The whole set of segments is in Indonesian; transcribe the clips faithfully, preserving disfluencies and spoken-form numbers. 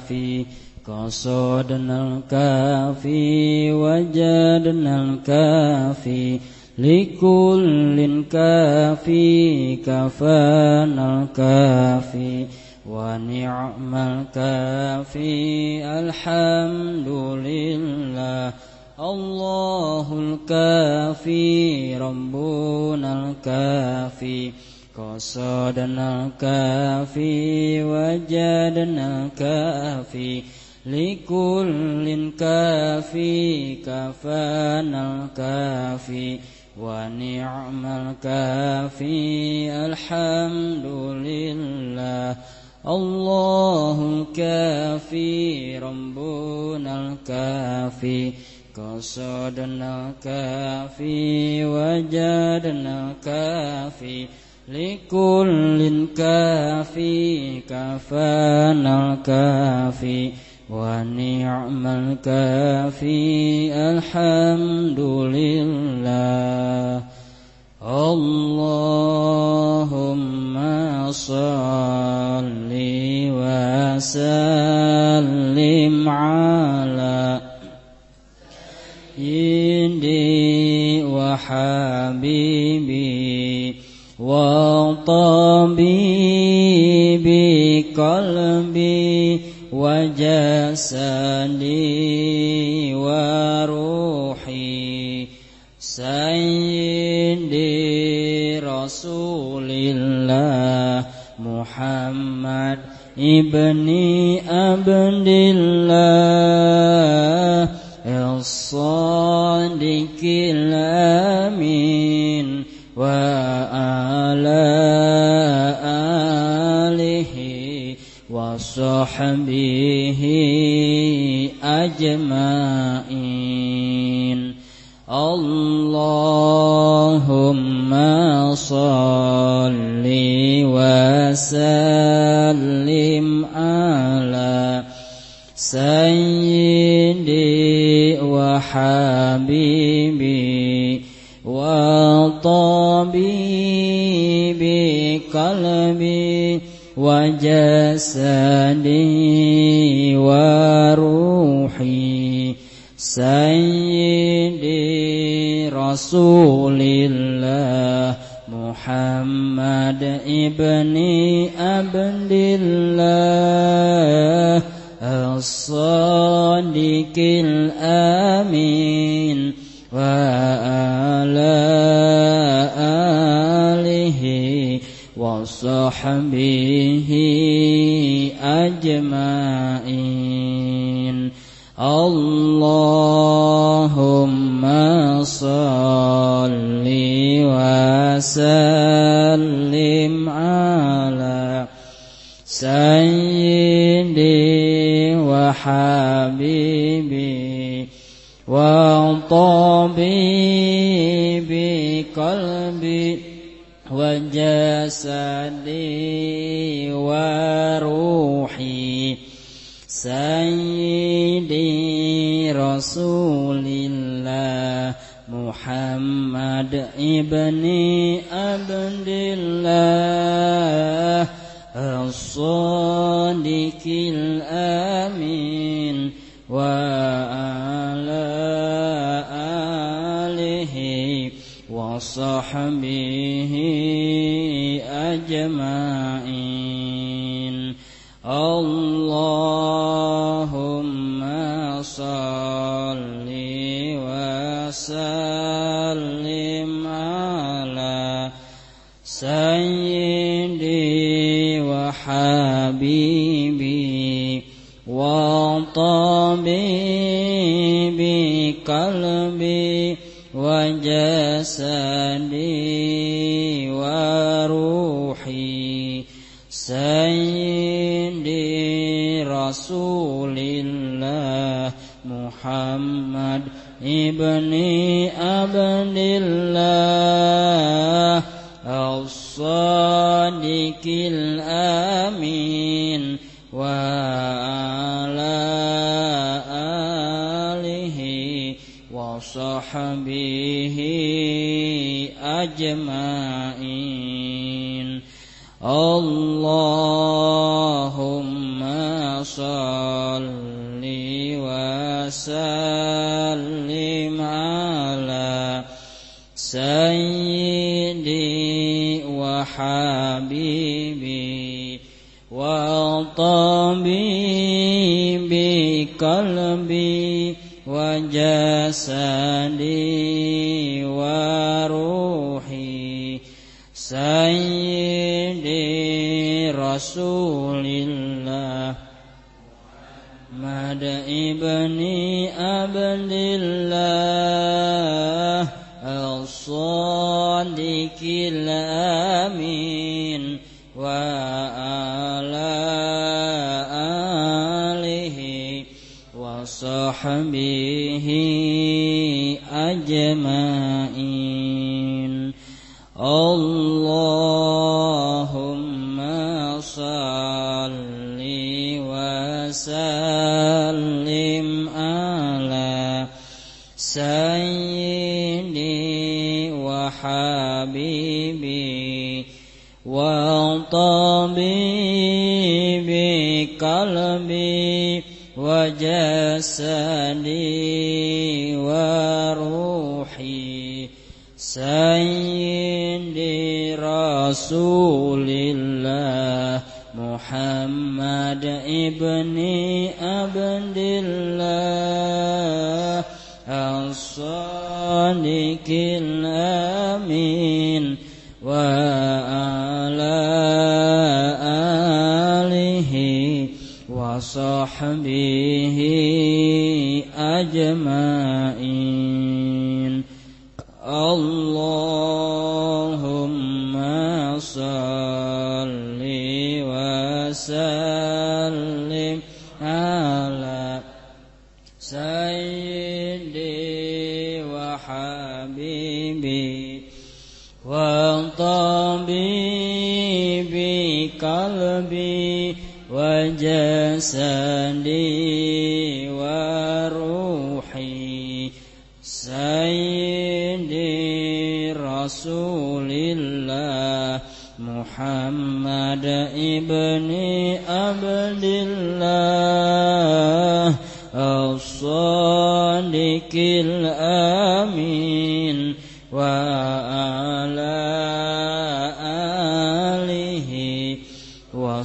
الكافي قصدنا الكافي وجدنا الكافي لكل كافي كفانا الكافي ونعم الكافي الحمد لله الله الكافي ربنا الكافي قصدنا الكافي وجدنا الكافي لكل كافي كفانا الكافي ونعم الكافي الحمد لله الله الكافي ربنا الكافي قصدنا الكافي وجدنا الكافي لكل كافي كفانا الكافي ونعم الكافي الحمد لله اللهم صل وسلم على سيدي وحبيبي وطبيبي قلبي وجسدي وروحي سيدي رسول الله محمد ابن عبد الله الصادق الأمين وعلى آله وصحبه أجمعين اللهم صل وسلم على سيدي وحبيبي وطبيبي قلبي وجسدي وروحي سيدي رسول الله محمد ابن عبد الله الصادق الأمين وعلى آله وصحبه أجمعين اللهم صل وسلم على سيدي وحبيبي وطبيبي قلبي وجسدي وروحي سيدي رسول الله محمد ابن عبد الله الصادق الأمين وعلى آله وصحبه أجمعين اللهم صل وسلم على سيدي وحبيبي وطبيبي قلبي وجسدي وروحي سيدي رسول الله محمد ابن عبد الله الصادق الأمين وعلى آله وصحبه أجمعين اللهم salli wa sallim ala sayyidi wa habibi wa tabibi qalbi wa jasadi wa ruhi sayyidi rasulillah Muhammad ibni Abdillah as-sadiqil amin wa ala alihi wa sahbihi ajma'in. Allahumma salli wa sallim ala sayyidi wa habibi wa tabibi qalbi wa jasadi wa ruhi sayyidi rasulillah Muhammad ibni Abdillah as-sadiqil amin wa ala alihi wa sahbihi ajma'in. Allahumma salli wa sallim ala sayyidi wa habibi wa tabibi qalbi wa jasadi wa ruhi sayyidi rasulillah Muhammad ibni Abdillah as-sadiqil amin wa ala alihi wa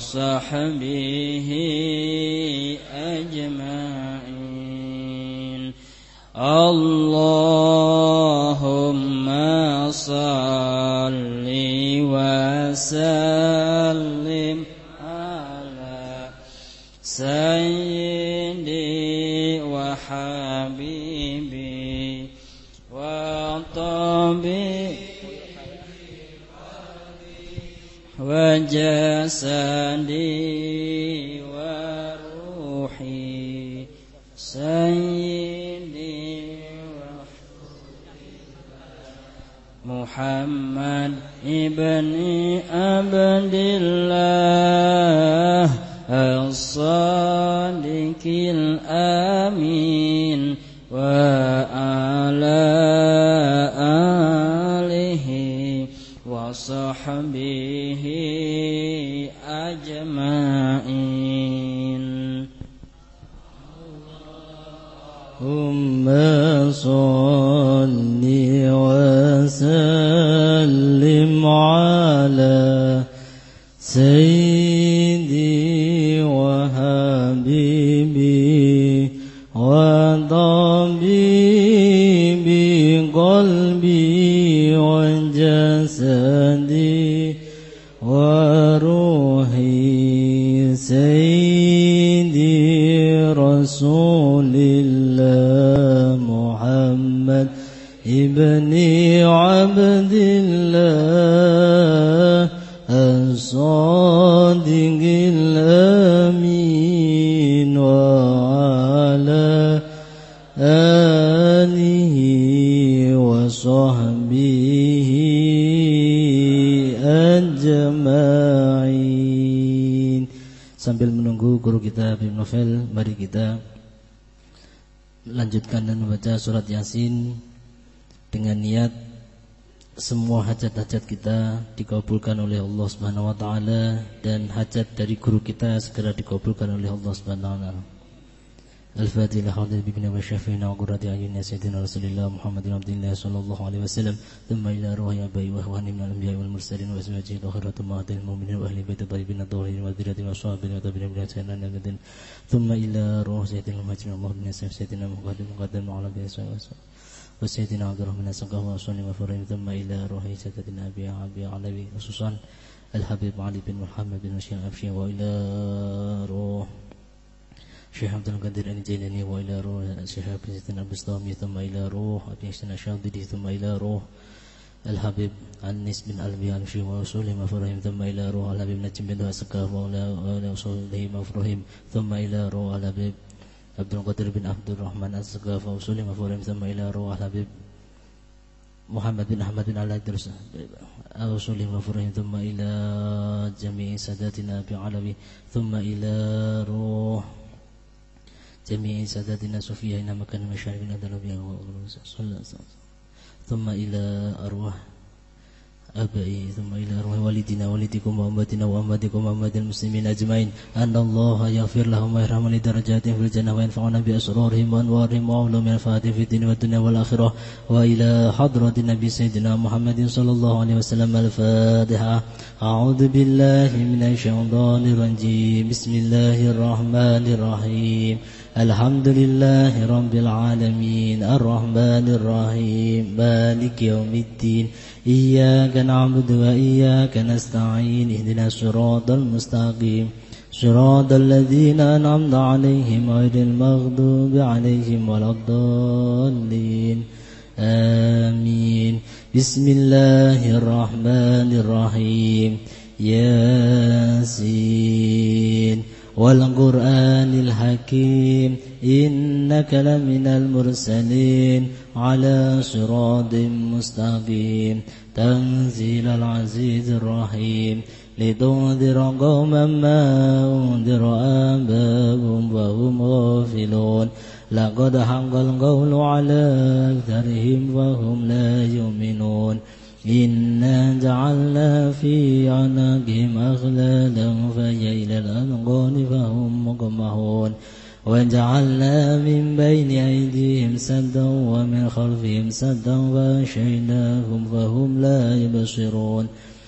sahbihi ajma'in. Allahumma salli wa sallim ala sayyidi wa habibi wa tabibi wa jasadi wa ruhi sayyidi Muhammad ibni Abdillah as-sadiqil amin wa ala alihi wa sahbihi ajma'in. Allahumma salli wa sallim ala sayyidi wa habibi wa tabibi qalbi wa jasadi wa ruhi sayyidi rasulillah Muhammad ibni Abdillah as-sadiqil amin wa ala alihi wa sahbihi ajma'in. Sambil menunggu guru kita Habib Novel, mari kita lanjutkan dan membaca surat Yasin dengan niat semua hajat-hajat kita dikabulkan oleh Allah Subhanahu wa taala dan hajat dari guru kita segera dikabulkan oleh Allah Subhanahu wa taala. Al-Fatihah hadir bibina wa syafiina wa qurrati ayunina sayyidina Rasulillah Muhammadin Abdillah sallallahu alaihi wasallam thumma ila ruhi abai wa huwa min al-anbiya wal mursalin wa azwajihi khairatun ma'atil mu'minin wa ahli bait tayyibin at-tahirin wa dzurriyyatin wa sahbihi wa tabi'in bi ihsanin ila yaumil thumma ila ruhi sayyidina Muhammadin wa min sayyidina Muhammadin muqaddam ala bihi وسيدنا عبد الرحمن السقاف وصلي وفرهم ثم إلى روح سيدنا أبي أبي علوي خصوصا الحبيب علي بن محمد بن الشيخ أبشي وإلى روح شيخ عبد القادر الجيلاني وإلى روح الشيخ أبي سيدنا البسطامي ثم إلى روح أبي سيدنا الشاذلي ثم إلى روح الحبيب النس بن ألبي الشيخ وصلي وفرهم ثم إلى روح الحبيب نجم بن السقاف وإلى وصلي وفرهم ثم إلى روح الحبيب عبد القادر بن عبد الرحمن السقاف وصلي وفرهم ثم إلى روح الحبيب محمد بن أحمد بن علي الدرس وصلي وفرهم ثم إلى جميع ساداتنا بعلوي ثم إلى روح جميع ساداتنا صوفيا إنما كان مشاعر من أدلبيا ثم إلى أرواح أبائي ثم إلى أرواح والدنا والدكم وأمتنا وأمتكم وأمت المسلمين أجمعين أن الله يغفر لهم ويرحم لدرجاتهم في الجنة وينفعنا بأسرارهم وأنوارهم وعلومهم الفاتحة في الدين والدنيا والآخرة وإلى حضرة النبي سيدنا محمد صلى الله عليه وسلم الفاتحة. أعوذ بالله من الشيطان الرجيم بسم الله الرحمن الرحيم الحمد لله رب العالمين الرحمن الرحيم مالك يوم الدين إياك نعبد وإياك نستعين اهدنا الصراط المستقيم صراط الذين أنعمت عليهم غير المغضوب عليهم ولا الضالين آمين. بسم الله الرحمن الرحيم ياسين والقرآن الحكيم إنك لمن المرسلين على صراط مستقيم تنزيل العزيز الرحيم لتنذر قوما ما أنذر آباؤهم وهم غافلون لقد حق القول على أكثرهم وهم لا يؤمنون إنا جعلنا في أعناقهم أغلالا فهي إلى الأذقان فهم مقمحون وجعلنا من بين أيديهم سدا ومن خلفهم سدا فأغشيناهم فهم لا يبصرون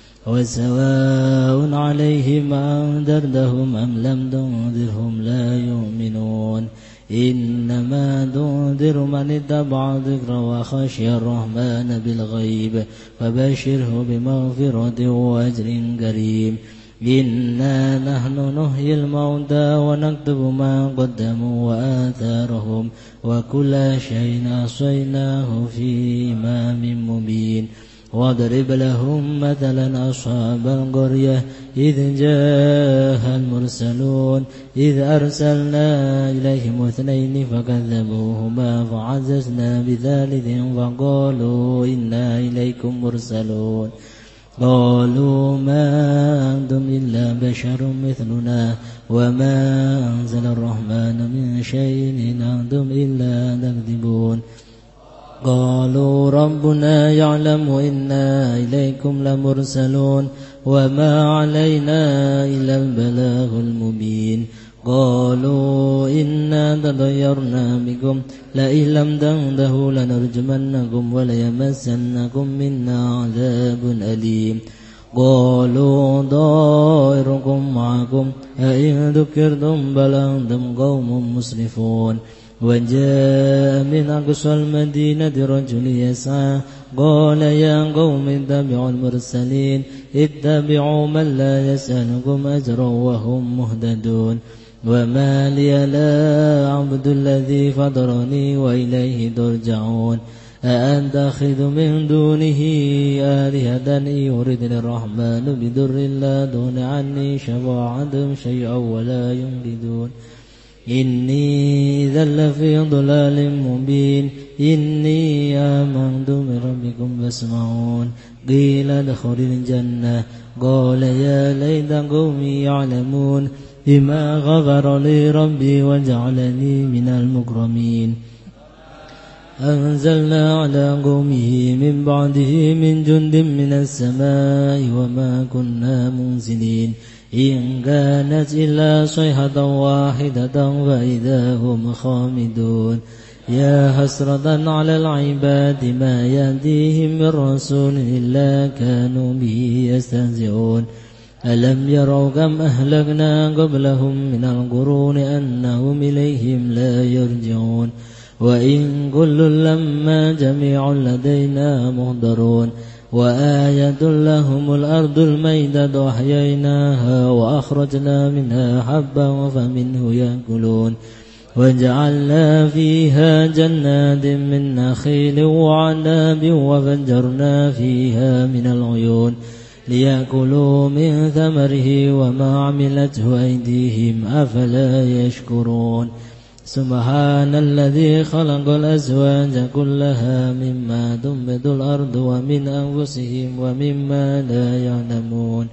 وسواء عليهم أنذرتهم أم لم تنذرهم لا يؤمنون إنما تنذر من اتبع الذكر وخشي الرحمن بالغيب فبشره بمغفرة وأجر كريم. إنا نحن نحيي الموتى ونكتب ما قدموا وآثارهم وكل شيء أحصيناه في إمام مبين. واضرب لهم مثلا أصحاب القرية إذ جاء المرسلون إذ أرسلنا إليهم اثنين فكذبوهما فعززنا بثالث فقالوا إنا إليكم مرسلون قالوا ما أنتم إلا بشر مثلنا وما أنزل الرحمن من شيء إن أنتم إلا تكذبون قالوا ربنا يعلم إنا إليكم لمرسلون وما علينا إلا البلاغ المبين. قالوا إنا تطيرنا بكم لئن لم تنتهوا لنرجمنكم وليمسنكم منا عذاب أليم. قالوا طائركم معكم أئن ذكرتم بل أنتم قوم مسرفون. وجاء من أقصى المدينة رجل يسعى قال يا قوم اتبعوا المرسلين اتبعوا من لا يسألكم أجرا وهم مهتدون. وما لي لا أعبد الذي فطرني وإليه ترجعون. أأتخذ من دونه آلهة يردني الرحمن بضر لا تغن عني شفاعتهم شيئا ولا ينقذون. إني إذا لفي ضلال مبين. إني آمنت بربكم فاسمعون. قيل ادخل الجنة قال يا ليت قومي يعلمون بما غفر لي ربي وجعلني من المكرمين. أنزلنا على قومه من بعده من جند من السماء وما كنا منزلين إن كانت إلا صيحة واحدة فإذا هم خامدون يا حسرة على العباد ما يهديهم من رسول إلا كانوا به يستهزئون ألم يروا كم أهلكنا قبلهم من القرون أنهم إليهم لا يرجعون وإن كل لما جميع لدينا محضرون وآية لهم الأرض الميتة أحييناها وأخرجنا منها حبا فمنه يأكلون وجعلنا فيها جنات من نخيل وعناب وفجرنا فيها من العيون ليأكلوا من ثمره وما عملته أيديهم أفلا يشكرون سبحان الذي خلق الأزواج كلها مما تنبت الأرض ومن أنفسهم ومما لا يعلمون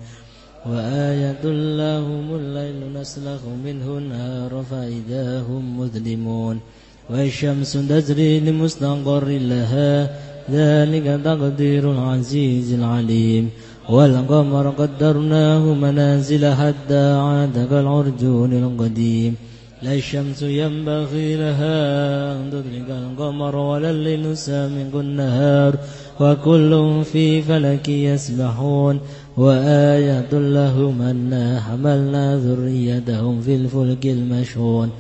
وآية لهم الليل نسلخ منه النهار فإذا هم مظلمون والشمس تجري لمستقر لها ذلك تقدير العزيز العليم والقمر قدرناه منازل حتى عاد كالعرجون القديم لا الشمس ينبغي لها أن تدرك القمر ولا الليل سابق النهار وكل في فلك يسبحون وآية لهم أنا حملنا ذريتهم في الفلك المشحون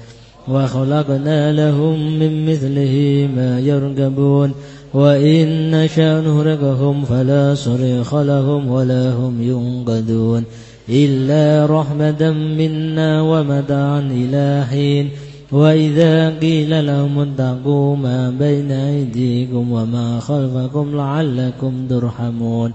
وخلقنا لهم من مثله ما يركبون وإن نشأ نهلكهم فلا صريخ لهم ولا هم ينقذون إلا رحمة منا ومتاعا إلى حين وإذا قيل لهم اتقوا ما بين أيديكم وما خلفكم لعلكم ترحمون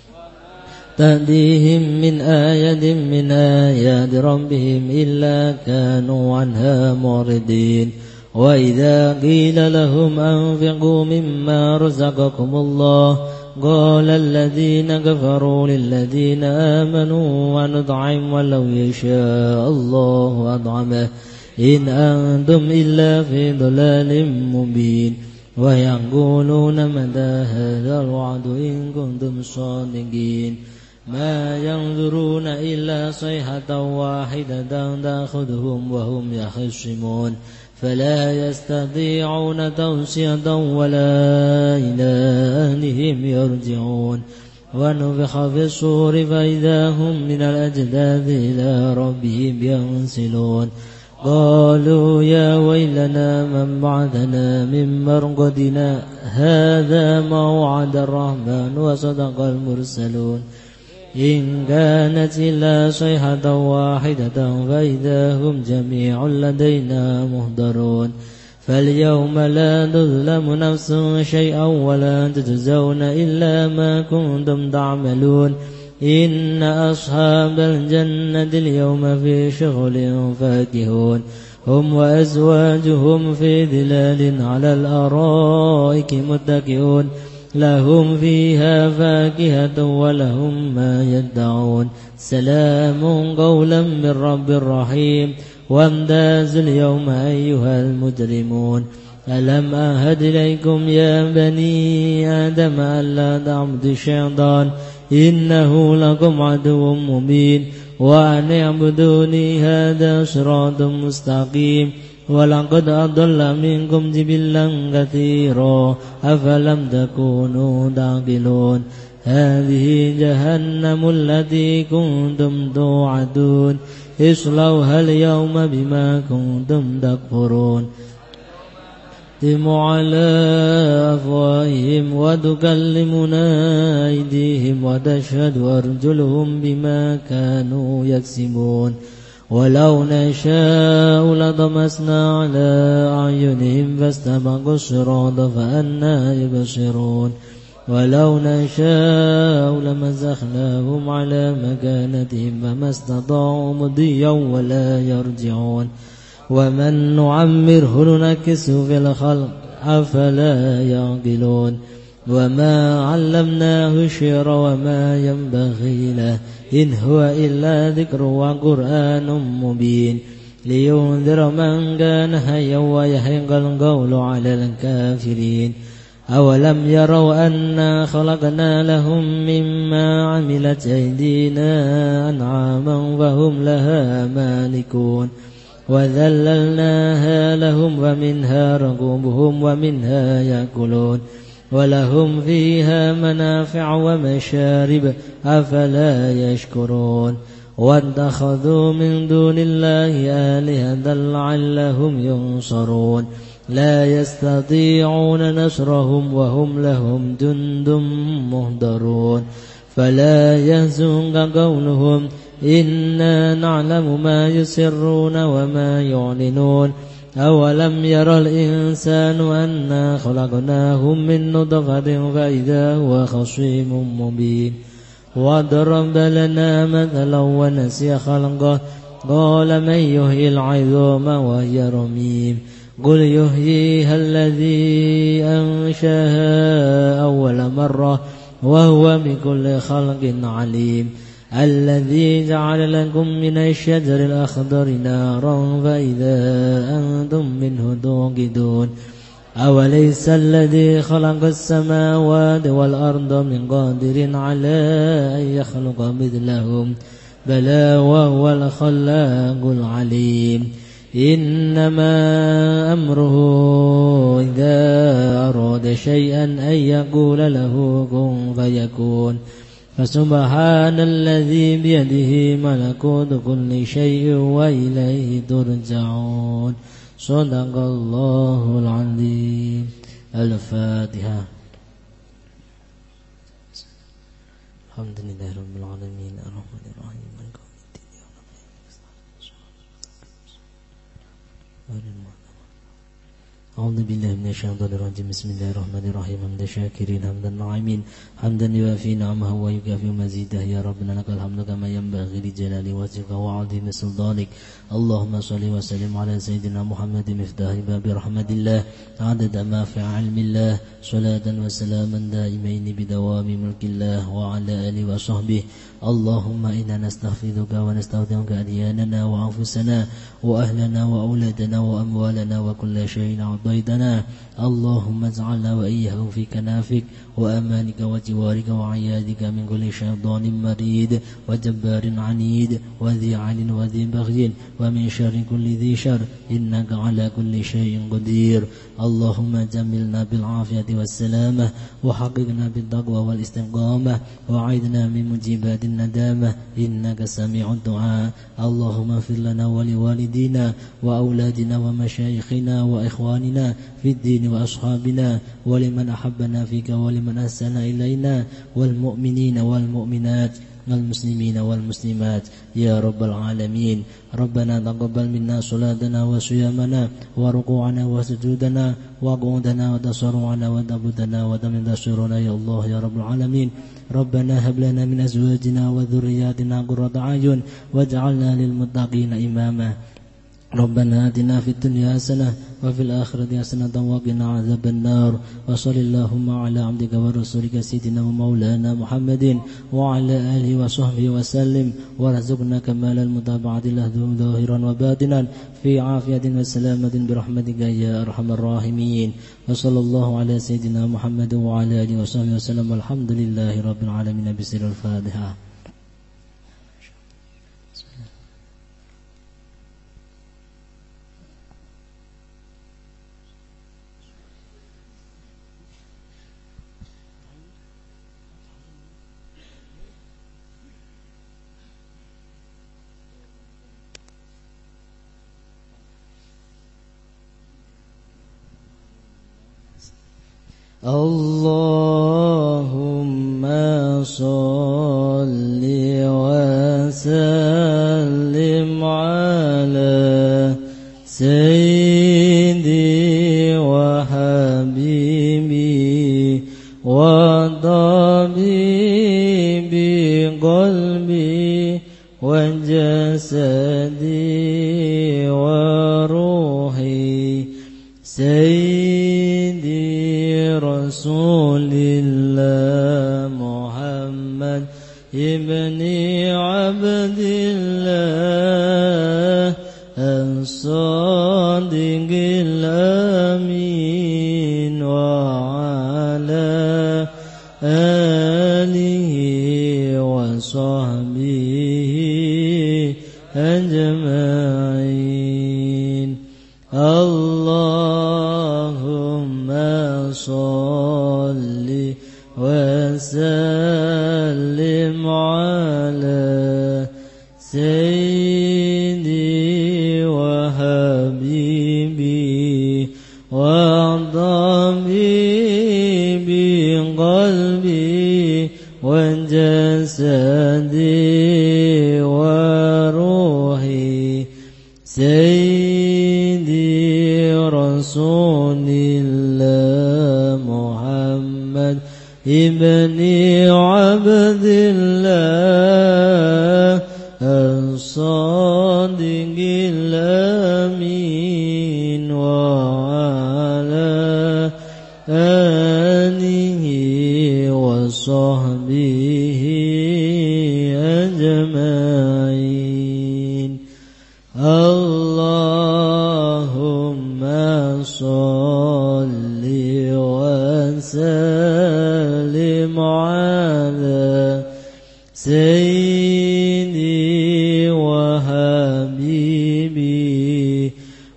تأتيهم من آية من آيات ربهم إلا كانوا عنها معرضين وإذا قيل لهم أنفقوا مما رزقكم الله قال الذين كفروا للذين آمنوا ونطعم ولو يشاء الله أطعمه إن أنتم إلا في ضلال مبين ويقولون متى هذا الوعد إن كنتم صادقين ما ينظرون إلا صيحة واحدة تأخذهم وهم يخصمون فلا يستطيعون توصية ولا إلى أهلهم يرجعون ونفخ في الصور فإذا هم من الأجداث إلى ربهم ينسلون قالوا يا ويلنا من بعثنا من مرقدنا هذا ما وعد الرحمن وصدق المرسلون إن كانت إلا صيحة واحدة فإذا هم جميع لدينا محضرون فاليوم لا تظلم نفس شيئا ولا تجزون إلا ما كنتم تعملون إن أصحاب الجنة اليوم في شغل فاكهون هم وأزواجهم في ظلال على الأرائك متكئون لهم فيها فاكهة ولهم ما يدعون سلام قولا من رب رحيم وامتازوا اليوم أيها المجرمون ألم أعهد إليكم يا بني آدم ألا تعبدوا الشيطان إنه لكم عدو مبين وأن اعبدوني هذا صراط مستقيم ولقد أضل منكم جبلا كثيرا أفلم تكونوا تعقلون هذه جهنم التي كنتم توعدون اصلوها اليوم بما كنتم تكفرون تختم على أفواههم وتكلمنا أيديهم وتشهد أرجلهم بما كانوا يكسبون ولو نشاء لطمسنا على أعينهم فاستبقوا الصراط فأنى يبصرون ولو نشاء لمسخناهم على مكانتهم فما استطاعوا مضيا ولا يرجعون ومن نعمره ننكسه في الخلق أفلا يعقلون وما علمناه الشعر وما ينبغي له إن هو إلا ذكر وقرآن مبين لينذر من كان حيا ويحق القول على الكافرين أولم يروا أنا خلقنا لهم مما عملت أيدينا أنعاما فهم لها مالكون وذللناها لهم ومنها ركوبهم ومنها يأكلون ولهم فيها منافع ومشارب أفلا يشكرون واتخذوا من دون الله آلهة لعلهم ينصرون لا يستطيعون نصرهم وهم لهم جند مهضرون فلا يحزنك قولهم إنا نعلم ما يسرون وما يعلنون أولم ير الإنسان أنا خلقناهم من نطفة فإذا هو خصيم مبين وضرب لنا مثلا ونسي خلقه قال من يحيي العظام وهي رميم قل يحييها الذي أنشاها أول مرة وهو بكل خلق عليم الذي جعل لكم من الشجر الأخضر نارا فإذا أنتم منه توقدون أوليس الذي خلق السماوات والأرض من قادر على أن يخلق مثلهم بلى وهو الخلاق العليم إنما أمره إذا أراد شيئا أن يقول له كن فيكون فسبحان الذي بيده ملكوت كل شيء وإليه ترجعون صدق الله العظيم. الفاتحة. الحمد لله رب العالمين الرحمن الرحيم مالك يوم الدين أعوذ بالله من الشيطان الرجيم بسم الله الرحمن الرحيم حمد الشاكرين حمد الناعمين حمدا يوافي نعمه ويكافئ مزيده يا ربنا لك الحمد كما ينبغي لجلال وجهك وعظيم سلطانك اللهم صل وسلم على سيدنا محمد مفتاح باب رحمة الله عدد ما في علم الله صلاة وسلاما دائمين بدوام ملك الله وعلى آله وصحبه اللهم إنا نستحفظك ونستودعك أدياننا وأنفسنا وأهلنا وأولادنا وأموالنا وكل شيء أعطيتنا اللهم اجعلنا وإياهم في كنافك وأمانك وجوارك وعيادك من كل شيطان مريد وجبار عنيد وذي عين وذي بغي ومن شر كل ذي شر إنك على كل شيء قدير اللهم جملنا بالعافية والسلامة وحققنا بالتقوى والاستقامة وعيدنا من مجيبات الندامة إنك سميع الدعاء اللهم اغفر لنا ولوالدينا وأولادنا ومشايخنا وإخواننا في الدين وأصحابنا ولمن أحبنا فيك ولمن أحسن إلينا والمؤمنين والمؤمنات المسلمين والمسلمات يا رب العالمين ربنا تقبل منا صلاتنا وصيامنا وركوعنا وسجودنا وقعودنا وتصرعنا وتبتنا وتمن تشرنا يا الله يا رب العالمين ربنا هب لنا من أزواجنا وذرياتنا قرة أعين واجعلنا للمتقين إماما ربنا آتنا في الدنيا حسنة وفي الآخرة حسنة وقنا عذاب النار وصل اللهم على عبدك ورسولك سيدنا ومولانا محمد وعلى آله وصحبه وسلم ورزقنا كمال المتابعة له ظاهرا وباطنا في عافية وسلامة برحمتك يا أرحم الراحمين وصلى الله على سيدنا محمد وعلى آله وصحبه وسلم والحمد لله رب العالمين بسر الفاتحة. اللهم صل وسلم على سيدي وحبيبي وطبيبي قلبي وجسدي وروحي سيدي رسول الله محمد ابن عبد الله الصادق الأمين وعلى آله وصحبه أجمعين. اللهم صل وسلم على سيدي وحبيبي وطبيبي قلبي وجسدي وروحي سيدي رسول الله محمد ابن عبد الله الصادق الأمين وعلى آله وصحبه أجمعين. اللهم صل وسلم على سيدي وحبيبي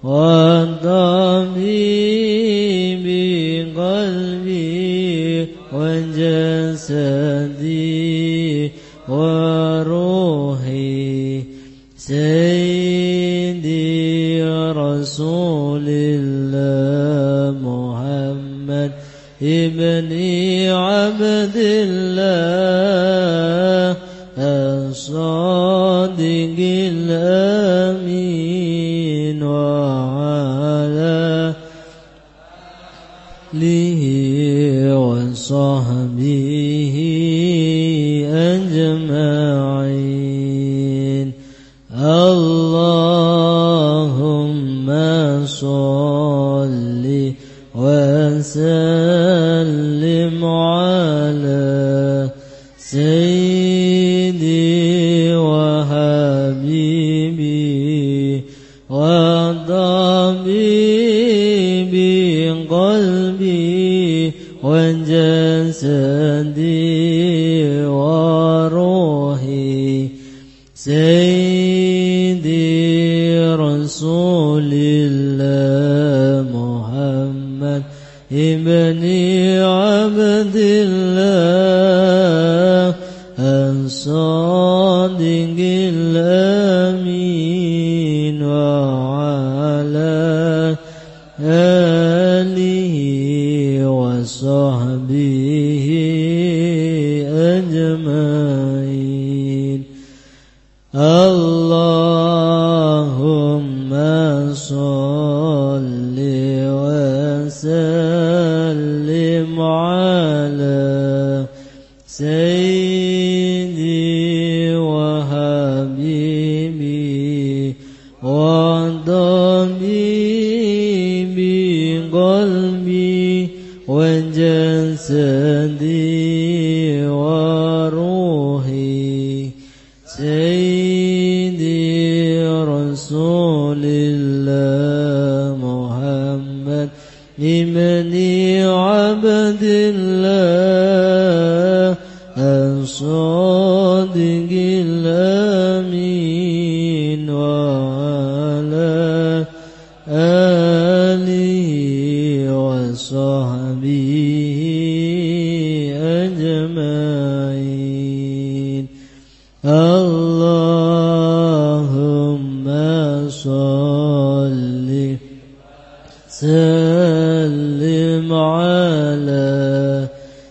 وطبيبي قلبي وجسدي وروحي سيدي رسول الله محمد ابن عبد الله الصادق الأمين وعلى آله وصحبه أجمعين. اللهم صل وسلم على سيدي وحبيبي وطبيبي قلبي وجسدي وروحي سيدي رسول الله محمد ابن عبد الله الصادق الأمين وعلى آله وصحبه أجمعين. اللهم صل وسلم على سيدي وحبيبي وطبيبي قلبي وجسدي وروحي سيدي رسول الله محمد ابن عبد الله الصادق الأمين وعلى آله وصحبه أجمعين. اللهم صل سلم على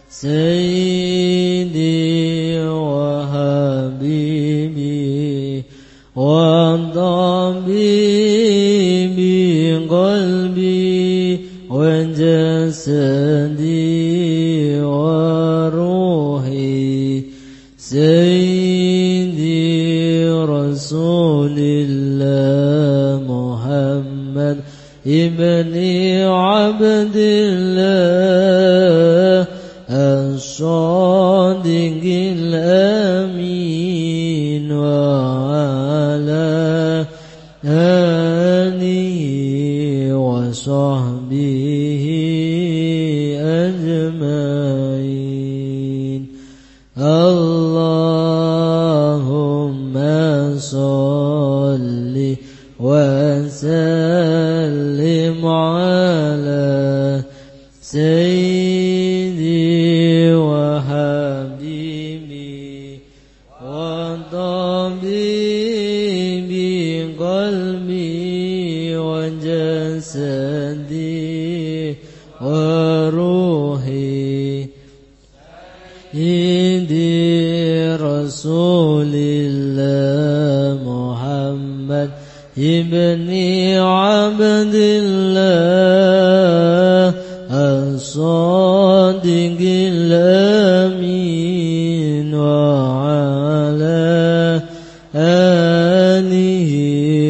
سيدي وحبيبي وطبيبي قلبي وجسدي وروحي سيدي رسول الله محمد ابن عبد الله الصادق الأمين وعلى آله وصحبه أجمعين. اللهم صل وسلم على سيدي وحبيبي وطبيبي قلبي وجسدي وروحي سيدي رسول الله محمد ابن عبد الله الصادق الأمين وعلى آله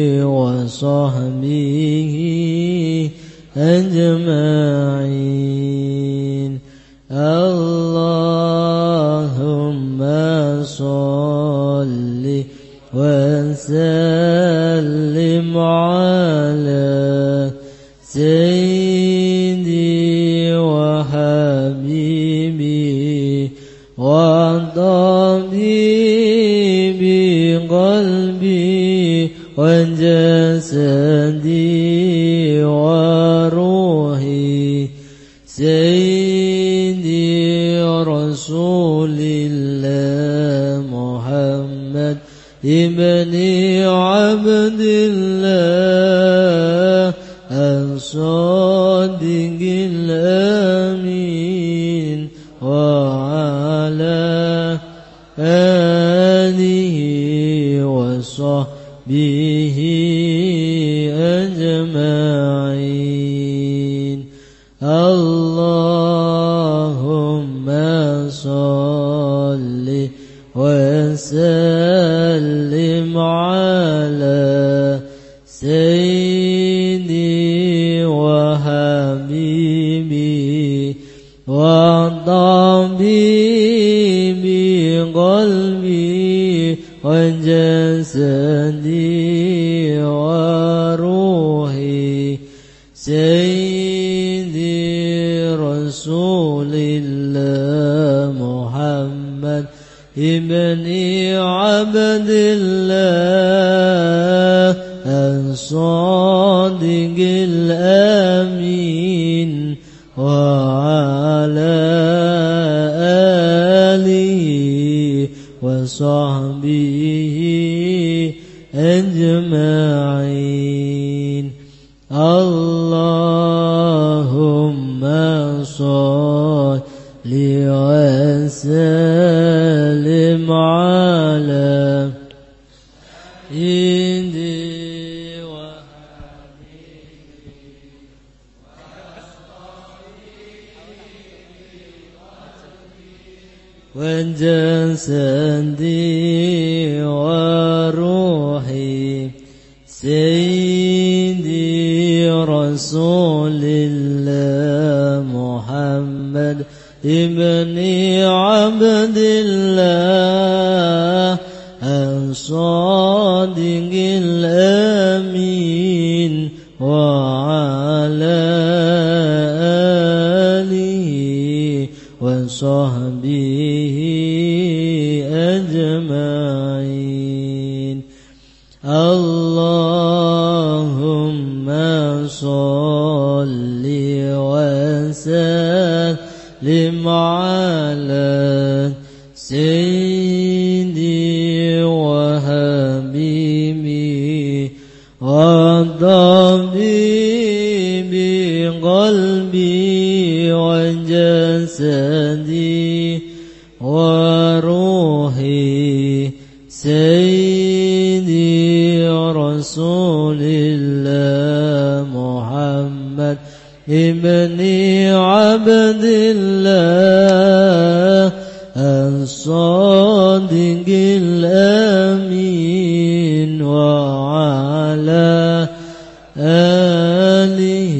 وصحبه أجمعين. اللهم صل وسلم على سيدي وحبيبي وطبيبي قلبي وجسدي وروحي سيدي رسول الله محمد ابن عبد الله الصادق الأمين وعلى آله وصحبه أجمعين. اللهم صل وسلم على سيدي وحبيبي وطبيبي قلبي وجسدي وروحي سيدي رسول الله محمد ابن عبد الله الصادق الأمين وعلى آله وصحبه أجمعين. اللهم صل وسلم على سيدي وجسدي وروحي سيدي رسول الله محمد ابن عبد الله الصادق الأمين وعلى آله وصحبه أجمعين. اللهم صل وسلم على سيدي وحبيبي وطبيبي قلبي وجسدي وروحي سيدي رسول الله محمد ابن عبد الله الصادق الأمين وعلى آله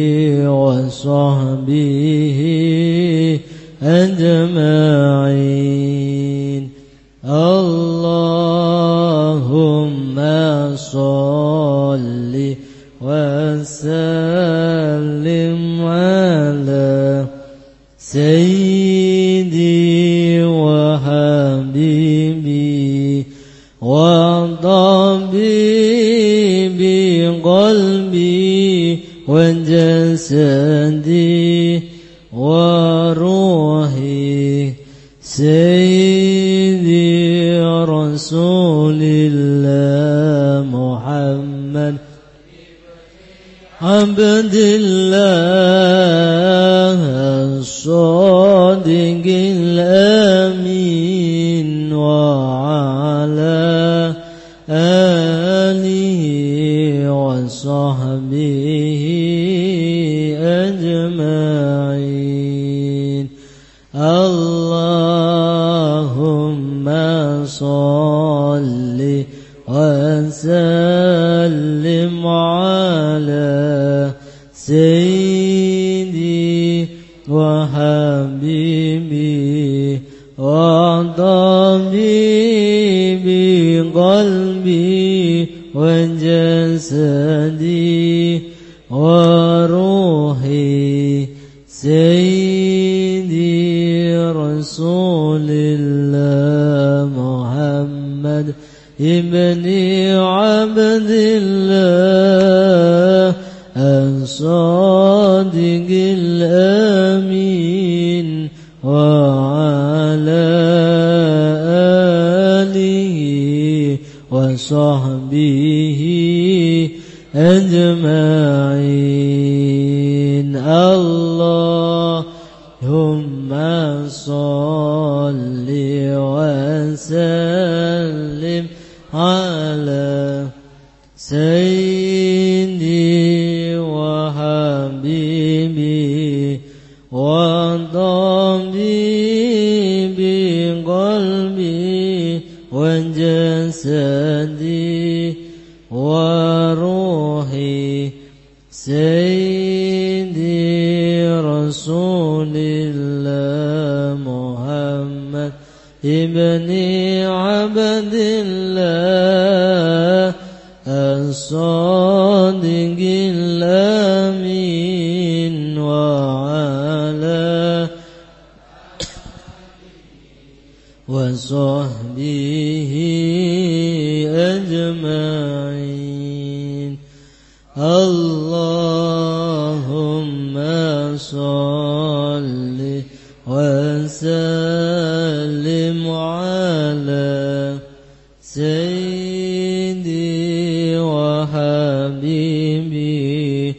وصحبه أجمعين. اللهم صل وسلم وسلم على سيدي وحبيبي وطبيبي قلبي وجسدي وروحي سيدي رسول الله محمد عبد الله الصادق الأمين وعلى آله وصحبه أجمعين. اللهم صل وسلم على سيدي وحبيبي وطبيبي قلبي وجسدي وروحي سيدي رسول الله محمد ابن عبد الله الصادق الأمين وعلى آله وصحبه أجمعين. اللهم صل وسلم على سيدي وحبيبي وطبيبي قلبي وجسدي وروحي سيدي رسول الله محمد ابن عبد الله الصادق الأمين وعلى وصحبه أجمعين. اللهم صل وسلم على سيدي وحبيبي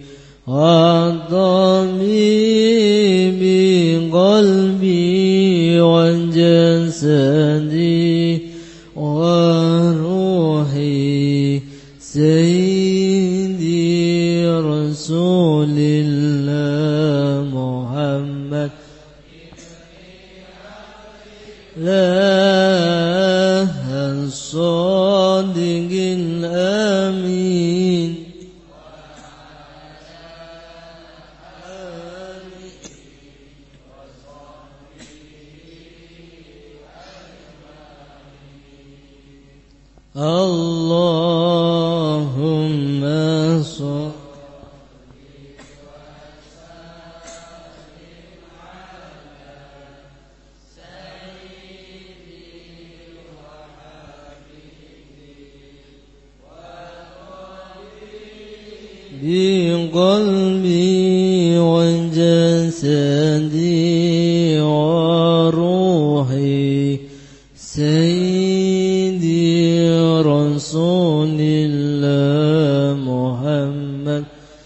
وطبيبي قلبي وجسدي وروحي سيدي رسول الله محمد لا الصادق الأمين اللهم صل بقلبي وجسدي وروحي سيدي رسول الله محمد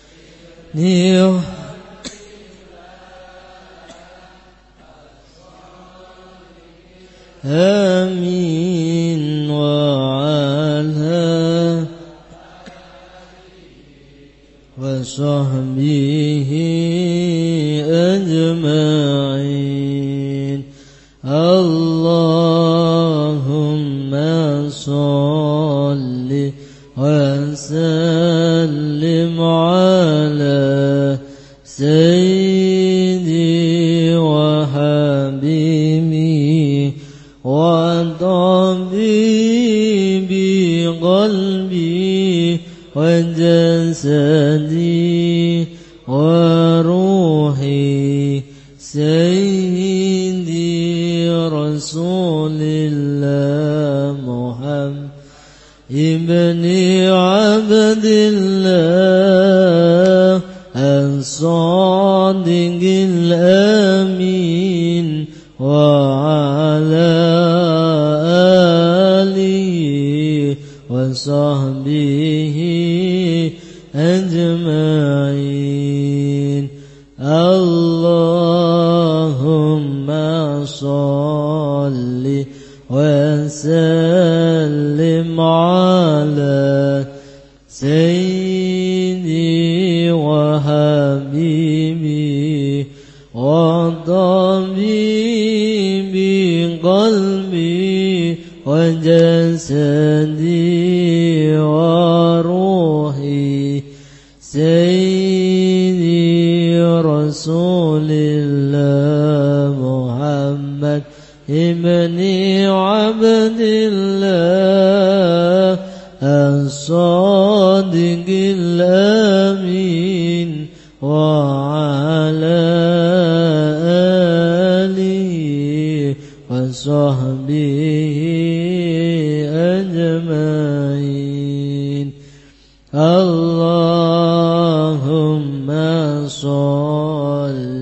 آمين وعلى وصحبه أجمعين. اللهم صل وسلم على سيدي وحبيبي وطبيبي قلبي وجسدي وروحي سيدي رسول الله محمد ابن عبد الله الصادق الأمين وعلى آله وصحبه أجمعين. اللهم صل وسلم على سيدي وحبيبي وطبيبي قلبي وجسدي وروحي سيدي رسول الله محمد ابن عبد الله الصادق الأمين وعلى آله وصحبه أجمعين. اللهم صل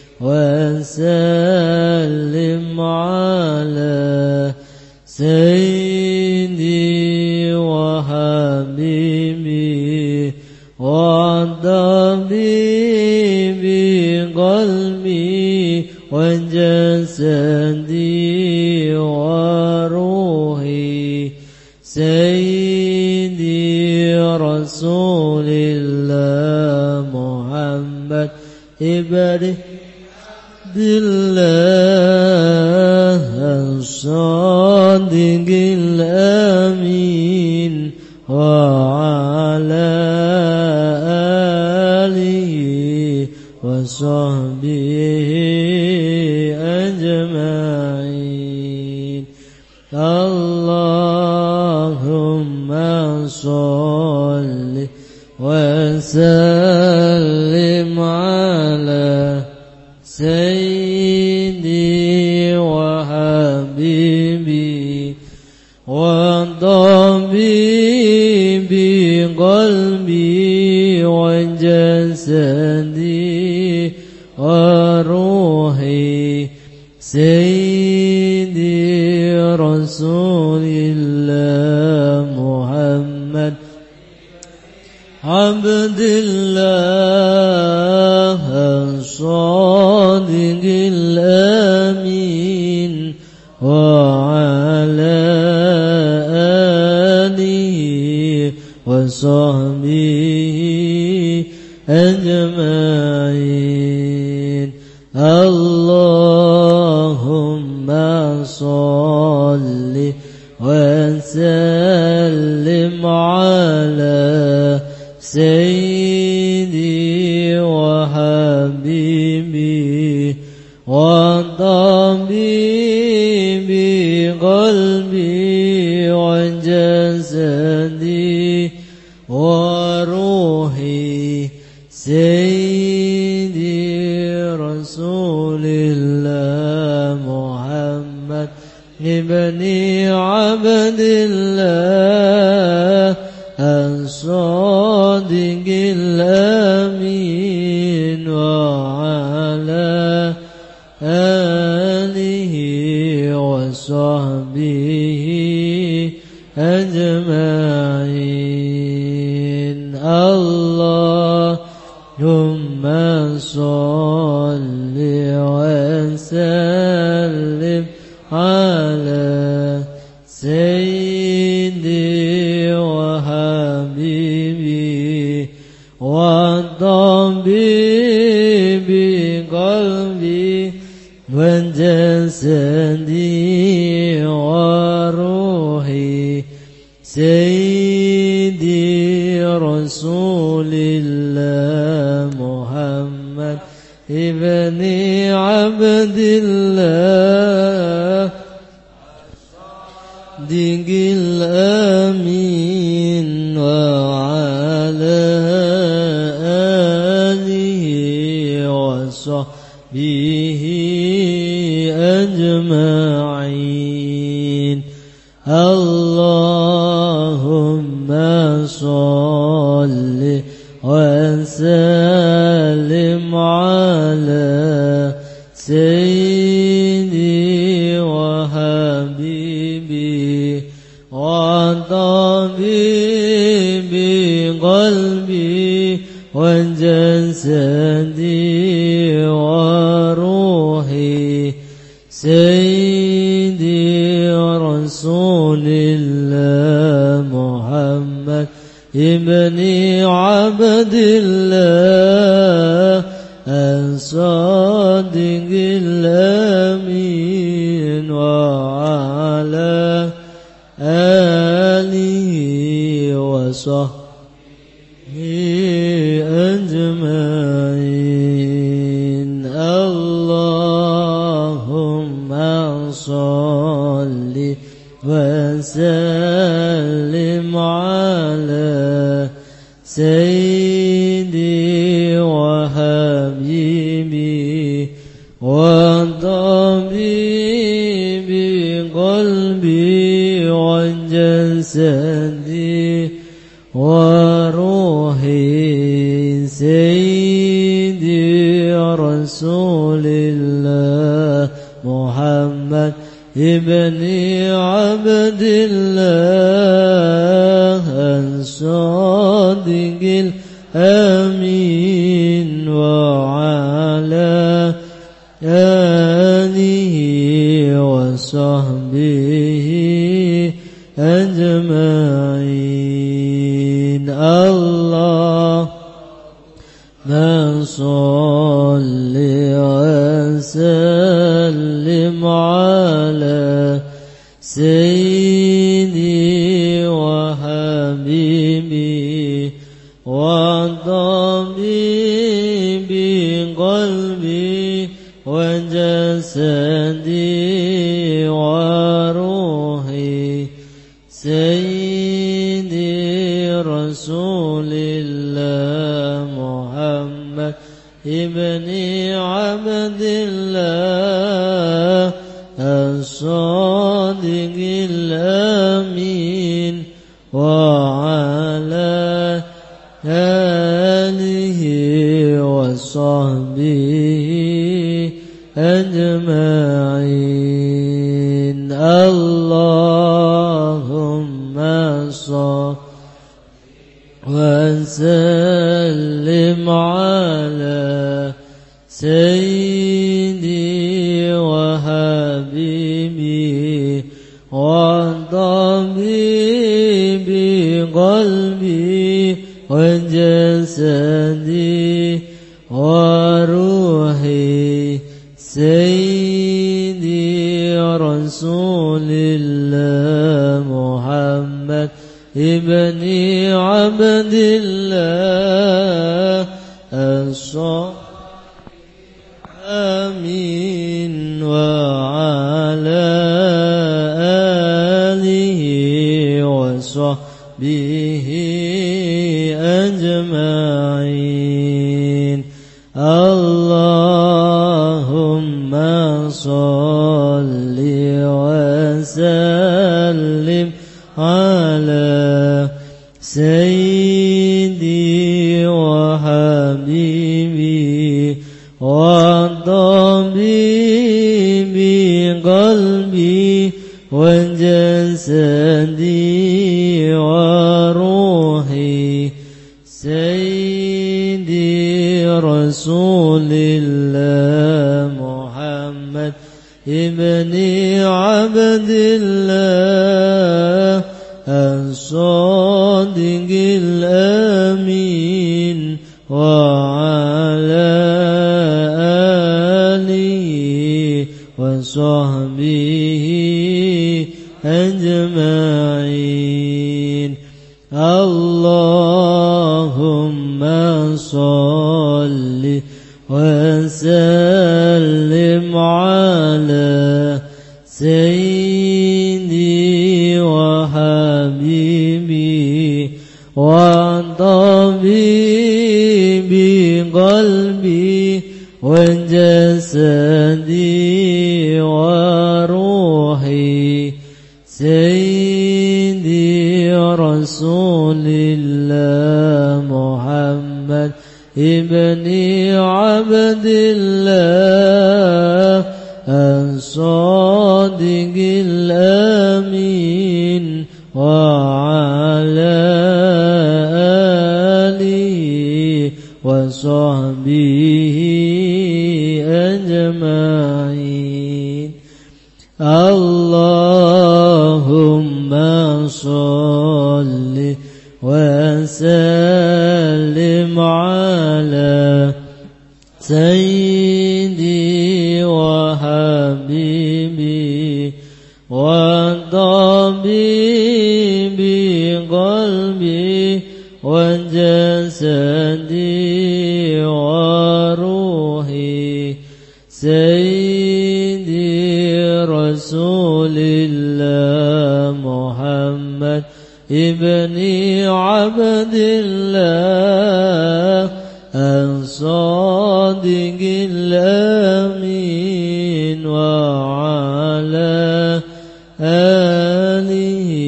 وسلم على سيدي وحبيبي وطبيبي قلبي وجسدي وروحي سيدي رسول الله محمد ابن عبد الله الصادق الأمين وعلى آله وصحبه أجمعين. اللهم صل وسلم على سيدي وحبيبي وطبيبي قلبي وجسدي وروحي سيدي رسول الله محمد عبد الله الصادق الأمين وعلى آله وصحبه أجمعين. اللهم صل وسلم على سيدي وحبيبي وطبيبي قلبي وجسدي وروحي سيدي رسول الله محمد ابن عبد الله الصادق الأمين وعلى آله وصحبه أجمعين. اللهم صل وسلم على سيدي وحبيبي وطبيبي قلبي وجسدي وروحي سيدي رسول الله محمد ابن عبد الله الصادق الأمين وعلى آله وصحبه أجمعين. اللهم صل وسلم على سيدي وحبيبي وطبيبي قلبي وجسدي وروحي سيدي رسول الله محمد ابن عبد الله الصادق الأمين وعلى آله وصحبه أجمعين. اللهم صل وسلم على سيدي وحبيبي وطبيبي قلبي وجسدي وروحي سيدي رسول الله محمد ابن عبد الله الصادق الأمين وعلى آله وصحبه أجمعين. اللهم صل وسلم على سيدي وحبيبي وطبيبي قلبي وجسدي وروحي سيدي رسول الله محمد ابن عبد الله الصادق الأمين وعلى آله وصحبه أجمعين. اللهم صل وسلم على سيدي وحبيبي وطبيبي قلبي وجسدي وروحي سيدي رسول الله محمد ابن عبد الله الصادق الأمين وعلى آله وصحبه أجمعين. اللهم صل وسلم على سيدي وحبيبي وطبيبي قلبي وجسدي وروحي سيدي رسول الله محمد ابن عبد الله الصادق الأمين وعلى آله وصحبه أجمعين. اللهم صل وسلم على سيدي وحبيبي وطبيبي قلبي والجسد وروحي سيدي رسول الله محمد ابن عبد الله الصادق الأمين وعلى آله وصحبه أجمعين. اللهم صل وسلم على سيدي وحبيبي وطبيبي قلبي وجسدي وروحي سيدي رسول الله محمد ابن عبد الله الصادق الأمين وعلى آله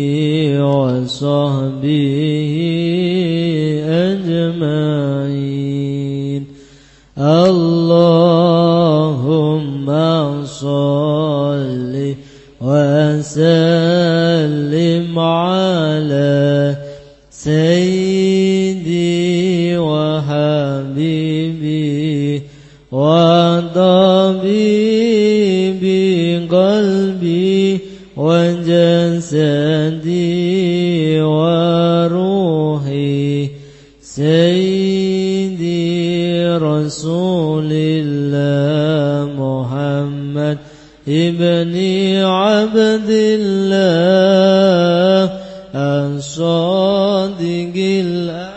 وصحبه أجمعين. اللهم صل وسلم على سيدي وحبيبي وطبيبي قلبي وجسدي وروحي سيدي رسول الله محمد ابن عبد الله الصادق الأمين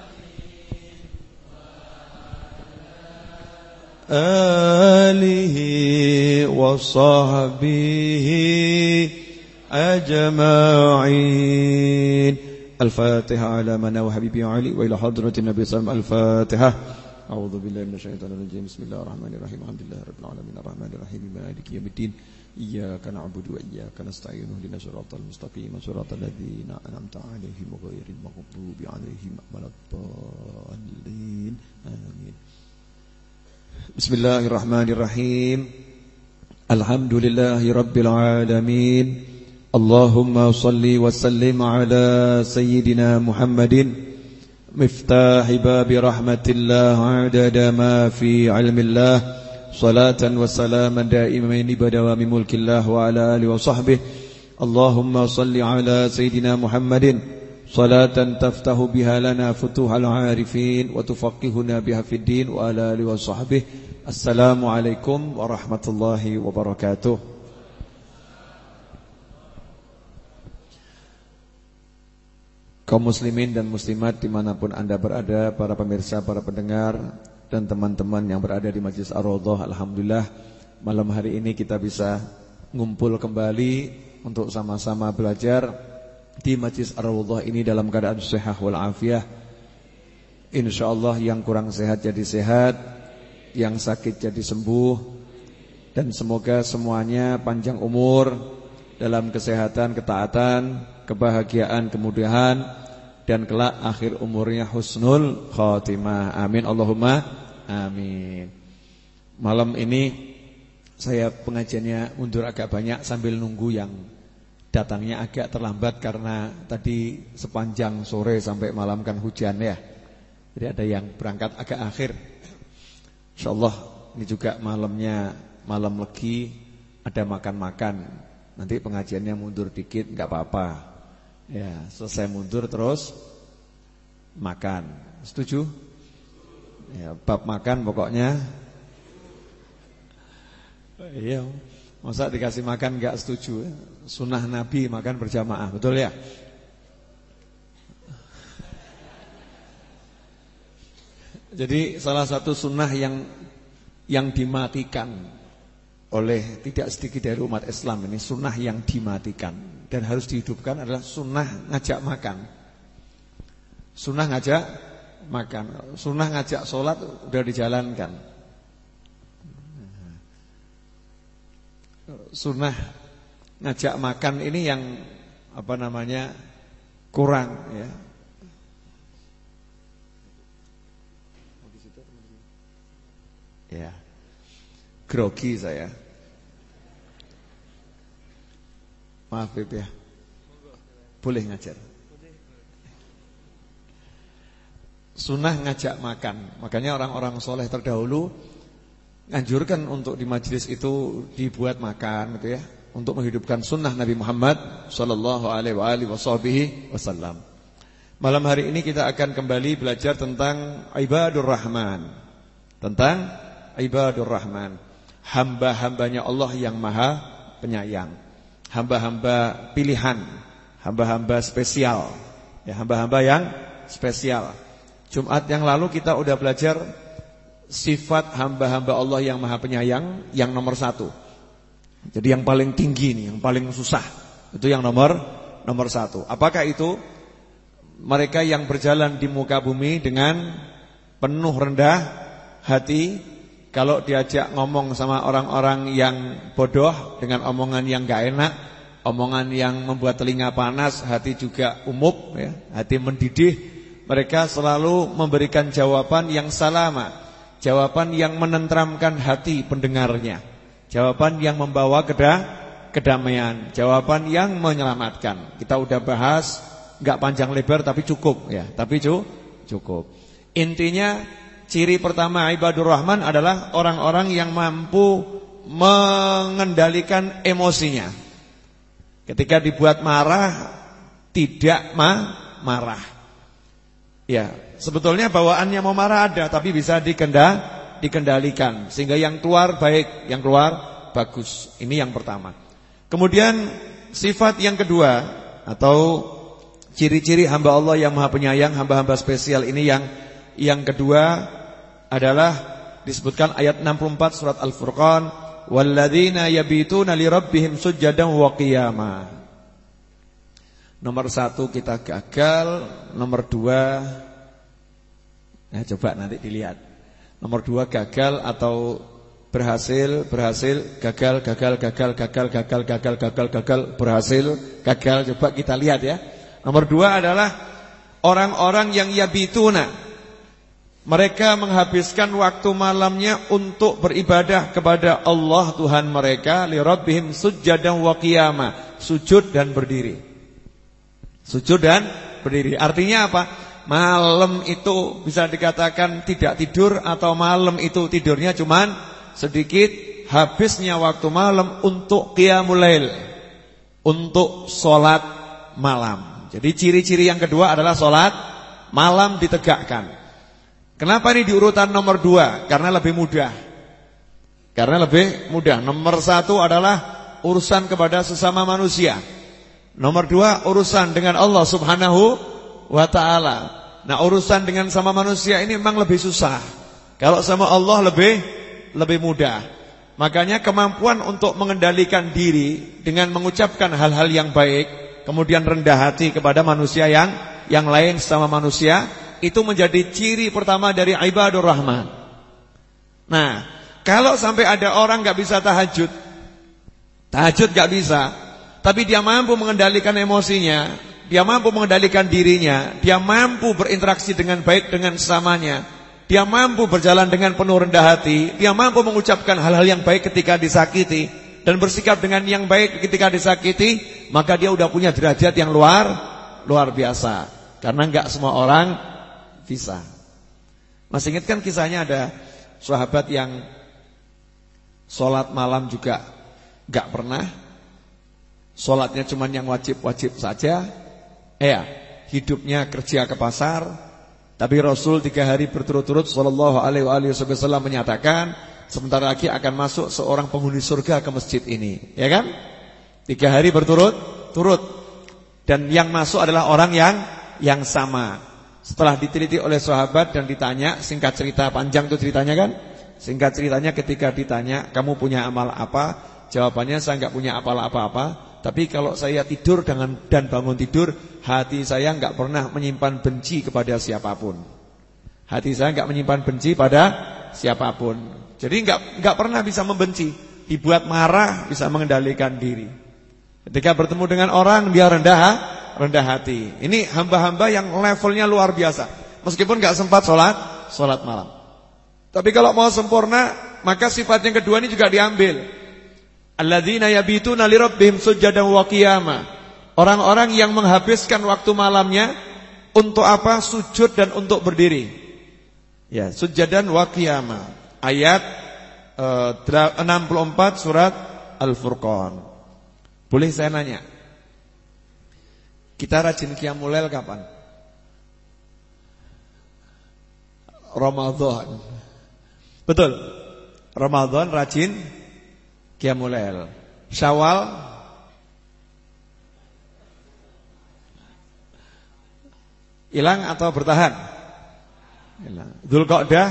آله وصحبه أجمعين. الفاتحة على من وحبيبي علي وإلى حضرة النبي صلى الله عليه وسلم. الفاتحة. أعوذ بالله من الشيطان الرجيم. بسم الله الرحمن الرحيم. الحمد لله رب العالمين الرحمن الرحيم مالك يوم الدين إياك نعبد وإياك نستعين اهدنا الصراط المستقيم صراط الذين أنعمت عليهم غير المغضوب عليهم ولا الضالين آمين. بسم الله الرحمن الرحيم. الحمد لله رب العالمين. اللهم صل وسلم على سيدنا محمد مفتاح باب رحمة الله عدد ما في علم الله صلاة وسلاما دائمين بدوام ملك الله وعلى آله وصحبه. اللهم صل على سيدنا محمد صلاة تفتح بها لنا فتوح العارفين وتفقهنا بها في الدين وعلى آله وصحبه. السلام عليكم ورحمة الله وبركاته. Kaum muslimin dan muslimat dimanapun anda berada, para pemirsa, para pendengar, dan teman-teman yang berada di Majlis Ar-Raudhah, alhamdulillah malam hari ini kita bisa ngumpul kembali untuk sama-sama belajar di Majlis Ar-Raudhah ini dalam keadaan sehat wal afiah. InsyaAllah yang kurang sehat jadi sehat, yang sakit jadi sembuh, dan semoga semuanya panjang umur dalam kesehatan, ketaatan, kebahagiaan, kemudahan, dan kelak akhir umurnya husnul khatimah. Amin Allahumma amin. Malam ini saya pengajiannya mundur agak banyak sambil nunggu yang datangnya agak terlambat karena tadi sepanjang sore sampai malam kan hujan ya. Jadi ada yang berangkat agak akhir. InsyaAllah ini juga malamnya malam legi, ada makan-makan. Nanti pengajiannya mundur dikit enggak apa-apa. Ya, selesai mundur terus makan. Setuju? Ya, bab makan pokoknya. Iya, masa dikasih makan enggak setuju? Sunnah Nabi makan berjamaah, betul ya? Jadi salah satu sunnah yang yang dimatikan oleh tidak sedikit dari umat Islam ini, sunnah yang dimatikan dan harus dihidupkan adalah sunnah ngajak makan. Sunnah ngajak makan, sunnah ngajak sholat udah dijalankan. sunnah ngajak makan ini yang apa namanya kurang ya. Ya. Grogi saya. Maaf Beb ya. Boleh ngajar. Sunnah ngajak makan. Makanya orang-orang soleh terdahulu nganjurkan untuk di majelis itu dibuat makan gitu ya, untuk menghidupkan sunnah Nabi Muhammad sallallahu alaihi wasallam. Malam hari ini kita akan kembali belajar tentang Ibadur Rahman. Tentang Ibadur Rahman, hamba-hambanya Allah yang maha penyayang, hamba-hamba pilihan, hamba-hamba spesial ya, hamba-hamba yang spesial. Jumat yang lalu kita udah belajar sifat hamba-hamba Allah yang maha penyayang yang nomor satu. Jadi yang paling tinggi nih, yang paling susah, itu yang nomor nomor satu. Apakah itu? Mereka yang berjalan di muka bumi dengan penuh rendah hati. Kalau diajak ngomong sama orang-orang yang bodoh dengan omongan yang gak enak, omongan yang membuat telinga panas, hati juga umup ya, hati mendidih, mereka selalu memberikan jawaban yang salama, jawaban yang menenteramkan hati pendengarnya, jawaban yang membawa kedah, kedamaian, jawaban yang menyelamatkan. Kita udah bahas, gak panjang lebar tapi cukup ya, tapi cu, cukup. Intinya ciri pertama Ibadur Rahman adalah orang-orang yang mampu mengendalikan emosinya. Ketika dibuat marah, tidak ma marah. Ya, sebetulnya bawaannya mau marah ada, tapi bisa dikenda dikendalikan sehingga yang keluar baik, yang keluar bagus. Ini yang pertama. Kemudian sifat yang kedua atau ciri-ciri hamba Allah yang maha penyayang, hamba-hamba spesial ini yang yang kedua adalah disebutkan ayat enam puluh empat surat Al-Furqan, walladzina yabituna lirabbihim sujjadan wa qiyama. Nomor satu kita gagal, nomor dua, nah coba nanti dilihat. Nomor dua gagal atau berhasil, berhasil, gagal, gagal, gagal, gagal, gagal, gagal, gagal, gagal, berhasil, gagal. Coba kita lihat ya. Nomor dua adalah orang-orang yang yabituna. Mereka menghabiskan waktu malamnya untuk beribadah kepada Allah Tuhan mereka, li rabbihim sujjadan wa qiyama, sujud dan berdiri. Sujud dan berdiri. Artinya apa? Malam itu bisa dikatakan tidak tidur, atau malam itu tidurnya cuman sedikit, habisnya waktu malam untuk qiyamul lail, untuk sholat malam. Jadi ciri-ciri yang kedua adalah sholat malam ditegakkan. Kenapa ini diurutan nomor dua? Karena lebih mudah. Karena lebih mudah. Nomor satu adalah urusan kepada sesama manusia. Nomor dua urusan dengan Allah subhanahu wa ta'ala. Nah, urusan dengan sama manusia ini memang lebih susah. Kalau sama Allah lebih lebih mudah. Makanya kemampuan untuk mengendalikan diri dengan mengucapkan hal-hal yang baik, kemudian rendah hati kepada manusia yang yang lain sama manusia, itu menjadi ciri pertama dari Ibadur Rahman. Nah, kalau sampai ada orang gak bisa tahajud, tahajud gak bisa, tapi dia mampu mengendalikan emosinya, dia mampu mengendalikan dirinya, dia mampu berinteraksi dengan baik dengan sesamanya, dia mampu berjalan dengan penuh rendah hati, dia mampu mengucapkan hal-hal yang baik ketika disakiti, dan bersikap dengan yang baik ketika disakiti, maka dia udah punya derajat yang luar luar biasa. Karena gak semua orang bisa. Masih ingat kan kisahnya ada sahabat yang sholat malam juga gak pernah, sholatnya cuma yang wajib-wajib saja. Ya, hidupnya kerja ke pasar. Tapi Rasul tiga hari berturut-turut sallallahu alaihi wasallam menyatakan, sebentar lagi akan masuk seorang penghuni surga ke masjid ini. Ya kan? Tiga hari berturut-turut. Dan yang masuk adalah orang yang yang sama. Setelah diteliti oleh sahabat dan ditanya, singkat cerita, panjang tuh ceritanya kan? Singkat ceritanya ketika ditanya, kamu punya amal apa? Jawabannya, saya enggak punya amal apa-apa, tapi kalau saya tidur dengan dan bangun tidur, hati saya enggak pernah menyimpan benci kepada siapapun. Hati saya enggak menyimpan benci pada siapapun. Jadi enggak enggak pernah bisa membenci. dibuat marah bisa mengendalikan diri. Ketika bertemu dengan orang dia rendah rendah hati. Ini hamba-hamba yang levelnya luar biasa. Meskipun gak sempat sholat sholat malam. Tapi kalau mau sempurna, maka sifat yang kedua ini juga diambil. Alladzina yabituna lirabbihim sujjadan wa qiyama. Orang-orang yang menghabiskan waktu malamnya untuk apa? Sujud dan untuk berdiri. Ya, sujjadan wa qiyama. Ayat uh, enam puluh empat surat Al-Furqan. Boleh saya nanya? Kita rajin qiyamul lail kapan? Ramadan. Betul. Ramadan rajin qiyamul lail. Syawal hilang atau bertahan? Hilang. Dzulqa'dah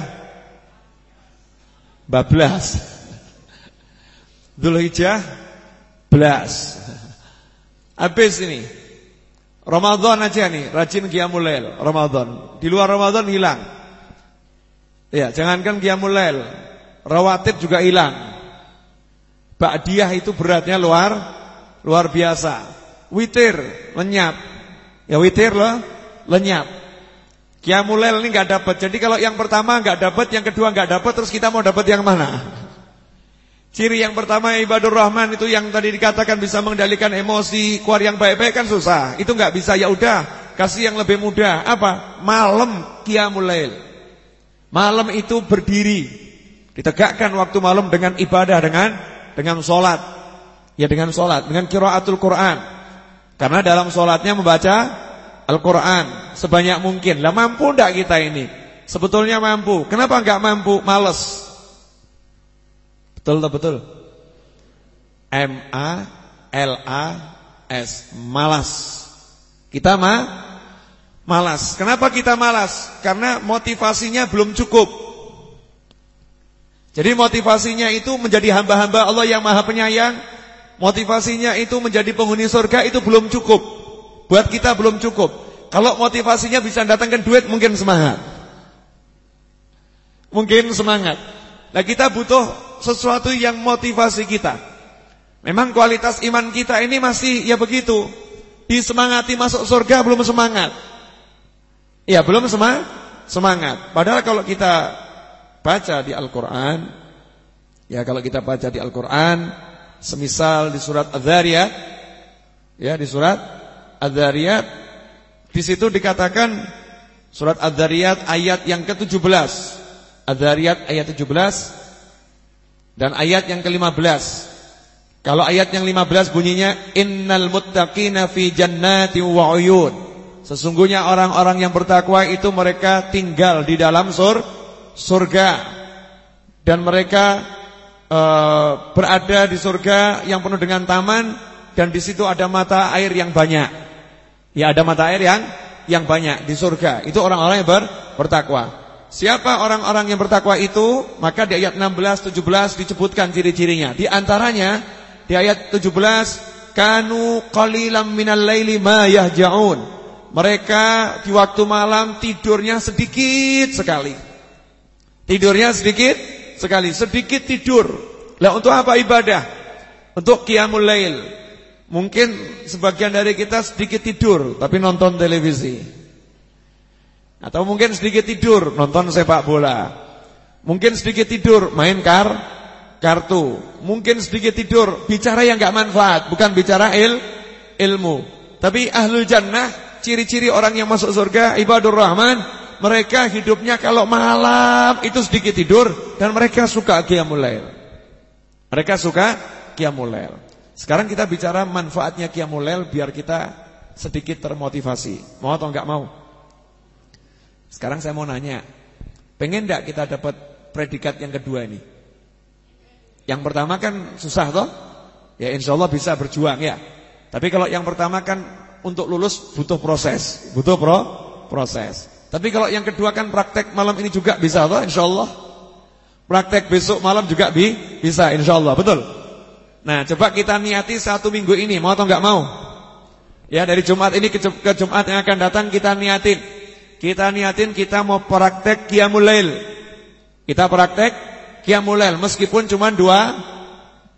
bablas. Dzulhijjah belas. Habis ini. Ramadan aja nih, rajin qiyamul lail. Ramadan. Di luar Ramadan hilang. Ya, jangankan qiyamul lail, rawatib juga hilang. Ba'diyah itu beratnya luar luar biasa. Witir lenyap. Ya witir loh, lenyap. Qiyamul lail ini enggak dapat. Jadi kalau yang pertama enggak dapat, yang kedua enggak dapat, terus kita mau dapat yang mana? Ciri yang pertama ibadur rahman itu yang tadi dikatakan bisa mengendalikan emosi, keluar yang baik-baik kan susah. Itu enggak bisa, ya udah, kasih yang lebih mudah. Apa? Malam qiyamul lail. Malam itu berdiri, ditegakkan waktu malam dengan ibadah, dengan dengan sholat. Ya dengan sholat, dengan qiraatul Quran. Karena dalam sholatnya membaca Al-Quran sebanyak mungkin. Lah mampu enggak kita ini? Sebetulnya mampu. Kenapa enggak mampu? Males. Betul tak betul? M A L A S, malas. Kita mah malas. Kenapa kita malas? Karena motivasinya belum cukup. Jadi motivasinya itu menjadi hamba-hamba Allah yang Maha Penyayang. Motivasinya itu menjadi penghuni surga itu belum cukup. Buat kita belum cukup. Kalau motivasinya bisa datangkan duit, mungkin semangat. Mungkin semangat. Nah, kita butuh sesuatu yang motivasi kita. Memang kualitas iman kita ini masih ya begitu. Disemangati masuk surga belum semangat. Ya belum semangat. Padahal kalau kita baca di Al-Quran, ya kalau kita baca di Al-Quran, semisal di surat Adz-Dzariyat, ya di surat Adz-Dzariyat, di situ dikatakan surat Adz-Dzariyat ayat yang ke tujuh belas, Adz-Dzariyat ayat tujuh belas dan ayat yang ke lima belas. Kalau ayat yang lima belas bunyinya innal muttaqina fi jannatin wa uyun. Sesungguhnya orang-orang yang bertakwa itu mereka tinggal di dalam sur, surga. Dan mereka e, berada di surga yang penuh dengan taman. Dan di situ ada mata air yang banyak. Ya ada mata air yang yang banyak di surga. Itu orang-orang yang ber, bertakwa. Siapa orang-orang yang bertakwa itu? Maka di ayat enam belas, tujuh belas disebutkan ciri-cirinya. Di antaranya di ayat tujuh belas, kanu qalilan minal laili ma yahja'un. Mereka di waktu malam tidurnya sedikit sekali. Tidurnya sedikit sekali, sedikit tidur. Lah untuk apa ibadah? Untuk qiyamul lail. Mungkin sebagian dari kita sedikit tidur tapi nonton televisi. Atau mungkin sedikit tidur nonton sepak bola. Mungkin sedikit tidur main kar kartu. Mungkin sedikit tidur bicara yang enggak manfaat, bukan bicara il ilmu. Tapi ahlul jannah, ciri-ciri orang yang masuk surga, ibadur rahman, mereka hidupnya kalau malam itu sedikit tidur dan mereka suka qiyamul lail. Mereka suka qiyamul lail. Sekarang kita bicara manfaatnya qiyamul lail biar kita sedikit termotivasi. Mau atau enggak mau? Sekarang saya mau nanya, pengen enggak kita dapat predikat yang kedua ini? Yang pertama kan susah toh? Ya insyaallah bisa berjuang ya. Tapi kalau yang pertama kan untuk lulus butuh proses, butuh pro proses. Tapi kalau yang kedua kan praktek malam ini juga bisa toh insyaallah. Praktek besok malam juga bi bisa insyaallah, betul. Nah, coba kita niati satu minggu ini, mau atau enggak mau? Ya, dari Jumat ini ke, ke Jumat yang akan datang kita niatin. Kita niatin kita mau praktek qiyamul lail. Kita praktek qiyamul lail meskipun cuma dua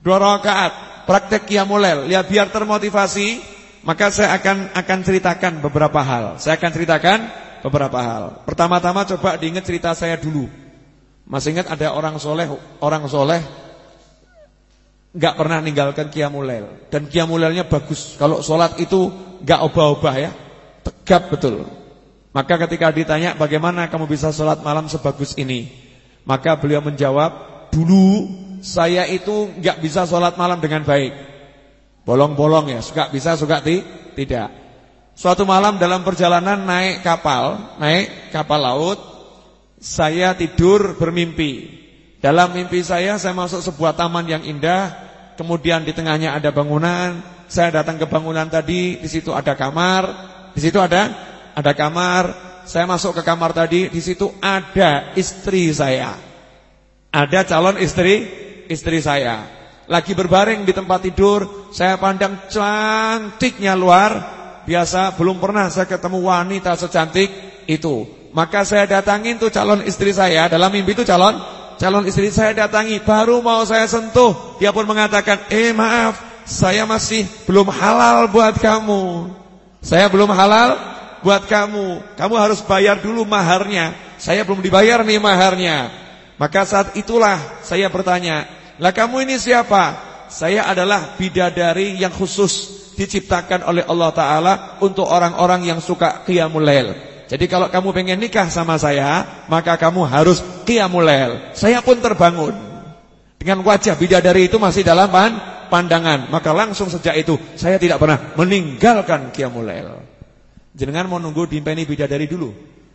Dua rakaat, praktek qiyamul lail. Ya biar termotivasi, maka saya akan akan ceritakan beberapa hal. Saya akan ceritakan beberapa hal. Pertama-tama coba diingat cerita saya dulu. Masih ingat ada orang soleh, orang soleh enggak pernah ninggalkan qiyamul lail. Dan qiyamul lailnya bagus. Kalau sholat itu enggak obah-obah ya, tegap betul. Maka ketika ditanya bagaimana kamu bisa sholat malam sebagus ini, maka beliau menjawab, dulu saya itu enggak bisa sholat malam dengan baik. Bolong-bolong ya, suka bisa, suka ti, tidak. Suatu malam dalam perjalanan naik kapal, naik kapal laut, saya tidur bermimpi. Dalam mimpi saya, saya masuk sebuah taman yang indah. Kemudian di tengahnya ada bangunan. Saya datang ke bangunan tadi, di situ ada kamar. Di situ ada ada kamar. Saya masuk ke kamar tadi, di situ ada istri saya. Ada calon istri istri saya. Lagi berbaring di tempat tidur. Saya pandang cantiknya luar biasa. Belum pernah saya ketemu wanita secantik itu. Maka saya datangin tuh calon istri saya. Dalam mimpi itu calon calon istri saya datangi. Baru mau saya sentuh, dia pun mengatakan, "Eh maaf, saya masih belum halal buat kamu. Saya belum halal buat kamu. Kamu harus bayar dulu maharnya. Saya belum dibayar nih maharnya." Maka saat itulah saya bertanya, "Lah kamu ini siapa?" "Saya adalah bidadari yang khusus diciptakan oleh Allah Ta'ala untuk orang-orang yang suka qiyamul lail. Jadi kalau kamu pengen nikah sama saya, maka kamu harus qiyamul lail." Saya pun terbangun. Dengan wajah bidadari itu masih dalam pandangan. Maka langsung sejak itu saya tidak pernah meninggalkan qiyamul lail. Jenengan mau nunggu diimpeni bidadari dulu?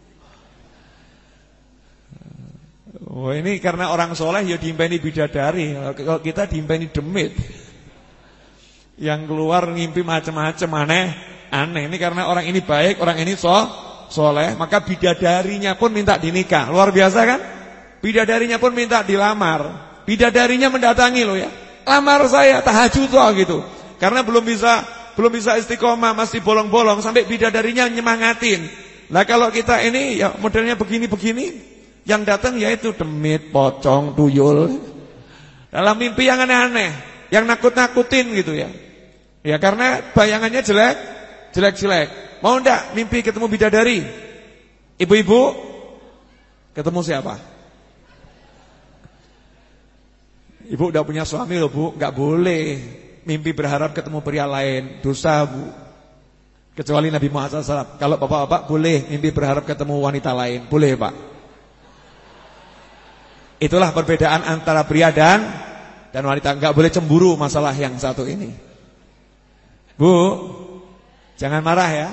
Oh, ini karena orang soleh ya diimpeni bidadari. Kalau kita diimpeni demit. Yang keluar ngimpi macam-macam aneh, aneh. Ini karena orang ini baik, orang ini so soleh, maka bidadarinya pun minta dinikah. Luar biasa kan? Bidadarinya pun minta dilamar. Bidadarinya mendatangi loh ya. Lamar saya tahajud loh gitu. Karena belum bisa belum bisa istiqomah, masih bolong-bolong, sampai bidadarinya nyemangatin. Nah kalau kita ini ya modelnya begini-begini, yang datang yaitu demit, pocong, tuyul. Dalam mimpi yang aneh-aneh, yang nakut-nakutin gitu ya. Ya karena bayangannya jelek, jelek-jelek. Mau enggak mimpi ketemu bidadari? Ibu-ibu ketemu siapa? Ibu udah punya suami loh Bu, enggak boleh mimpi berharap ketemu pria lain, dosa Bu. Kecuali Nabi Muhammad shallallahu alaihi wasallam. Kalau bapak-bapak boleh mimpi berharap ketemu wanita lain, boleh Pak. Itulah perbedaan antara pria dan dan wanita. Enggak boleh cemburu masalah yang satu ini. Bu, jangan marah ya.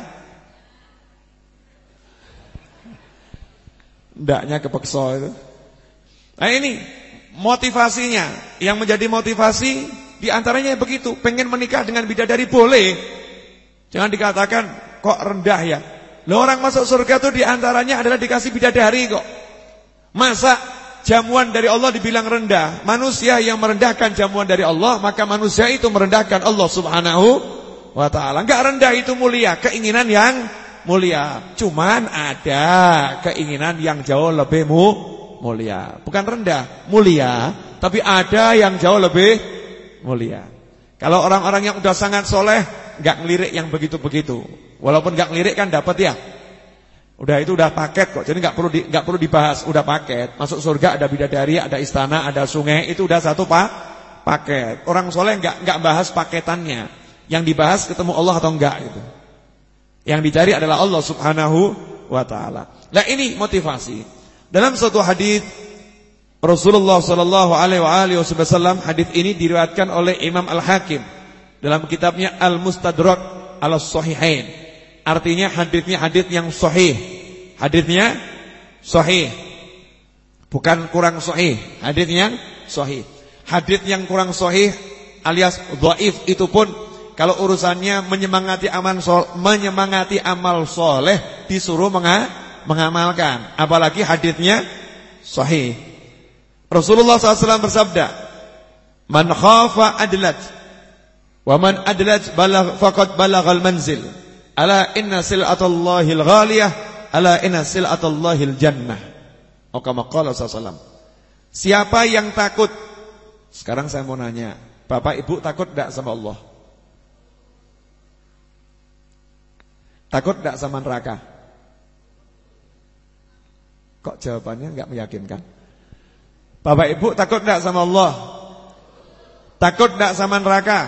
Ndaknya kepeksa itu. Nah ini motivasinya. Yang menjadi motivasi diantaranya begitu. Pengen menikah dengan bidadari boleh. Jangan dikatakan kok rendah ya. Loh orang masuk surga itu diantaranya adalah dikasih bidadari kok. Masa jamuan dari Allah dibilang rendah? Manusia yang merendahkan jamuan dari Allah, maka manusia itu merendahkan Allah subhanahu wa ta'ala. Enggak rendah itu mulia. Keinginan yang mulia. Cuman ada keinginan yang jauh lebih mu, mulia. Bukan rendah, mulia. Tapi ada yang jauh lebih mulia. Kalau orang-orang yang udah sangat soleh, enggak ngelirik yang begitu-begitu. Walaupun enggak ngelirik kan dapat ya. Udah itu udah paket kok. Jadi enggak perlu di, enggak perlu dibahas, udah paket. Masuk surga ada bidadari, ada istana, ada sungai, itu udah satu pak paket. Orang soleh enggak enggak bahas paketannya. Yang dibahas ketemu Allah atau enggak gitu. Yang dicari adalah Allah subhanahu wa ta'ala. Nah ini motivasi. Dalam suatu hadis Rasulullah sallallahu alaihi wasallam, hadis ini diriwayatkan oleh Imam Al-Hakim dalam kitabnya Al-Mustadrak Al-Sahihain. Artinya hadisnya hadis yang sahih. Hadisnya sahih. Bukan kurang sahih, hadis yang sahih. Hadis yang kurang sahih alias dhaif itu pun kalau urusannya menyemangati amal sol, menyemangati amal soleh disuruh menga, mengamalkan. Apalagi hadisnya sahih. Rasulullah shallallahu alaihi wasallam bersabda, "Man khafa adlat, wa man adlat balagh faqad balaghal manzil. Ala inna sil'atallahil ghaliyah, ala inna sil'atallahil jannah." Oh kama qala sallallahu alaihi wasallam. Siapa yang takut? Sekarang saya mau nanya, Bapak Ibu takut enggak sama Allah? Takut enggak sama neraka? Kok jawabannya enggak meyakinkan? Bapak Ibu takut enggak sama Allah? Takut enggak sama neraka?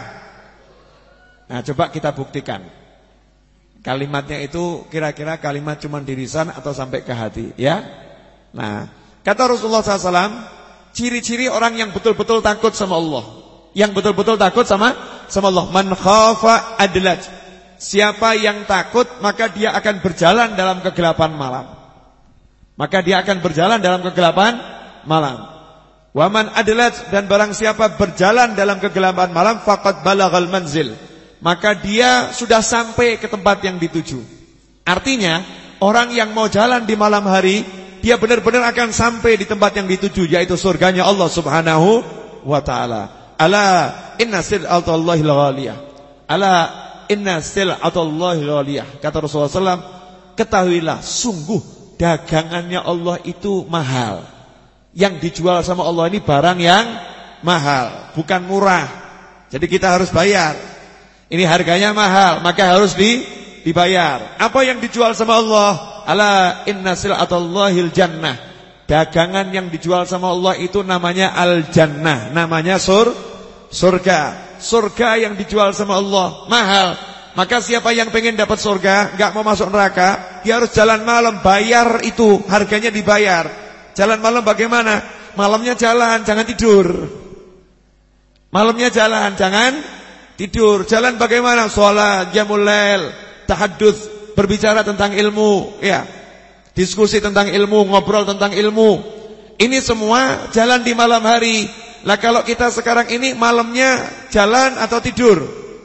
Nah, coba kita buktikan. Kalimatnya itu kira-kira kalimat cuma di lisan atau sampai ke hati, ya? Nah, kata Rasulullah shallallahu alaihi wasallam, ciri-ciri orang yang betul-betul takut sama Allah, yang betul-betul takut sama sama Allah, man khafa adlaj. Siapa yang takut maka dia akan berjalan dalam kegelapan malam. Maka dia akan berjalan dalam kegelapan malam. Wa man adlaj, dan barang siapa berjalan dalam kegelapan malam, faqad balaghal manzil, maka dia sudah sampai ke tempat yang dituju. Artinya, orang yang mau jalan di malam hari, dia benar-benar akan sampai di tempat yang dituju, yaitu surganya Allah Subhanahu wa taala. Ala inna sil'atallahi ghaliyah. Ala inna sil'atallahi ghaliyah. Kata Rasulullah shallallahu alaihi wasallam, ketahuilah sungguh dagangannya Allah itu mahal. Yang dijual sama Allah ini barang yang mahal, bukan murah. Jadi kita harus bayar. Ini harganya mahal, maka harus di, dibayar. Apa yang dijual sama Allah? Ala inna sil'atallahil jannah. Dagangan yang dijual sama Allah itu namanya al-jannah, namanya sur, surga. Surga yang dijual sama Allah mahal. Maka siapa yang pengen dapat surga, enggak mau masuk neraka, dia harus jalan malam, bayar itu, harganya dibayar. Jalan malam bagaimana? Malamnya jalan, jangan tidur. Malamnya jalan, jangan tidur. Jalan bagaimana? Sholat, qiyamul lail, tahadduts, berbicara tentang ilmu, ya. Diskusi tentang ilmu, ngobrol tentang ilmu. Ini semua jalan di malam hari. Lah kalau kita sekarang ini malamnya jalan atau tidur?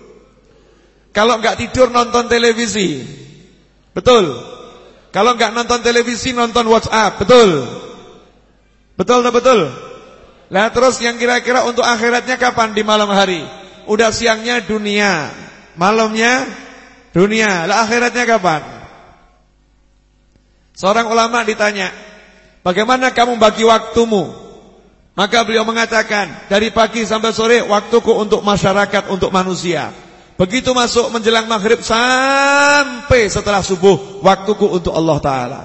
Kalau enggak tidur nonton televisi. Betul? Kalau enggak nonton televisi nonton WhatsApp, betul? Betul atau betul? Lah terus yang kira-kira untuk akhiratnya kapan di malam hari? Udah siangnya dunia, malamnya dunia. Lah akhiratnya kapan? Seorang ulama ditanya, bagaimana kamu bagi waktumu? Maka beliau mengatakan, dari pagi sampai sore waktuku untuk masyarakat, untuk manusia. Begitu masuk menjelang maghrib sampai setelah subuh, waktuku untuk Allah Ta'ala.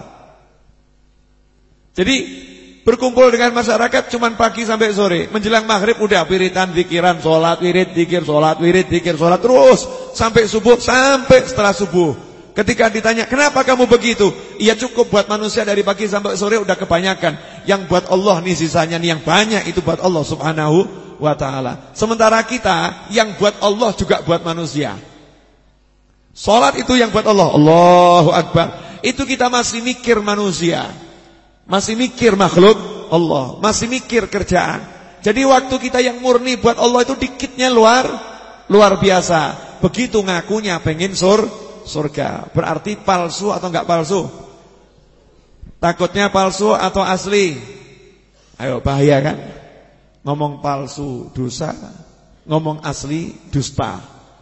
Jadi berkumpul dengan masyarakat cuman pagi sampai sore. Menjelang maghrib udah wiritan, zikiran, sholat, wirid, zikir, sholat, wirid, zikir, sholat, terus sampai subuh, sampai setelah subuh. Ketika ditanya, kenapa kamu begitu? Iya cukup buat manusia dari pagi sampai sore udah kebanyakan. Yang buat Allah nih sisanya nih yang banyak itu buat Allah Subhanahu wa ta'ala. Sementara kita yang buat Allah juga buat manusia. Sholat itu yang buat Allah, Allahu Akbar. Itu kita masih mikir manusia, masih mikir makhluk Allah, masih mikir kerjaan. Jadi waktu kita yang murni buat Allah itu dikitnya luar luar biasa. Begitu ngakunya pengen sur, surga. Berarti palsu atau enggak palsu? Takutnya palsu atau asli? Ayo, bahaya kan? Ngomong palsu dosa, ngomong asli dusta.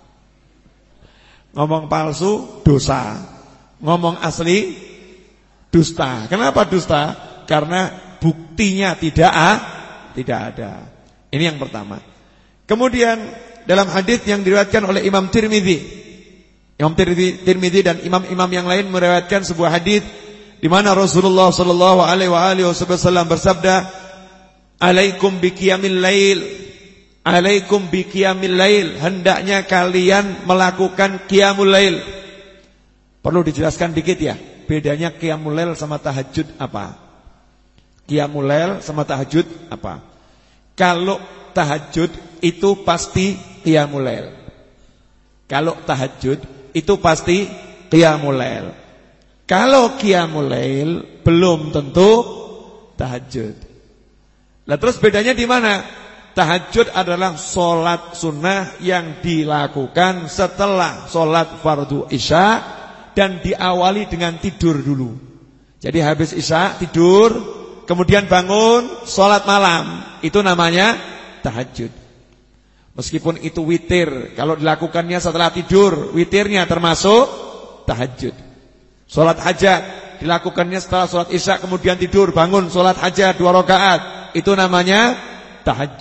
Ngomong palsu dosa, ngomong asli dusta. Kenapa dusta? Karena buktinya tidak ah, tidak ada. Ini yang pertama. Kemudian dalam hadis yang diriwayatkan oleh Imam Tirmidzi, Imam Tirmidzi dan imam-imam yang lain meriwayatkan sebuah hadis di mana Rasulullah sallallahu alaihi wasallam bersabda, "Alaikum biqiyamil lail, alaikum biqiyamil lail." Hendaknya kalian melakukan qiyamul lail. Perlu dijelaskan dikit ya, bedanya qiyamul lail sama tahajud apa? Qiyamul lail sama tahajud apa? Kalau tahajud itu pasti qiyamul lail. Kalau tahajud itu pasti qiyamul lail. Kalau qiyamul lail belum tentu tahajud. Lah terus bedanya di mana? Tahajud adalah sholat sunnah yang dilakukan setelah sholat fardu isya dan diawali dengan tidur dulu. Jadi habis isya tidur, kemudian bangun sholat malam, itu namanya tahajud. Meskipun itu witir, kalau dilakukannya setelah tidur, witirnya termasuk tahajud. Sholat hajat dilakukannya setelah sholat isya kemudian tidur, bangun sholat hajat dua rakaat, itu namanya tahajud.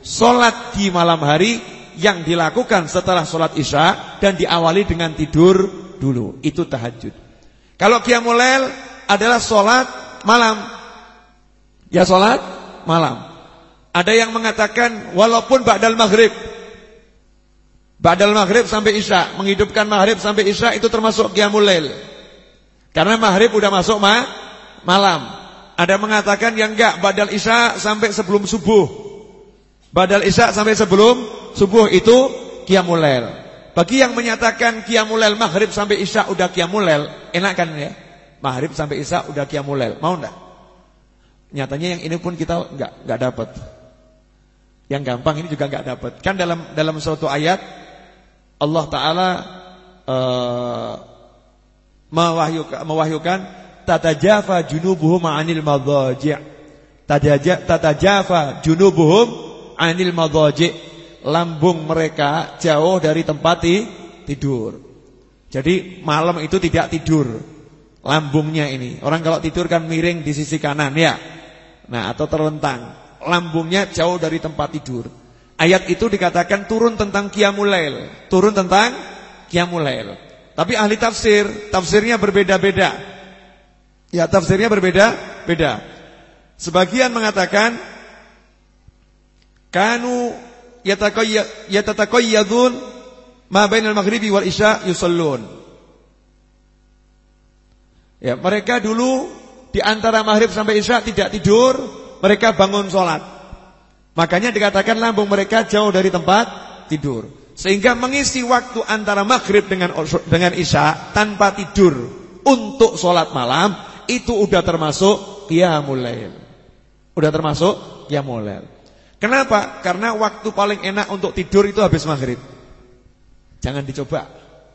Salat di malam hari yang dilakukan setelah salat Isya dan diawali dengan tidur dulu, itu tahajud. Kalau qiyamul lail adalah salat malam. Ya salat malam. Ada yang mengatakan walaupun ba'dal maghrib. Ba'dal maghrib sampai Isya, menghidupkan maghrib sampai Isya itu termasuk qiyamul lail. Karena maghrib udah masuk ma malam. Ada mengatakan yang enggak, ba'dal Isya sampai sebelum subuh. Ba'dal Isya sampai sebelum subuh itu qiyamul lail. Bagi yang menyatakan qiyamul lail maghrib sampai Isya udah qiyamul lail, enak kan ya? Maghrib sampai Isya udah qiyamul lail. Mau enggak? Nyatanya yang ini pun kita enggak enggak dapat. Yang gampang ini juga enggak dapat. Kan dalam dalam suatu ayat Allah Taala uh, mewahyukan, mewahyukan tatajafa junubuhum 'anil madhaji'. Tatajafa junubuhum 'anil madhaji'. Lambung mereka jauh dari tempat tidur. Jadi malam itu tidak tidur. Lambungnya ini. Orang kalau tidur kan miring di sisi kanan ya. Nah, atau terlentang. Lambungnya jauh dari tempat tidur. Ayat itu dikatakan turun tentang qiyamul lail. Turun tentang qiyamul lail. Tapi ahli tafsir, tafsirnya berbeda-beda. Ya, tafsirnya berbeda-beda. Sebagian mengatakan kanu yatataqayyadun ma bainal maghribi wal isya yusallun. Ya, mereka dulu di antara maghrib sampai isya tidak tidur, mereka bangun sholat. Makanya dikatakan lambung mereka jauh dari tempat tidur. Sehingga mengisi waktu antara maghrib dengan dengan isya tanpa tidur untuk sholat malam itu udah termasuk qiyamul lail. Udah termasuk qiyamul lail. Kenapa? Karena waktu paling enak untuk tidur itu habis maghrib. Jangan dicoba,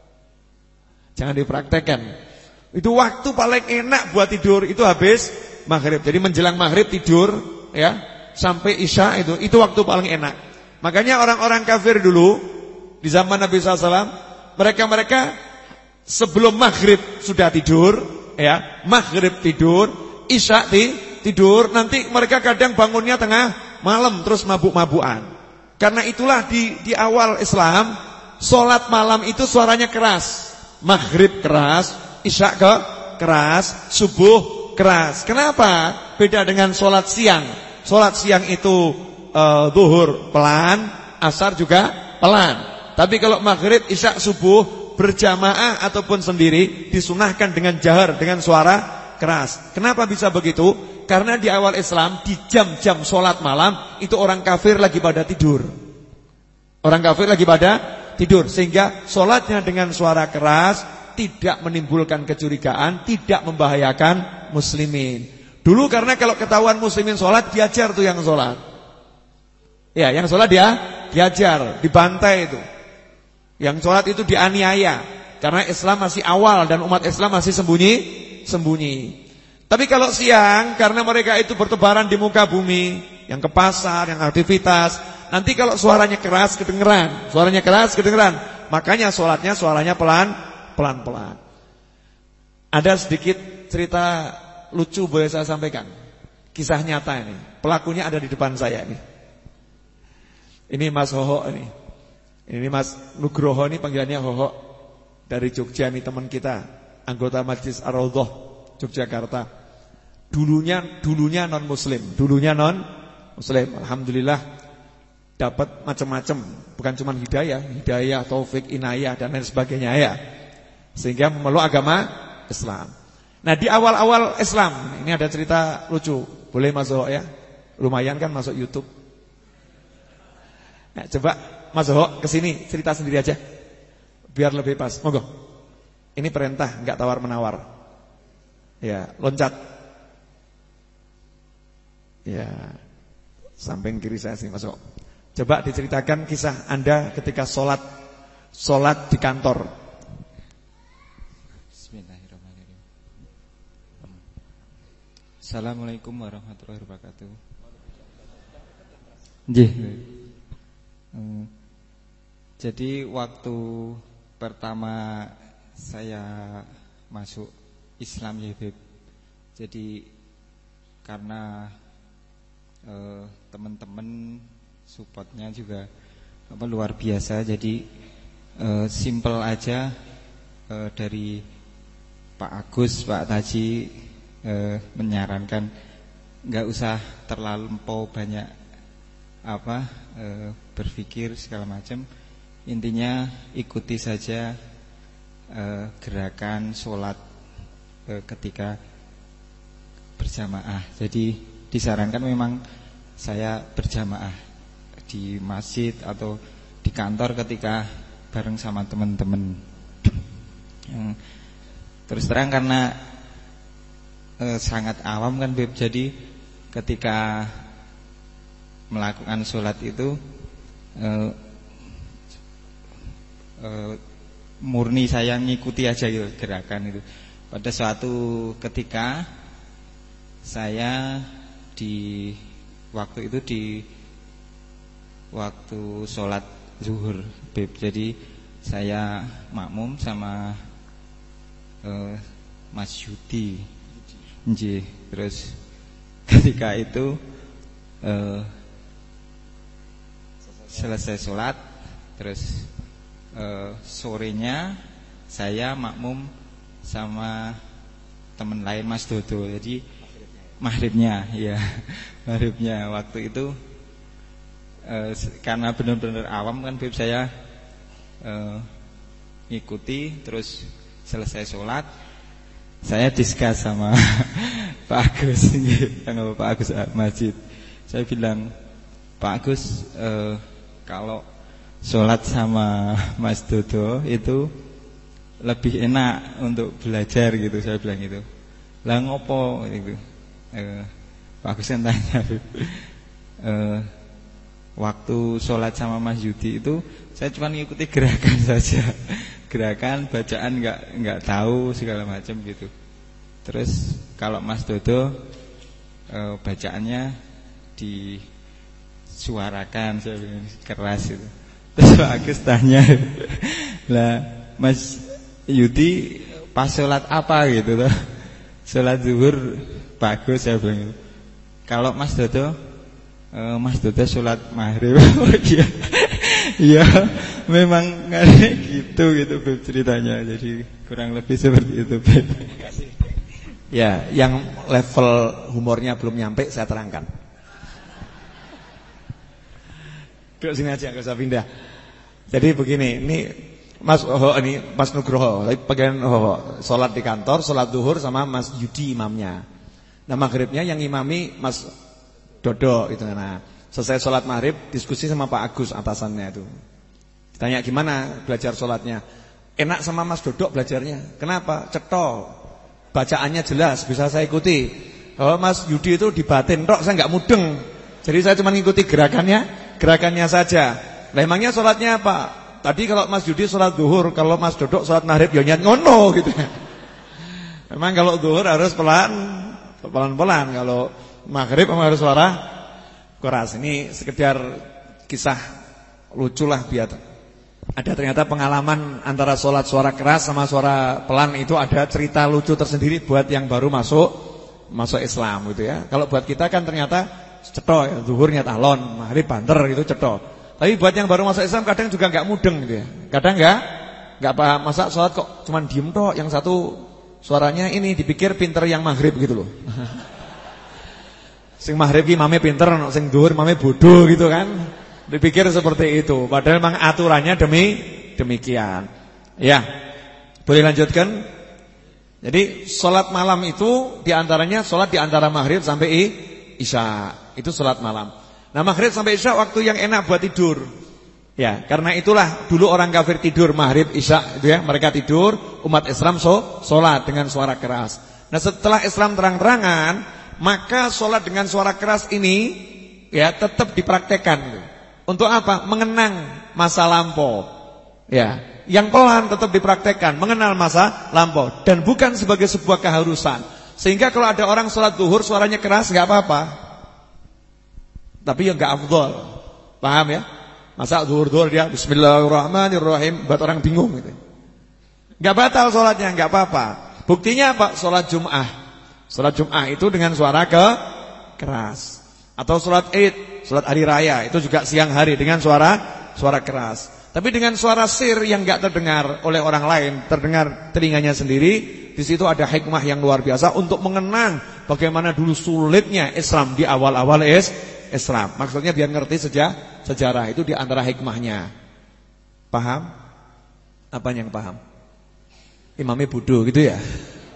jangan dipraktekkan. Itu waktu paling enak buat tidur itu habis maghrib. Jadi menjelang maghrib tidur ya sampai isya itu itu waktu paling enak. Makanya orang-orang kafir dulu di zaman Nabi sallallahu alaihi wasallam, mereka-mereka sebelum maghrib sudah tidur ya, maghrib tidur, isya tidur. Nanti mereka kadang bangunnya tengah malam terus mabuk-mabukan. Karena itulah di di awal Islam salat malam itu suaranya keras. Maghrib keras, isya ke keras, subuh keras. Kenapa? Beda dengan salat siang. Salat siang itu uh, zuhur pelan, asar juga pelan. Tapi kalau maghrib, isya, subuh berjamaah ataupun sendiri disunahkan dengan jahar, dengan suara keras. Kenapa bisa begitu? Karena di awal Islam di jam-jam sholat malam itu orang kafir lagi pada tidur. Orang kafir lagi pada tidur. Sehingga sholatnya dengan suara keras tidak menimbulkan kecurigaan, tidak membahayakan muslimin. Dulu karena kalau ketahuan muslimin sholat diajar tuh yang sholat. Ya, yang sholat dia diajar, dibantai itu. Yang sholat itu dianiaya. Karena Islam masih awal dan umat Islam masih sembunyi-sembunyi. Tapi kalau siang, karena mereka itu bertebaran di muka bumi, yang ke pasar, yang aktivitas, nanti kalau suaranya keras kedengeran, suaranya keras kedengeran, makanya sholatnya suaranya pelan, pelan-pelan. Ada sedikit cerita lucu boleh saya sampaikan, kisah nyata ini. Pelakunya ada di depan saya ini. Ini Mas Hoho ini, ini Mas Nugroho ini panggilannya Hoho dari Jogja nih, teman kita, anggota Majelis Ar-Raudhah Yogyakarta. Dulunya dulunya non muslim, dulunya non muslim. Alhamdulillah dapat macam-macam, bukan cuma hidayah, hidayah, taufik, inayah dan lain sebagainya ya. Sehingga memeluk agama Islam. Nah, di awal-awal Islam, ini ada cerita lucu. Boleh masuk ya? Lumayan kan masuk YouTube. Nah, coba Mas Ho ke sini cerita sendiri aja. Biar lebih pas. Monggo. Ini perintah, enggak tawar-menawar. Ya, loncat. Ya, samping kiri saya sini masuk. Coba diceritakan kisah Anda ketika sholat sholat di kantor. Bismillahirrahmanirrahim. Assalamualaikum warahmatullahi wabarakatuh. Nggih. Hmm. Jadi waktu pertama saya masuk Islam ya, Beb. Jadi karena Uh, teman-teman supportnya juga apa luar biasa. Jadi uh, simple aja uh, dari Pak Agus, Pak Taji uh, menyarankan nggak usah terlalu banyak apa uh, berpikir segala macam. Intinya ikuti saja uh, gerakan sholat uh, ketika berjamaah. Jadi disarankan memang saya berjamaah di masjid atau di kantor ketika bareng sama teman-teman. Terus terang karena eh, sangat awam kan Beb, jadi ketika melakukan sholat itu eh, eh, murni saya ngikuti aja gitu gerakan itu. Pada suatu ketika saya di waktu itu di waktu sholat zuhur Beb. Jadi saya makmum sama uh, Mas Yudi Nji. Terus ketika itu uh, selesai sholat, terus uh, sorenya saya makmum sama teman lain Mas Dodo. Jadi maghribnya, ya maghribnya waktu itu Uh, karena benar-benar awam kan Beb, saya uh, ngikuti. Terus selesai sholat saya diskus sama Pak Agus, sama Pak Agus Masjid. Saya bilang, Pak Agus, uh, kalau sholat sama Mas Dodo itu lebih enak untuk belajar gitu. Saya bilang gitu. Lah ngopo gitu. uh, Pak Agus yang tanya Beb, uh, waktu sholat sama Mas Yudi itu saya cuma ngikuti gerakan saja, gerakan bacaan nggak nggak tahu segala macam gitu. Terus kalau Mas Dodo e, bacaannya disuarakan, saya bilang keras itu. Terus Pak Agus tanya, lah Mas Yudi pas sholat apa gitu loh? Sholat zuhur bagus, saya bilang gitu. Kalau Mas Dodo Uh, Mas Dodo sholat maghrib. Iya, iya, memang kayak gitu gitu Beb ceritanya. Jadi kurang lebih seperti itu Beb. Ya, yang level humornya belum nyampe saya terangkan. Duduk sini aja, nggak usah pindah. Jadi begini, ini Mas oh, ini Mas Nugroho, tapi bagian oh, sholat di kantor, sholat zuhur sama Mas Yudi imamnya. Nah maghribnya yang imami Mas Dodo itu. Nah, selesai sholat maghrib diskusi sama Pak Agus atasannya itu. Ditanya gimana belajar sholatnya. Enak sama Mas Dodo belajarnya. Kenapa? Cetol. Bacaannya jelas, bisa saya ikuti. Oh, Mas Yudi itu dibatin tok, saya nggak mudeng. Jadi saya cuma ngikuti gerakannya, gerakannya saja. Lah emangnya sholatnya apa? Tadi kalau Mas Yudi sholat zuhur, kalau Mas Dodo sholat maghrib ya nyat ngono gitu. Memang kalau zuhur harus pelan, pelan-pelan. Kalau maghrib memang harus suara keras. Ini sekedar kisah lucu lah biar ada ternyata pengalaman antara sholat suara keras sama suara pelan itu ada cerita lucu tersendiri buat yang baru masuk masuk Islam gitu ya. Kalau buat kita kan ternyata cetok ya, zuhurnya talon, maghrib banter gitu cetok. Tapi buat yang baru masuk Islam kadang juga enggak mudeng gitu ya. Kadang enggak enggak paham, masa sholat kok cuman diem tok, yang satu suaranya ini dipikir pinter yang maghrib gitu loh. Sing maghrib ki mame pinter, sing zuhur mame bodoh gitu kan. Dipikir seperti itu. Padahal memang aturannya demi demikian. Ya. Boleh lanjutkan? Jadi sholat malam itu diantaranya sholat diantara maghrib sampai isya. Itu sholat malam. Nah maghrib sampai isya waktu yang enak buat tidur. Ya, karena itulah dulu orang kafir tidur maghrib isya itu ya, mereka tidur, umat Islam so sholat dengan suara keras. Nah setelah Islam terang-terangan, maka sholat dengan suara keras ini ya tetap dipraktekkan. Untuk apa? Mengenang masa lampau. Ya, yang pelan tetap dipraktekkan, mengenal masa lampau dan bukan sebagai sebuah keharusan. Sehingga kalau ada orang sholat zuhur suaranya keras nggak apa-apa. Tapi ya nggak afdol. Paham ya? Masa zuhur-zuhur dia bismillahirrahmanirrahim buat orang bingung gitu. Nggak batal sholatnya, nggak apa-apa. Buktinya apa? Sholat Jum'ah. Sholat Jum'ah itu dengan suara ke keras. Atau sholat Id salat hari raya itu juga siang hari dengan suara suara keras. Tapi dengan suara sir yang enggak terdengar oleh orang lain, terdengar telinganya sendiri, di situ ada hikmah yang luar biasa untuk mengenang bagaimana dulu sulitnya Islam di awal-awal is Islam. Maksudnya biar ngerti sejarah, sejarah itu di antara hikmahnya. Paham? Apa yang paham? Imamnya bodoh gitu ya.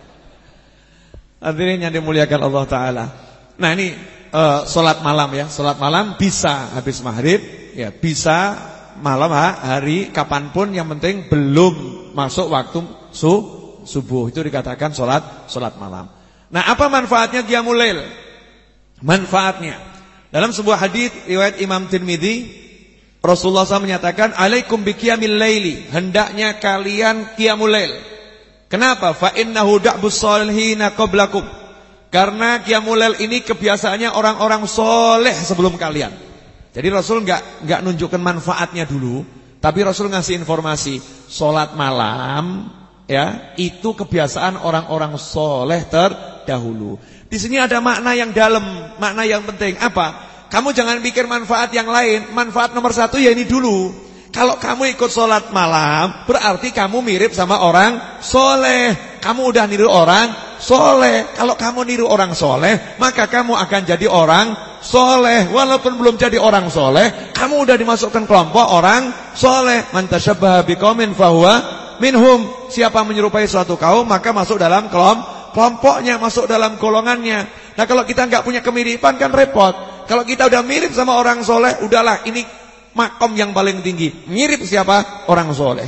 Hadirin yang dimuliakan Allah Ta'ala. Nah ini uh, sholat malam ya. Sholat malam bisa habis maghrib, ya bisa malam hari kapanpun, yang penting belum masuk waktu su, subuh. Itu dikatakan sholat sholat malam. Nah apa manfaatnya qiyamul lail? Manfaatnya dalam sebuah hadis riwayat Imam Tirmidzi, Rasulullah shallallahu alaihi wasallam menyatakan, alaikum biqiyamil laili, hendaknya kalian qiyamul lail. Kenapa? Fa innahu da'bus solihina qablakum. Karena qiyamul lail ini kebiasaannya orang-orang soleh sebelum kalian. Jadi Rasul enggak enggak nunjukkan manfaatnya dulu, tapi Rasul ngasih informasi, salat malam ya, itu kebiasaan orang-orang soleh terdahulu. Di sini ada makna yang dalam, makna yang penting. Apa? Kamu jangan pikir manfaat yang lain. Manfaat nomor satu ya ini dulu. Kalau kamu ikut sholat malam, berarti kamu mirip sama orang soleh. Kamu udah niru orang soleh. Kalau kamu niru orang soleh, maka kamu akan jadi orang soleh. Walaupun belum jadi orang soleh, kamu udah dimasukkan kelompok orang soleh. Man tashabbaha biqaumin fahuwa minhum. Siapa menyerupai suatu kaum, maka masuk dalam kelompok, kelompoknya, masuk dalam golongannya. Nah kalau kita nggak punya kemiripan kan repot. Kalau kita udah mirip sama orang soleh, udahlah ini makom yang paling tinggi. Mirip siapa? Orang soleh.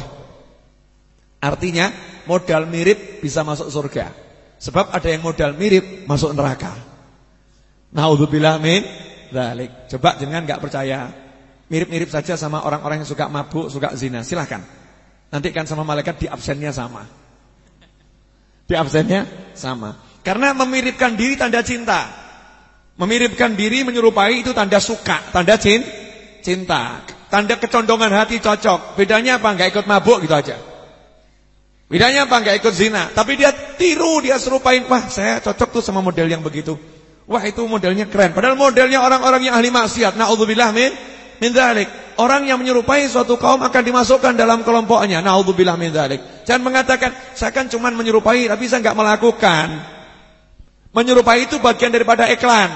Artinya modal mirip bisa masuk surga. Sebab ada yang modal mirip masuk neraka. Naudzubillah min dzalik. Coba jangan enggak percaya. Mirip-mirip saja sama orang-orang yang suka mabuk, suka zina. Silahkan. Nanti kan sama malaikat di absennya sama. Di absennya sama. Karena memiripkan diri tanda cinta. Memiripkan diri menyerupai itu tanda suka, tanda cinta. Cinta, tanda kecondongan hati cocok. Bedanya apa? Enggak ikut mabuk gitu aja. Bedanya apa? Enggak ikut zina. Tapi dia tiru, dia serupain. Wah saya cocok tuh sama model yang begitu. Wah itu modelnya keren. Padahal modelnya orang-orang yang ahli maksiat. Na'udzubillah min min dzalik. Orang yang menyerupai suatu kaum akan dimasukkan dalam kelompoknya. Na'udzubillah min dzalik. Jangan mengatakan saya kan cuma menyerupai tapi saya enggak melakukan. Menyerupai itu bagian daripada iklan.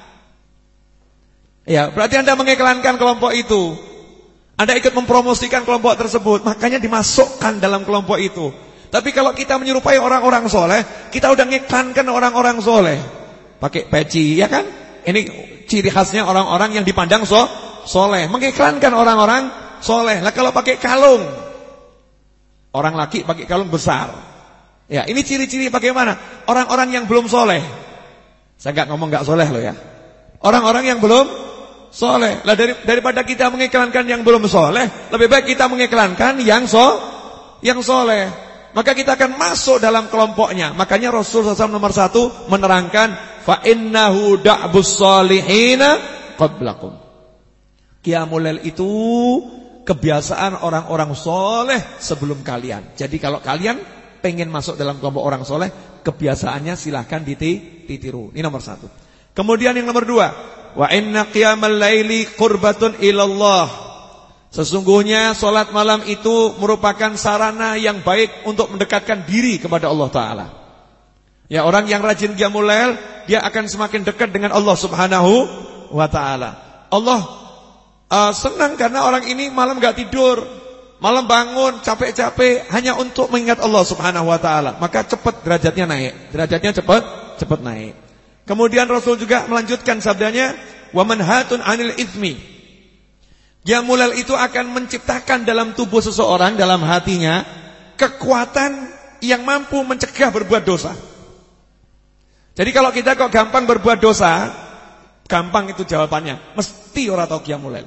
Ya, berarti Anda mengiklankan kelompok itu. Anda ikut mempromosikan kelompok tersebut, makanya dimasukkan dalam kelompok itu. Tapi kalau kita menyerupai orang-orang soleh, kita udah ngiklankan orang-orang soleh. Pakai peci, ya kan? Ini ciri khasnya orang-orang yang dipandang so, soleh. Mengiklankan orang-orang soleh. Lah kalau pakai kalung, orang laki pakai kalung besar. Ya, ini ciri-ciri bagaimana? Orang-orang yang belum soleh. Saya nggak ngomong nggak soleh loh ya. Orang-orang yang belum soleh. Lah dari, daripada kita mengiklankan yang belum soleh, lebih baik kita mengiklankan yang so, yang soleh. Maka kita akan masuk dalam kelompoknya. Makanya Rasul sallallahu alaihi wasallam nomor satu menerangkan, fa innahu da'bus solihina qablakum. Qiyamul lail itu kebiasaan orang-orang soleh sebelum kalian. Jadi kalau kalian pengen masuk dalam kelompok orang soleh, kebiasaannya silahkan ditiru. Ini nomor satu. Kemudian yang nomor dua, wa inna qiyamal laili qurbatun ilallah. Sesungguhnya solat malam itu merupakan sarana yang baik untuk mendekatkan diri kepada Allah Ta'ala. Ya, orang yang rajin qiyamul lail, dia akan semakin dekat dengan Allah Subhanahu wa Ta'ala. Allah uh, senang karena orang ini malam gak tidur, malam bangun capek-capek hanya untuk mengingat Allah Subhanahu wa Ta'ala. Maka cepat derajatnya naik. Derajatnya cepat cepat naik. Kemudian Rasul juga melanjutkan sabdanya, wa manhatun 'anil itsmi. Qiyamul lail itu akan menciptakan dalam tubuh seseorang, dalam hatinya, kekuatan yang mampu mencegah berbuat dosa. Jadi kalau kita kok gampang berbuat dosa, gampang itu jawabannya, mesti ora tau qiyamul lail.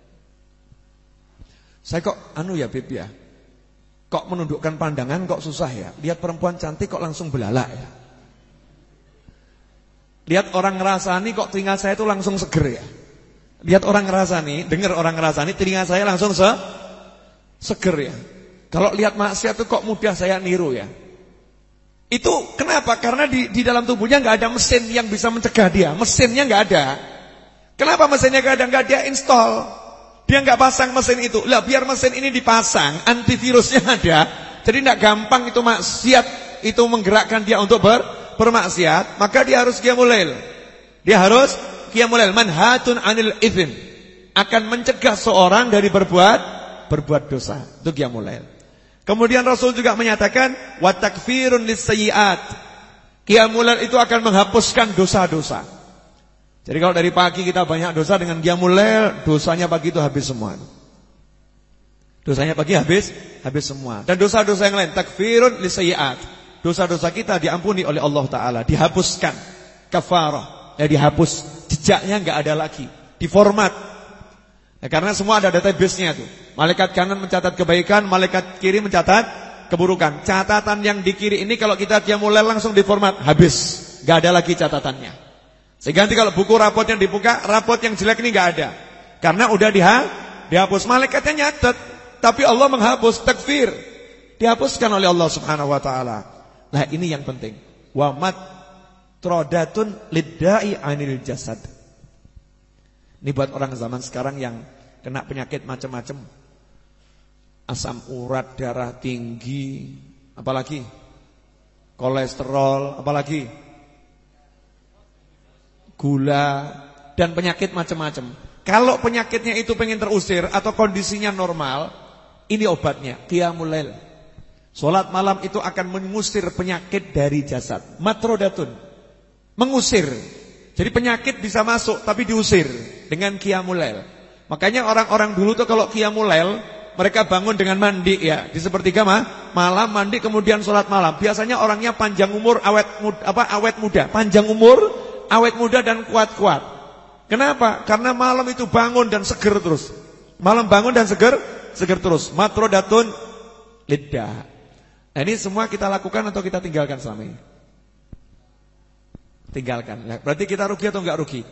Saya kok anu ya Beb ya, kok menundukkan pandangan kok susah ya. Lihat perempuan cantik kok langsung belalak ya. Lihat orang ngerasani kok telinga saya itu langsung seger ya. Lihat orang ngerasani, dengar orang ngerasani, telinga saya langsung se seger ya. Kalau lihat maksiat itu kok mudah saya niru ya. Itu kenapa? Karena di, di dalam tubuhnya nggak ada mesin yang bisa mencegah dia. Mesinnya nggak ada. Kenapa mesinnya kadang nggak dia install? Dia nggak pasang mesin itu. Lah biar mesin ini dipasang, antivirusnya ada. Jadi nggak gampang itu maksiat itu menggerakkan dia untuk ber, bermaksiat, maka dia harus qiyamul lail. Dia harus qiyamul lail, manhatun 'anil itsm. Akan mencegah seorang dari berbuat berbuat dosa. Itu qiyamul lail. Kemudian Rasul juga menyatakan wa takfirun lis-sayyi'at. Qiyamul lail itu akan menghapuskan dosa-dosa. Jadi kalau dari pagi kita banyak dosa, dengan qiyamul lail dosanya pagi itu habis semua. Dosanya pagi habis habis semua. Dan dosa-dosa yang lain takfirun lisayyi'at. Dosa-dosa kita diampuni oleh Allah Taala, dihapuskan kafarah, ya dihapus, jejaknya enggak ada lagi, diformat. Ya, karena semua ada database-nya tuh. Malaikat kanan mencatat kebaikan, malaikat kiri mencatat keburukan. Catatan yang di kiri ini kalau kita qiyamul lail langsung diformat, habis, enggak ada lagi catatannya. Sehingga nanti kalau buku rapot yang dibuka, rapot yang jelek ini enggak ada. Karena udah diha, dihapus. Malaikatnya nyatet, tapi Allah menghapus, takfir. Dihapuskan oleh Allah Subhanahu wa taala. Nah, ini yang penting. Wa mat trodatun lidda'i 'anil jasad. Ini buat orang zaman sekarang yang kena penyakit macam-macam. Asam urat, darah tinggi, apalagi kolesterol, apalagi gula, dan penyakit macam-macam. Kalau penyakitnya itu pengen terusir atau kondisinya normal, ini obatnya, qiyamul lail. Salat malam itu akan mengusir penyakit dari jasad. Matrodatun, mengusir. Jadi penyakit bisa masuk tapi diusir dengan qiyamul lail. Makanya orang-orang dulu tuh kalau qiyamul lail, mereka bangun dengan mandi ya, di sepertiga mah, malam mandi kemudian salat malam. Biasanya orangnya panjang umur, awet muda, apa awet muda, panjang umur, awet muda dan kuat-kuat. Kenapa? Karena malam itu bangun dan seger terus. Malam bangun dan seger, seger terus. Matrodatun lidah. Nah, ini semua kita lakukan atau kita tinggalkan selama ini? Tinggalkan. Nah, berarti kita rugi atau enggak rugi?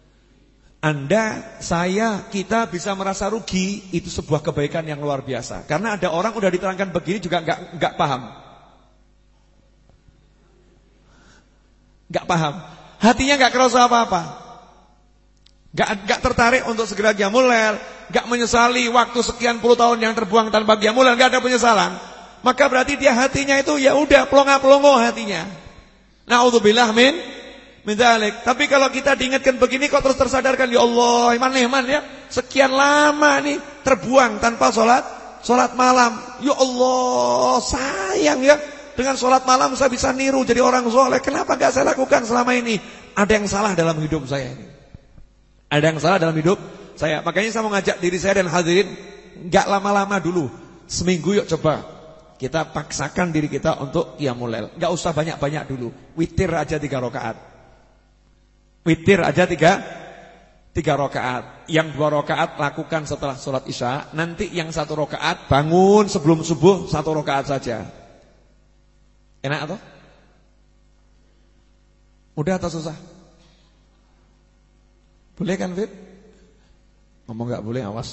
Anda, saya, kita bisa merasa rugi, itu sebuah kebaikan yang luar biasa. Karena ada orang udah diterangkan begini juga enggak enggak paham. Enggak paham. Hatinya enggak kerasa apa-apa. Enggak enggak tertarik untuk segera qiyamul lail, enggak menyesali waktu sekian puluh tahun yang terbuang tanpa qiyamul lail, enggak ada penyesalan. Maka berarti dia hatinya itu ya udah pelongo-pelongo hatinya. Nauzubillah min min dzalik. Tapi kalau kita diingatkan begini kok terus tersadarkan, ya Allah, iman-iman ya. Sekian lama nih terbuang tanpa salat, salat malam. Ya Allah, sayang ya. Dengan salat malam saya bisa niru jadi orang soleh. Kenapa enggak saya lakukan selama ini? Ada yang salah dalam hidup saya ini. Ada yang salah dalam hidup saya. Makanya saya mau ngajak diri saya dan hadirin, enggak lama-lama dulu. Seminggu yuk coba kita paksakan diri kita untuk qiyamul lail. Enggak usah banyak-banyak dulu. Witir aja tiga rakaat. Witir aja tiga tiga rakaat. Yang dua rakaat lakukan setelah sholat isya. Nanti yang satu rakaat bangun sebelum subuh satu rakaat saja. Enak atau? Mudah atau susah? Boleh kan, Fit? Ngomong enggak boleh, awas.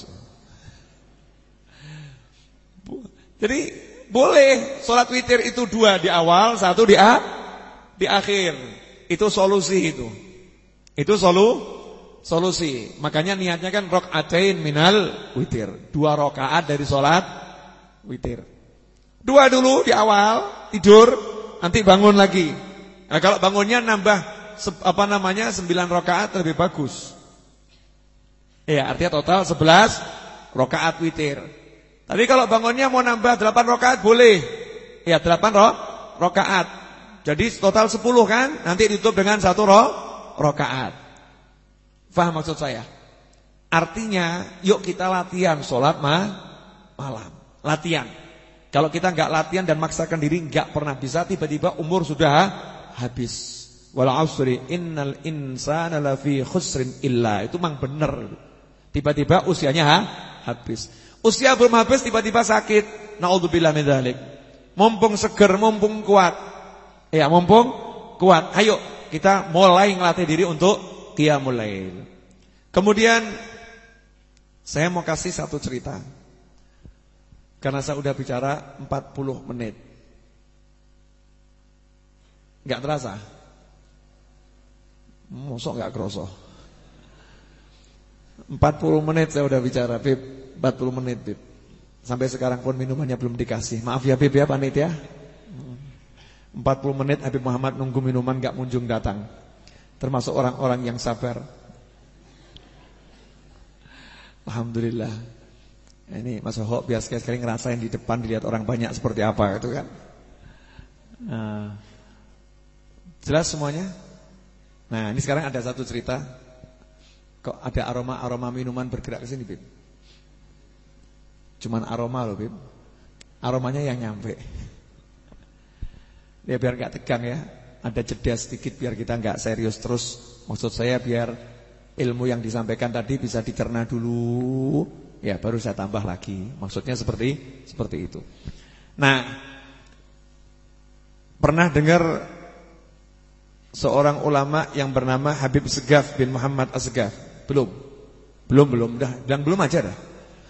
Jadi boleh sholat witir itu dua di awal, satu di a, di akhir. Itu solusi itu. Itu solu, solusi. Makanya niatnya kan rakaatain minal witir. Dua rakaat dari sholat witir. Dua dulu di awal, tidur, nanti bangun lagi. Nah, kalau bangunnya nambah apa namanya sembilan rakaat lebih bagus. Ya, artinya total sebelas rakaat witir. Tapi kalau bangunnya mau nambah delapan rakaat boleh. Ya, delapan roh, rakaat. Jadi total sepuluh kan? Nanti ditutup dengan satu roh, rakaat. Faham maksud saya? Artinya, yuk kita latihan sholat ma, malam. Latihan. Kalau kita enggak latihan dan maksakan diri, enggak pernah bisa. Tiba-tiba umur sudah habis. Wal 'asri innal insana lafi khusrin illa. Itu memang benar. Tiba-tiba usianya ha, habis. Usia belum habis tiba-tiba sakit. Naudzubillah min dzalik. Mumpung seger, mumpung kuat. Ya, mumpung kuat. Ayo kita mulai ngelatih diri untuk qiyamul lail. Kemudian saya mau kasih satu cerita. Karena saya udah bicara empat puluh menit. Enggak terasa? Mosok enggak kerasa? empat puluh menit saya udah bicara, Bib. empat puluh menit, Bib. Sampai sekarang pun minumannya belum dikasih. Maaf ya, Bib ya, panitia. empat puluh menit Habib Muhammad nunggu minuman gak kunjung datang. Termasuk orang-orang yang sabar. Alhamdulillah. Ini Mas Ho biasa sekali ngerasain di depan dilihat orang banyak seperti apa itu kan. Nah, jelas semuanya? Nah, ini sekarang ada satu cerita. Kok ada aroma-aroma minuman bergerak ke sini, Bib? Cuman aroma loh, Bib. Aromanya yang nyampe. Ya biar gak tegang ya. Ada jeda sedikit biar kita gak serius terus. Maksud saya biar ilmu yang disampaikan tadi bisa dicerna dulu. Ya baru saya tambah lagi. Maksudnya seperti seperti itu. Nah, pernah dengar seorang ulama yang bernama Habib Segaf bin Muhammad As-Segaf? Belum? Belum, belum. Dah, bilang belum aja dah.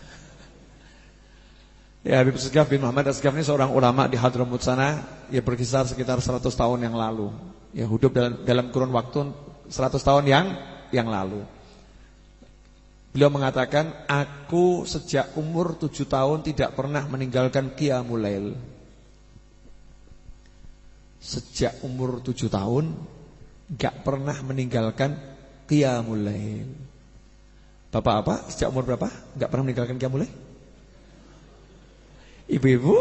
Ya, Habib Segaf bin Muhammad As-Segaf ini seorang ulama di Hadramut sana. Ya berkisar sekitar seratus tahun yang lalu. Ya hidup dalam, dalam kurun waktu seratus tahun yang yang lalu. Beliau mengatakan, aku sejak umur tujuh tahun tidak pernah meninggalkan qiyamul lail. Sejak umur tujuh tahun gak pernah meninggalkan qiyamul lail. Bapak apa? Sejak umur berapa? Gak pernah meninggalkan qiyamul lail? Ibu-ibu?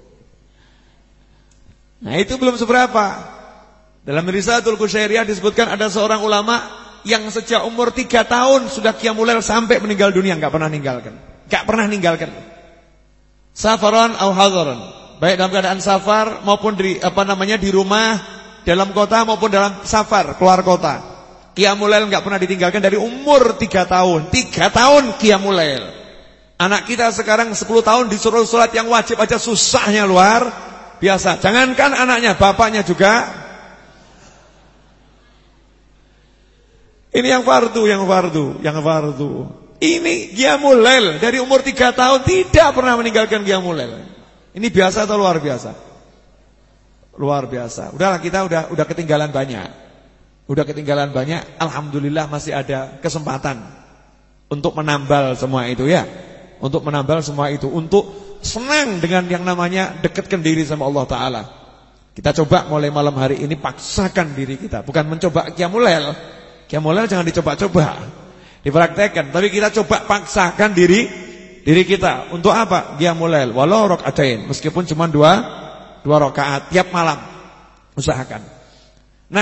Nah itu belum seberapa. Dalam Risalatul Qusyairiyah disebutkan ada seorang ulama yang sejak umur tiga tahun sudah qiyamul lail sampai meninggal dunia, gak pernah meninggalkan. Gak pernah meninggalkan. Safaran au hadaran, baik dalam keadaan safar maupun di apa namanya di rumah, dalam kota maupun dalam safar keluar kota. Qiyamul lail enggak pernah ditinggalkan dari umur tiga tahun. tiga tahun qiyamul lail. Anak kita sekarang sepuluh tahun disuruh salat yang wajib aja susahnya luar biasa. Jangankan anaknya, bapaknya juga. Ini yang fardu, yang fardu, yang fardu. Ini qiyamul lail dari umur tiga tahun tidak pernah meninggalkan qiyamul lail. Ini biasa atau luar biasa? Luar biasa. Udahlah kita udah udah ketinggalan banyak. Udah ketinggalan banyak. Alhamdulillah masih ada kesempatan untuk menambal semua itu ya. Untuk menambal semua itu, untuk senang dengan yang namanya dekatkan diri sama Allah Ta'ala. Kita coba mulai malam hari ini paksakan diri kita. Bukan mencoba qiyamul lail. Qiyamul lail jangan dicoba-coba, dipraktekkan. Tapi kita coba paksakan diri Diri kita. Untuk apa? Qiyamul lail walau rakaatain, meskipun cuma dua dua rakaat tiap malam. Usahakan. Nah,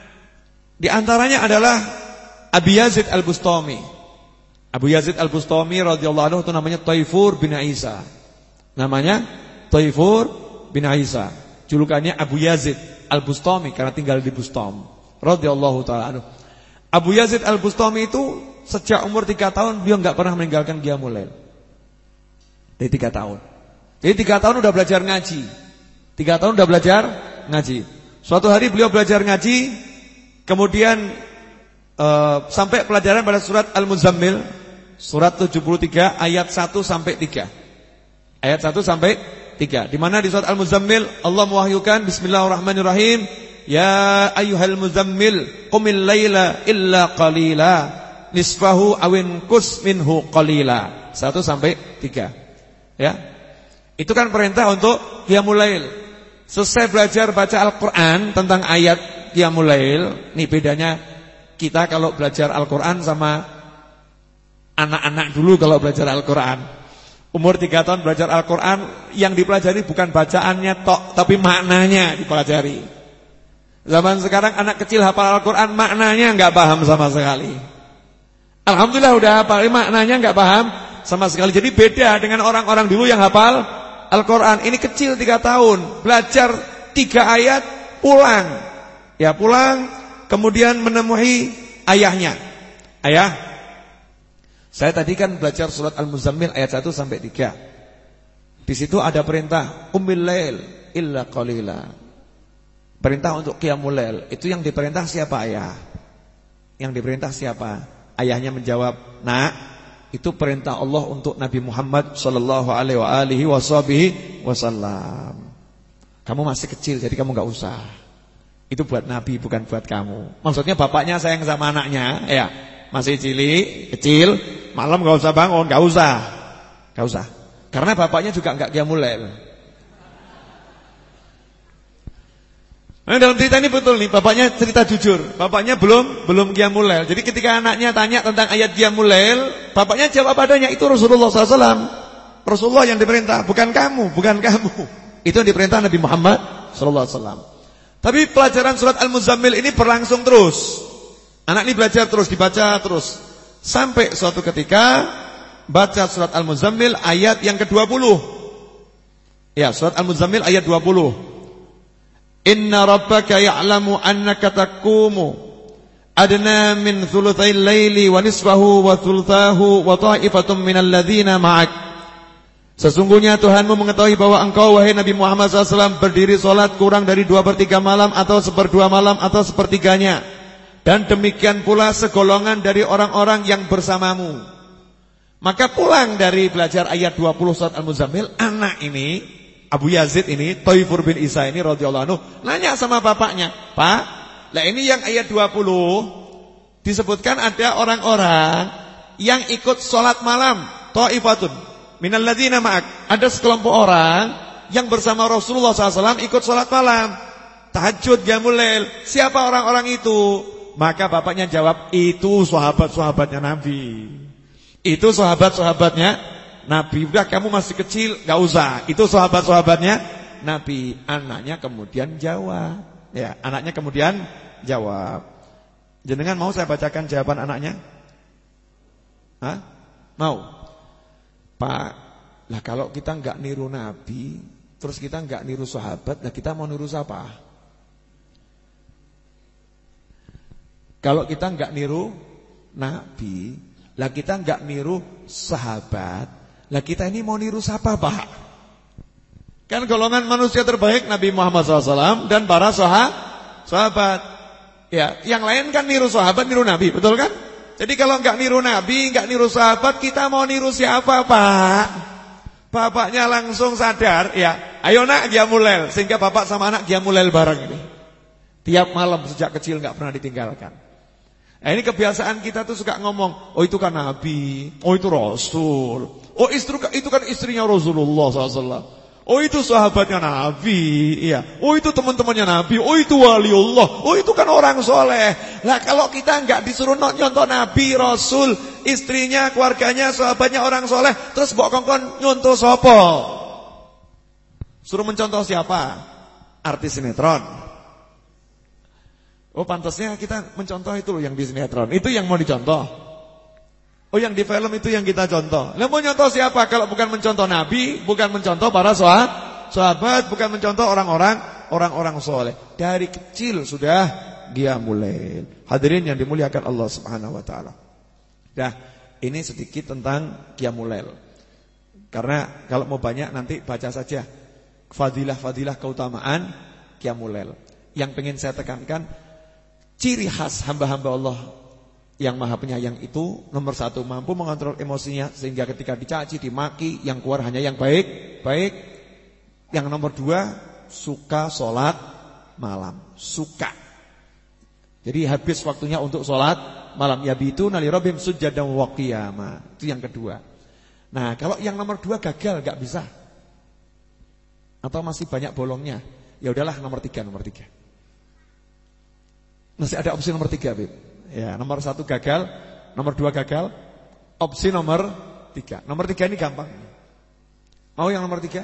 di antaranya adalah Abu Yazid Al-Bustami. Abu Yazid Al-Bustami radhiyallahu anhu itu namanya Taifur bin Isa. Namanya Taifur bin Isa. Julukannya Abu Yazid Al-Bustami karena tinggal di Bustam. Radhiyallahu taala anhu. Abu Yazid Al-Bustami itu sejak umur tiga tahun beliau enggak pernah meninggalkan qiyamul lail. Dari tiga tahun. Jadi tiga tahun udah belajar ngaji. Tiga tahun udah belajar ngaji. Suatu hari beliau belajar ngaji, kemudian uh, sampai pelajaran pada surat Al-Muzammil, surat tujuh puluh tiga ayat satu sampai tiga. Ayat satu sampai tiga. Di mana di surat Al-Muzammil Allah mewahyukan bismillahirrahmanirrahim, ya ayyuhal muzammil qumil laila illa qalila nisfahu awin kus minhu qalila. Satu sampai tiga. Ya. Itu kan perintah untuk qiyamul lail. Selesai belajar baca Al-Qur'an tentang ayat qiyamul lail. Nih bedanya kita kalau belajar Al-Qur'an sama anak-anak dulu kalau belajar Al-Qur'an. Umur tiga tahun belajar Al-Qur'an, yang dipelajari bukan bacaannya tok, tapi maknanya dipelajari. Zaman sekarang anak kecil hafal Al-Qur'an, maknanya enggak paham sama sekali. Alhamdulillah udah hafal, maknanya enggak paham sama sekali. Jadi beda dengan orang-orang dulu yang hafal Al-Qur'an. Ini kecil tiga tahun, belajar tiga ayat, pulang. Ya pulang, kemudian menemui ayahnya. Ayah, saya tadi kan belajar surat Al-Muzammil ayat satu sampai tiga. Di situ ada perintah qumil lail illa qalila. Perintah untuk qiyamul lail. Itu yang diperintah siapa, ayah? Yang diperintah siapa? Ayahnya menjawab, "Nak, itu perintah Allah untuk Nabi Muhammad sallallahu alaihi wasallam. Kamu masih kecil jadi kamu enggak usah. Itu buat Nabi bukan buat kamu." Maksudnya bapaknya sayang sama anaknya, ya. masih cilik, kecil, malam enggak usah bangun, enggak usah. Enggak usah. Karena bapaknya juga enggak qiyamul lail. Nah, dalam cerita ini betul nih, bapaknya cerita jujur. Bapaknya belum belum qiyamul lail. Jadi ketika anaknya tanya tentang ayat qiyamul lail, bapaknya jawab adanya, itu Rasulullah sallallahu alaihi wasallam. Rasulullah yang diperintah, bukan kamu, bukan kamu. Itu yang diperintah Nabi Muhammad sallallahu alaihi wasallam. Tapi pelajaran surat Al-Muzammil ini berlangsung terus. Anak ini belajar terus, dibaca terus. Sampai suatu ketika baca surat Al-Muzammil ayat yang kedua puluh. Ya, surat Al-Muzammil ayat dua puluh. Inna rabbaka ya'lamu annaka taqumu adna min thulutsai laili wa nisfahu wa thuluthahu wa ta'ifatum minal ladzina ma'ak. Sesungguhnya Tuhanmu mengetahui bahwa engkau wahai Nabi Muhammad sallallahu alaihi wasallam berdiri salat kurang dari dua per tiga malam atau seperdua malam atau sepertiganya. Dan demikian pula segolongan dari orang-orang yang bersamamu. Maka pulang dari belajar ayat dua puluh surat Al-Muzammil, anak ini Abu Yazid ini, Thaifur bin Isa ini radhiyallahu anhu nanya sama bapaknya, "Pak, lah ini yang ayat dua puluh disebutkan ada orang-orang yang ikut sholat malam, thaifatun minal ladzina ma'ak." Ada sekelompok orang yang bersama Rasulullah sallallahu alaihi wasallam ikut sholat malam, tahajud, qiyamul lail. Siapa orang-orang itu? Maka bapaknya jawab, itu sahabat-sahabatnya Nabi. Itu sahabat-sahabatnya Nabi. Udah kamu masih kecil, gak usah. Itu sahabat-sahabatnya Nabi. Anaknya kemudian jawab. Ya, anaknya kemudian jawab. Jenengan mau saya bacakan jawaban anaknya? Hah? Mau? Pak, lah kalau kita gak niru Nabi, terus kita gak niru sahabat, lah kita mau niru siapa? Kalau kita gak niru Nabi, lah kita gak niru sahabat, lah kita ini mau niru siapa, Pak? Kan golongan manusia terbaik Nabi Muhammad shallallahu alaihi wasallam dan para sahabat. Ya, yang lain kan niru sahabat, niru Nabi, betul kan? Jadi kalau enggak niru Nabi, enggak niru sahabat, kita mau niru siapa, Pak? Bapaknya langsung sadar, ya. Ayo nak qiyamul lail, sehingga bapak sama anak qiyamul lail bareng ini. Tiap malam sejak kecil enggak pernah ditinggalkan. Nah, ini kebiasaan kita tuh suka ngomong, oh itu kan Nabi, oh itu Rasul, oh istri, itu kan istrinya Rasulullah shallallahu alaihi wasallam, oh itu sahabatnya Nabi, iya, oh itu teman-temannya Nabi, oh itu waliullah, oh itu kan orang soleh. Lah kalau kita nggak disuruh nyontoh Nabi, Rasul, istrinya, keluarganya, sahabatnya orang soleh, terus mbok kongkon nyontoh sopo? Suruh mencontoh siapa? Artis sinetron. Oh pantasnya kita mencontoh itu loh yang di sinetron. Itu yang mau dicontoh. Oh yang di film itu yang kita contoh. Lah mau nyontoh siapa kalau bukan mencontoh Nabi, bukan mencontoh para sahabat, bukan mencontoh orang-orang orang-orang soleh. Dari kecil sudah qiyamul lail. Hadirin yang dimuliakan Allah Subhanahu wa taala. Dah, ini sedikit tentang qiyamul lail. Karena kalau mau banyak nanti baca saja fadilah-fadilah keutamaan qiyamul lail. Yang pengen saya tekankan, ciri khas hamba-hamba Allah yang maha penyayang itu nomor satu, mampu mengontrol emosinya sehingga ketika dicaci, dimaki, yang keluar hanya yang baik, baik. Yang nomor dua, suka sholat malam, suka. Jadi habis waktunya untuk sholat malam. Yabituna li rabbihim sujjadan wa qiyama. Itu yang kedua. Nah kalau yang nomor dua gagal, gak bisa, atau masih banyak bolongnya, ya udahlah nomor tiga, nomor tiga. Masih ada opsi nomor tiga, Bib. Ya, nomor satu gagal, nomor dua gagal, opsi nomor tiga. Nomor tiga ini gampang. Mau yang nomor tiga?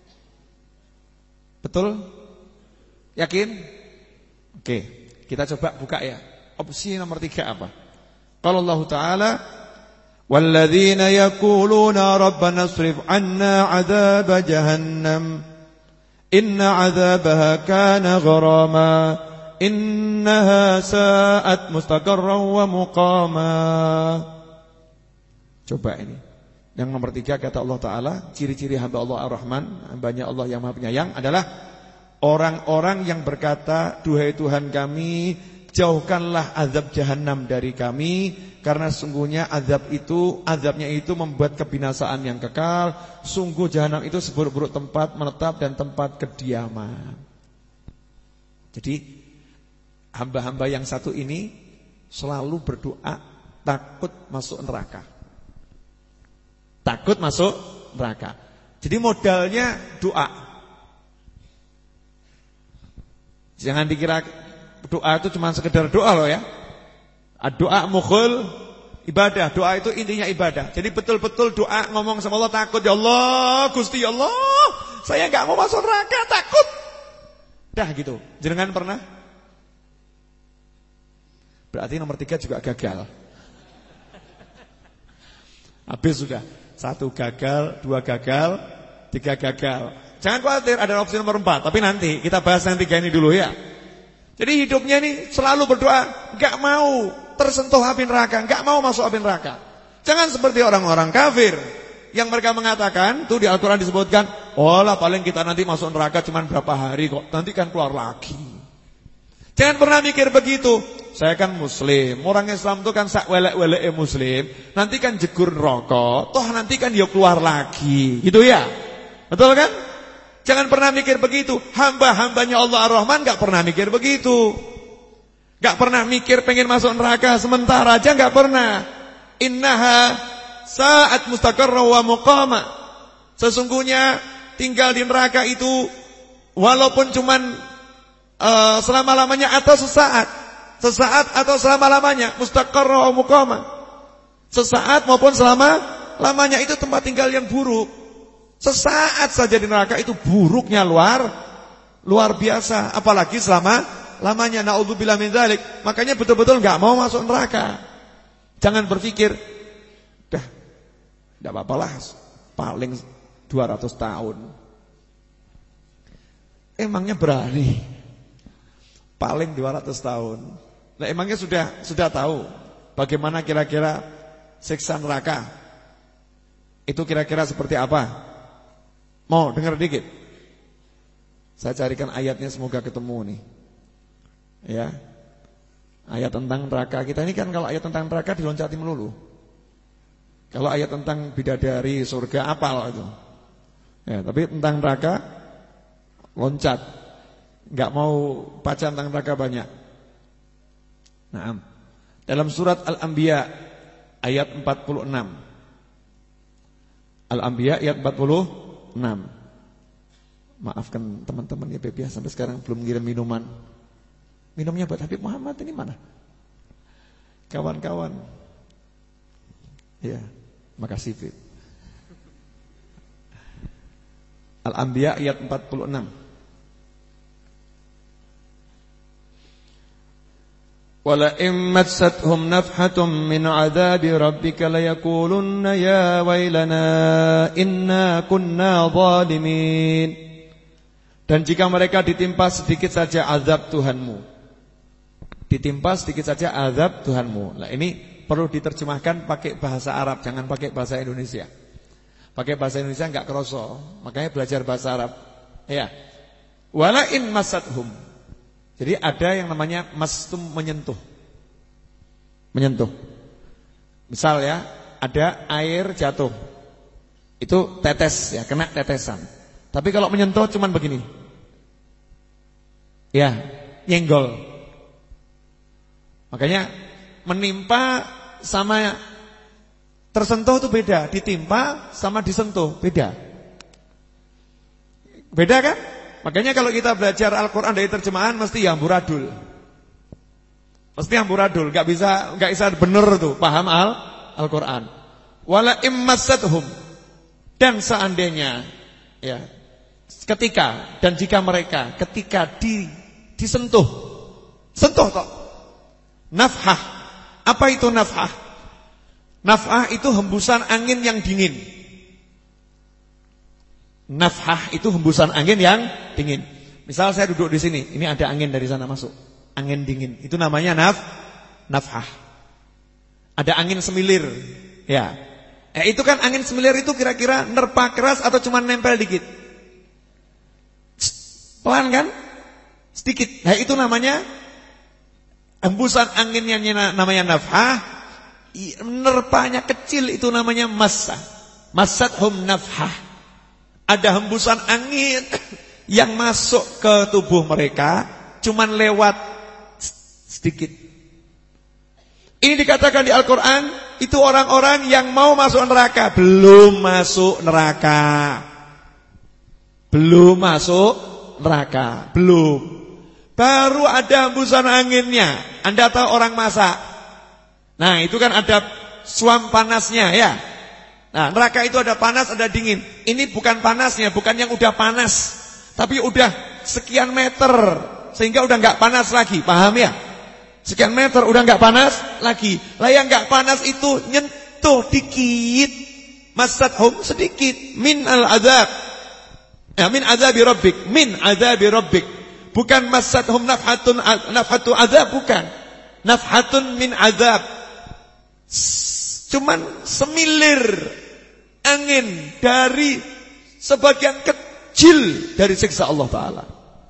Betul? Yakin? Oke, kita coba buka ya. Opsi nomor tiga apa? Qala Allah Ta'ala, walladzina yaquluna rabbana asrif 'anna 'adzaba jahannam inna 'adzabaha kana gharama innaha sa'at mustaqarran wa muqama. Coba ini. Yang nomor tiga kata Allah Ta'ala, ciri-ciri hamba Allah Ar-Rahman, hambanya Allah yang maha penyayang adalah orang-orang yang berkata, duhai Tuhan kami, jauhkanlah azab jahanam dari kami, karena sungguhnya azab itu, azabnya itu membuat kebinasaan yang kekal. Sungguh jahanam itu seburuk-buruk tempat menetap dan tempat kediaman. Jadi hamba-hamba yang satu ini selalu berdoa takut masuk neraka. Takut masuk neraka. Jadi modalnya doa. Jangan dikira doa itu cuma sekedar doa loh ya. Doa mukhul ibadah. Doa itu intinya ibadah. Jadi betul-betul doa ngomong sama Allah, takut ya Allah, Gusti ya Allah, saya enggak mau masuk neraka, takut. Dah gitu. Jenengan pernah? Berarti nomor tiga juga gagal. Habis sudah. Satu gagal, dua gagal, tiga gagal. Jangan khawatir, ada opsi nomor empat. Tapi nanti, kita bahas yang tiga ini dulu ya. Jadi hidupnya ini selalu berdoa, gak mau tersentuh api neraka, gak mau masuk api neraka. Jangan seperti orang-orang kafir yang mereka mengatakan, tuh di Al-Quran disebutkan, oh lah paling kita nanti masuk neraka cuma berapa hari kok, nanti kan keluar lagi. Jangan pernah mikir begitu. Saya kan muslim, orang Islam itu kan sak welek-welek muslim, nanti kan jegur rokok, toh nanti kan dia keluar lagi, gitu ya. Betul kan? Jangan pernah mikir begitu. Hamba-hambanya Allah Ar-Rahman gak pernah mikir begitu. Gak pernah mikir pengen masuk neraka sementara aja, gak pernah. Innaha sa'at mustaqarra wa muqama. Sesungguhnya tinggal di neraka itu walaupun cuman uh, selama-lamanya atau sesaat. Sesaat atau selama-lamanya, mustaqarra wa muqama. Sesaat maupun selama-lamanya, itu tempat tinggal yang buruk. Sesaat saja di neraka itu buruknya luar luar biasa, apalagi selama-lamanya. Naudzubillah min dzalik. Makanya betul-betul enggak mau masuk neraka. Jangan berpikir, dah enggak apa-apalah, paling dua ratus tahun. Emangnya berani? Paling dua ratus tahun. Nah, emangnya sudah sudah tahu bagaimana kira-kira siksa neraka? Itu kira-kira seperti apa? Mau dengar dikit? Saya carikan ayatnya, semoga ketemu nih. Ya. Ayat tentang neraka. Kita ini kan kalau ayat tentang neraka diloncati melulu. Kalau ayat tentang bidadari, surga, apal itu. Ya, tapi tentang neraka loncat. Enggak mau baca tentang neraka banyak. Nah, dalam surat Al-Anbiya ayat empat puluh enam. Al-Anbiya ayat empat puluh enam. Maafkan teman-teman ya, Beb, sampai sekarang belum ngirim minuman. Minumnya buat Habib Muhammad ini mana? Kawan-kawan. Ya, makasih, Beb. Al-Anbiya ayat empat puluh enam. Wala immatsathum nafhatum min 'adzabi rabbika layakulunna ya wailana inna kunna zalimin. Dan jika mereka ditimpa sedikit saja azab Tuhanmu, ditimpa sedikit saja azab Tuhanmu. Nah, ini perlu diterjemahkan pakai bahasa Arab, jangan pakai bahasa Indonesia. Pakai bahasa Indonesia enggak kroso, makanya belajar bahasa Arab. Ya. Wala in masathum. Jadi ada yang namanya mastum, menyentuh. Menyentuh. Misal ya, ada air jatuh. Itu tetes ya, kena tetesan. Tapi kalau menyentuh cuman begini. Ya, nyenggol. Makanya menimpa sama tersentuh itu beda, ditimpa sama disentuh beda. Beda kan? Makanya kalau kita belajar Al-Quran dari terjemahan mesti amburadul. Mesti amburadul, enggak bisa enggak bisa bener tuh paham al Al-Quran. Wala immasathum, dan seandainya ya, ketika dan jika mereka ketika di disentuh. Sentuh kok. Nafhah. Apa itu nafhah? Nafhah itu hembusan angin yang dingin. Nafhah itu hembusan angin yang dingin. Misal saya duduk di sini, ini ada angin dari sana masuk, angin dingin. Itu namanya naf, nafhah. Ada angin semilir, ya. Eh itu kan angin semilir itu kira-kira nerpa keras atau cuma nempel dikit? Pelan kan? Sedikit. Nah itu namanya hembusan angin yang namanya nafhah. Nerpanya kecil itu namanya massah. Massathum nafhah. Ada hembusan angin yang masuk ke tubuh mereka cuman lewat sedikit. Ini dikatakan di Al-Quran, itu orang-orang yang mau masuk neraka. Belum masuk neraka. Belum masuk neraka. Belum. Baru ada hembusan anginnya. Anda tahu orang masak. Nah itu kan ada suam panasnya ya. Nah neraka itu ada panas, ada dingin. Ini bukan panasnya, bukan yang udah panas, tapi udah sekian meter, sehingga udah gak panas lagi. Paham ya? Sekian meter udah gak panas lagi. Lah yang gak panas itu nyentuh dikit, masathum sedikit. Min al-azab ya, min azabi rabbik. Min azabi rabbik. Bukan masathum nafhatun nafhatu azab, bukan. Nafhatun min azab. Cuman semilir angin dari sebagian kecil dari siksa Allah Ta'ala.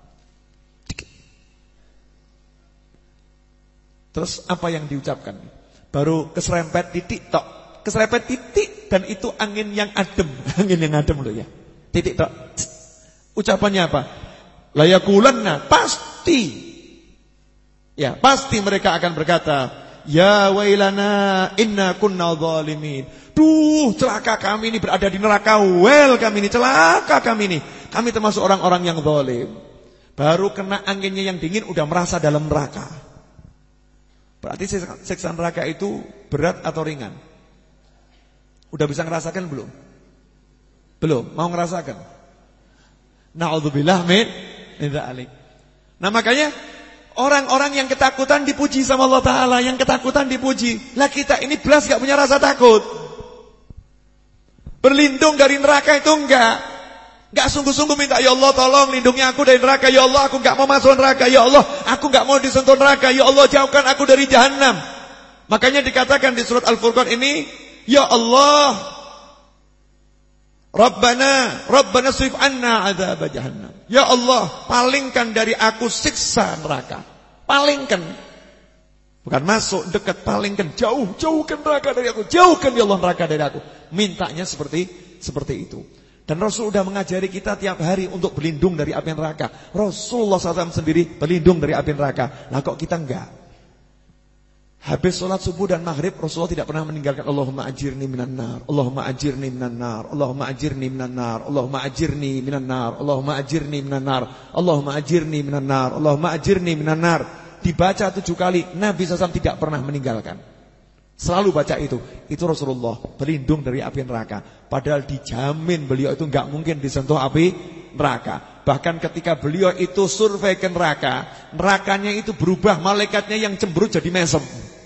Terus apa yang diucapkan? Baru keserempet titik tok. Keserempet titik, dan itu angin yang adem. Angin yang adem loh ya. Titik tok. Ucapannya apa? Layakulanna, pasti. Ya, pasti mereka akan berkata, ya wailana inna kunna zalimin. Duh, celaka kami ini berada di neraka. Well, kami ini celaka kami ini. Kami termasuk orang-orang yang zalim. Baru kena anginnya yang dingin udah merasa dalam neraka. Berarti siksa neraka itu berat atau ringan? Udah bisa ngerasakan belum? Belum, mau ngerasakan? Na'udzubillah min dzalik. Nah makanya orang-orang yang ketakutan dipuji sama Allah Ta'ala. Yang ketakutan dipuji. Lah kita ini belas gak punya rasa takut. Berlindung dari neraka itu enggak. Enggak sungguh-sungguh minta, ya Allah tolong lindungi aku dari neraka. Ya Allah aku enggak mau masuk neraka. Ya Allah aku enggak mau disentuh neraka. Ya Allah jauhkan aku dari jahanam. Makanya dikatakan di surat Al-Furqan ini, ya Allah Rabbana Rabbana srif anna azab jahannam. Ya Allah palingkan dari aku siksa neraka. Palingkan. Bukan masuk, dekat, palingkan. Jauh, jauhkan neraka dari aku. Jauhkan ya Allah neraka dari aku. Mintanya seperti seperti itu. Dan Rasul sudah mengajari kita tiap hari untuk berlindung dari api neraka. Rasulullah shallallahu alaihi wasallam sendiri berlindung dari api neraka. Nah kok kita enggak? Habis sholat subuh dan maghrib Rasulullah tidak pernah meninggalkan Allahumma ajirni minan nar, Allahumma ajirni minan nar, Allahumma ajirni minan nar, Allahumma ajirni minan nar, Allahumma ajirni minan nar, Allahumma ajirni minan nar, Allahumma ajirni minan nar. Dibaca tujuh kali, Nabi shallallahu alaihi wasallam tidak pernah meninggalkan. Selalu baca itu. Itu Rasulullah berlindung dari api neraka. Padahal dijamin beliau itu enggak mungkin disentuh api neraka. Bahkan ketika beliau itu survei ke neraka, nerakanya itu berubah, malaikatnya yang cemberut jadi mesem.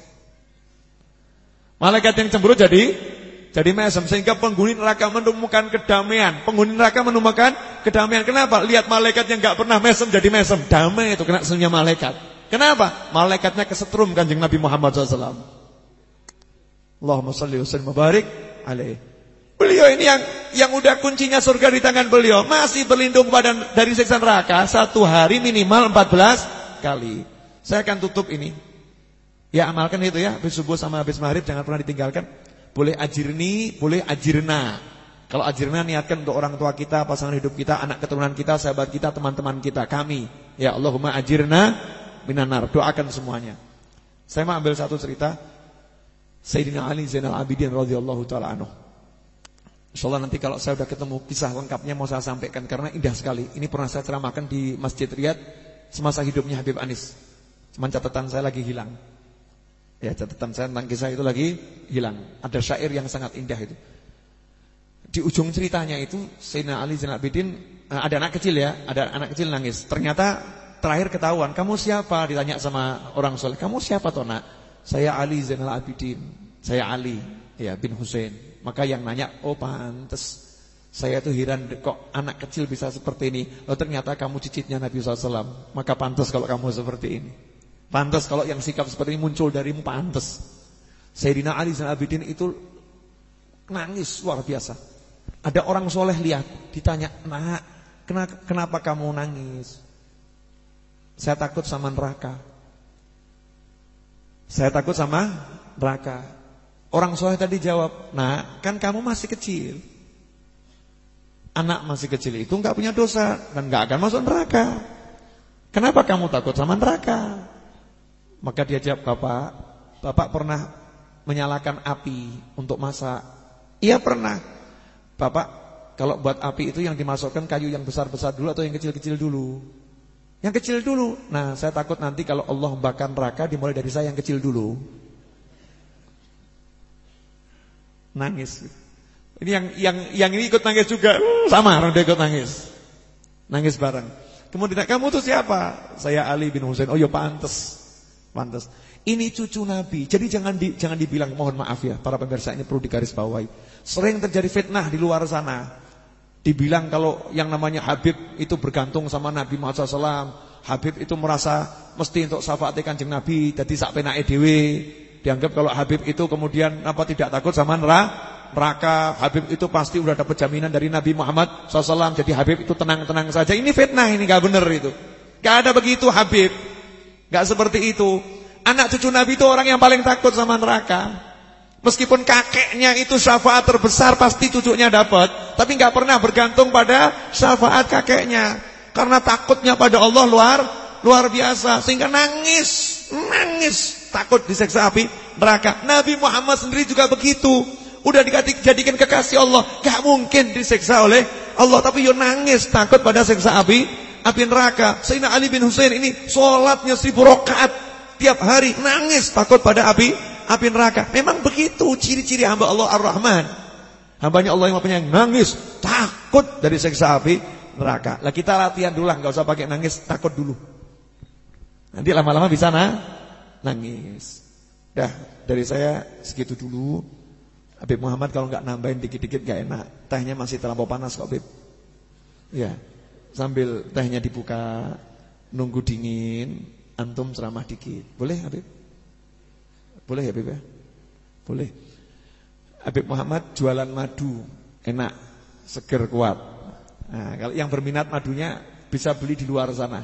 Malaikat yang cemberut jadi jadi mesem, sehingga penghuni neraka menemukan kedamaian. Penghuni neraka menemukan kedamaian. Kenapa? Lihat malaikat yang enggak pernah mesem jadi mesem. Damai itu kena senyumnya malaikat. Kenapa? Malaikatnya kesetrum Kanjeng Nabi Muhammad shallallahu alaihi wasallam. Allahumma shalli wa sallim wa barik alaihi. Beliau ini yang yang udah kuncinya surga di tangan beliau, masih berlindung pada dari siksa neraka satu hari minimal empat belas kali. Saya akan tutup ini. Ya amalkan itu ya, habis subuh sama habis maghrib jangan pernah ditinggalkan. Boleh ajirni, boleh ajirna. Kalau ajirna niatkan untuk orang tua kita, pasangan hidup kita, anak keturunan kita, sahabat kita, teman-teman kita, kami. Ya Allahumma ajirna minan nar. Doakan semuanya. Saya mau ambil satu cerita Sayyidina Ali Zainal Abidin radhiyallahu taala anhu. Insyaallah nanti kalau saya sudah ketemu kisah lengkapnya mau saya sampaikan karena indah sekali. Ini pernah saya ceramahkan di Masjid Riyadh semasa hidupnya Habib Anis. Cuman catatan saya lagi hilang. Ya, catatan saya tentang kisah itu lagi hilang. Ada syair yang sangat indah itu. Di ujung ceritanya itu Sayyidina Ali Zainal Abidin, ada anak kecil ya, ada anak kecil nangis. Ternyata terakhir ketahuan, "Kamu siapa?" ditanya sama orang soleh. "Kamu siapa toh, Nak?" "Saya Ali Zainal Abidin." "Saya Ali ya bin Husain." Maka yang nanya, "Oh pantes. Saya tuh heran kok anak kecil bisa seperti ini. Oh ternyata kamu cicitnya Nabi shallallahu alaihi wasallam. Maka pantas kalau kamu seperti ini. Pantas kalau yang sikap seperti ini muncul darimu, pantas." Sayyidina Ali Zainal Abidin itu nangis luar biasa. Ada orang soleh lihat, ditanya, "Nak, kenapa, kenapa kamu nangis?" "Saya takut sama neraka." "Saya takut sama neraka." Orang soleh tadi jawab, "Nah, kan kamu masih kecil. Anak masih kecil itu enggak punya dosa dan enggak akan masuk neraka. Kenapa kamu takut sama neraka?" Maka dia jawab, "Bapak, Bapak pernah menyalakan api untuk masak? Iya pernah. Bapak kalau buat api itu yang dimasukkan kayu yang besar-besar dulu atau yang kecil-kecil dulu? Yang kecil dulu. Nah, saya takut nanti kalau Allah membakar neraka dimulai dari saya yang kecil dulu. Nangis. Ini yang yang yang ini ikut nangis juga. Sama, orang dia ikut nangis. Nangis bareng. Kemudian, kamu tuh siapa? Saya Ali bin Husain. Oh ya pantes. Pantes. Ini cucu Nabi. Jadi jangan di, jangan dibilang, mohon maaf ya, para pemirsa, ini perlu digarisbawahi. Sering terjadi fitnah di luar sana. Dibilang kalau yang namanya Habib itu bergantung sama Nabi Muhammad shallallahu alaihi wasallam. Habib itu merasa mesti untuk syafaat Kanjeng Nabi, jadi sak penake dhewe. Dianggap kalau Habib itu kemudian apa tidak takut sama neraka. Habib itu pasti udah dapat jaminan dari Nabi Muhammad shallallahu alaihi wasallam. Jadi Habib itu tenang-tenang saja. Ini fitnah, ini gak benar itu. Gak ada begitu Habib. Gak seperti itu. Anak cucu Nabi itu orang yang paling takut sama neraka. Meskipun kakeknya itu syafaat terbesar, pasti cucunya dapat, tapi gak pernah bergantung pada syafaat kakeknya. Karena takutnya pada Allah luar luar biasa, sehingga nangis, nangis, takut diseksa api neraka. Nabi Muhammad sendiri juga begitu. Udah dijadikan kekasih Allah, gak mungkin diseksa oleh Allah, tapi yo nangis, takut pada seksa api api neraka. Sayyidina Ali bin Husain ini sholatnya seribu rakaat tiap hari, nangis, takut pada api api neraka. Memang begitu ciri-ciri hamba Allah Ar-Rahman. Hambanya Allah yang punya nangis, takut dari seksa api neraka. Lah kita latihan dulu lah, enggak usah pakai nangis, takut dulu. Nanti lama-lama bisa nah, nangis. Dah, dari saya segitu dulu. Habib Muhammad kalau enggak nambahin dikit-dikit enggak enak. Tehnya masih terlampau panas kok, Habib. Ya. Sambil tehnya dibuka, nunggu dingin, antum ceramah dikit. Boleh, Habib? Boleh ya, Habib ya? Boleh. Habib Muhammad jualan madu, enak, seger, kuat. Nah, kalau yang berminat madunya bisa beli di luar sana.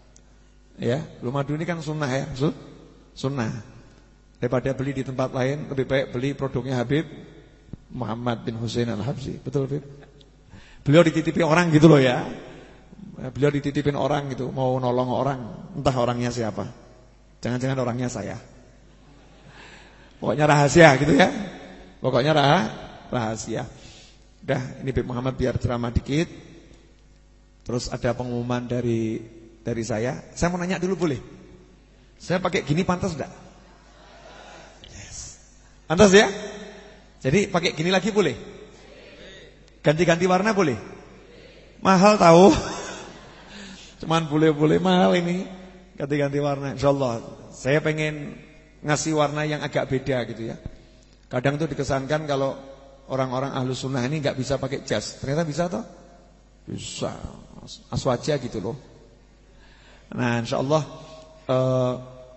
Ya, lu madu ini kan sunnah ya, sunnah. Daripada beli di tempat lain, lebih baik beli produknya Habib Muhammad bin Husain Al-Habsyi. Betul, Habib? Beliau dititipin orang gitu loh ya. Beliau dititipin orang gitu, mau nolong orang, entah orangnya siapa. Jangan-jangan orangnya saya. Pokoknya rahasia gitu ya. Pokoknya rah, rahasia. Udah, ini Habib Muhammad biar ceramah dikit. Terus ada pengumuman dari dari saya. Saya mau nanya dulu boleh? Saya pakai gini pantas enggak? Yes. Pantas ya? Jadi pakai gini lagi boleh? Ganti-ganti warna boleh? Mahal tahu? Cuman boleh-boleh mahal ini. Ganti-ganti warna. Insyaallah saya pengen ngasih warna yang agak beda gitu ya. Kadang tuh dikesankan kalau orang-orang ahlu sunnah ini gak bisa pakai jas. Ternyata bisa toh? Bisa. Aswaja gitu loh. Nah insyaallah uh,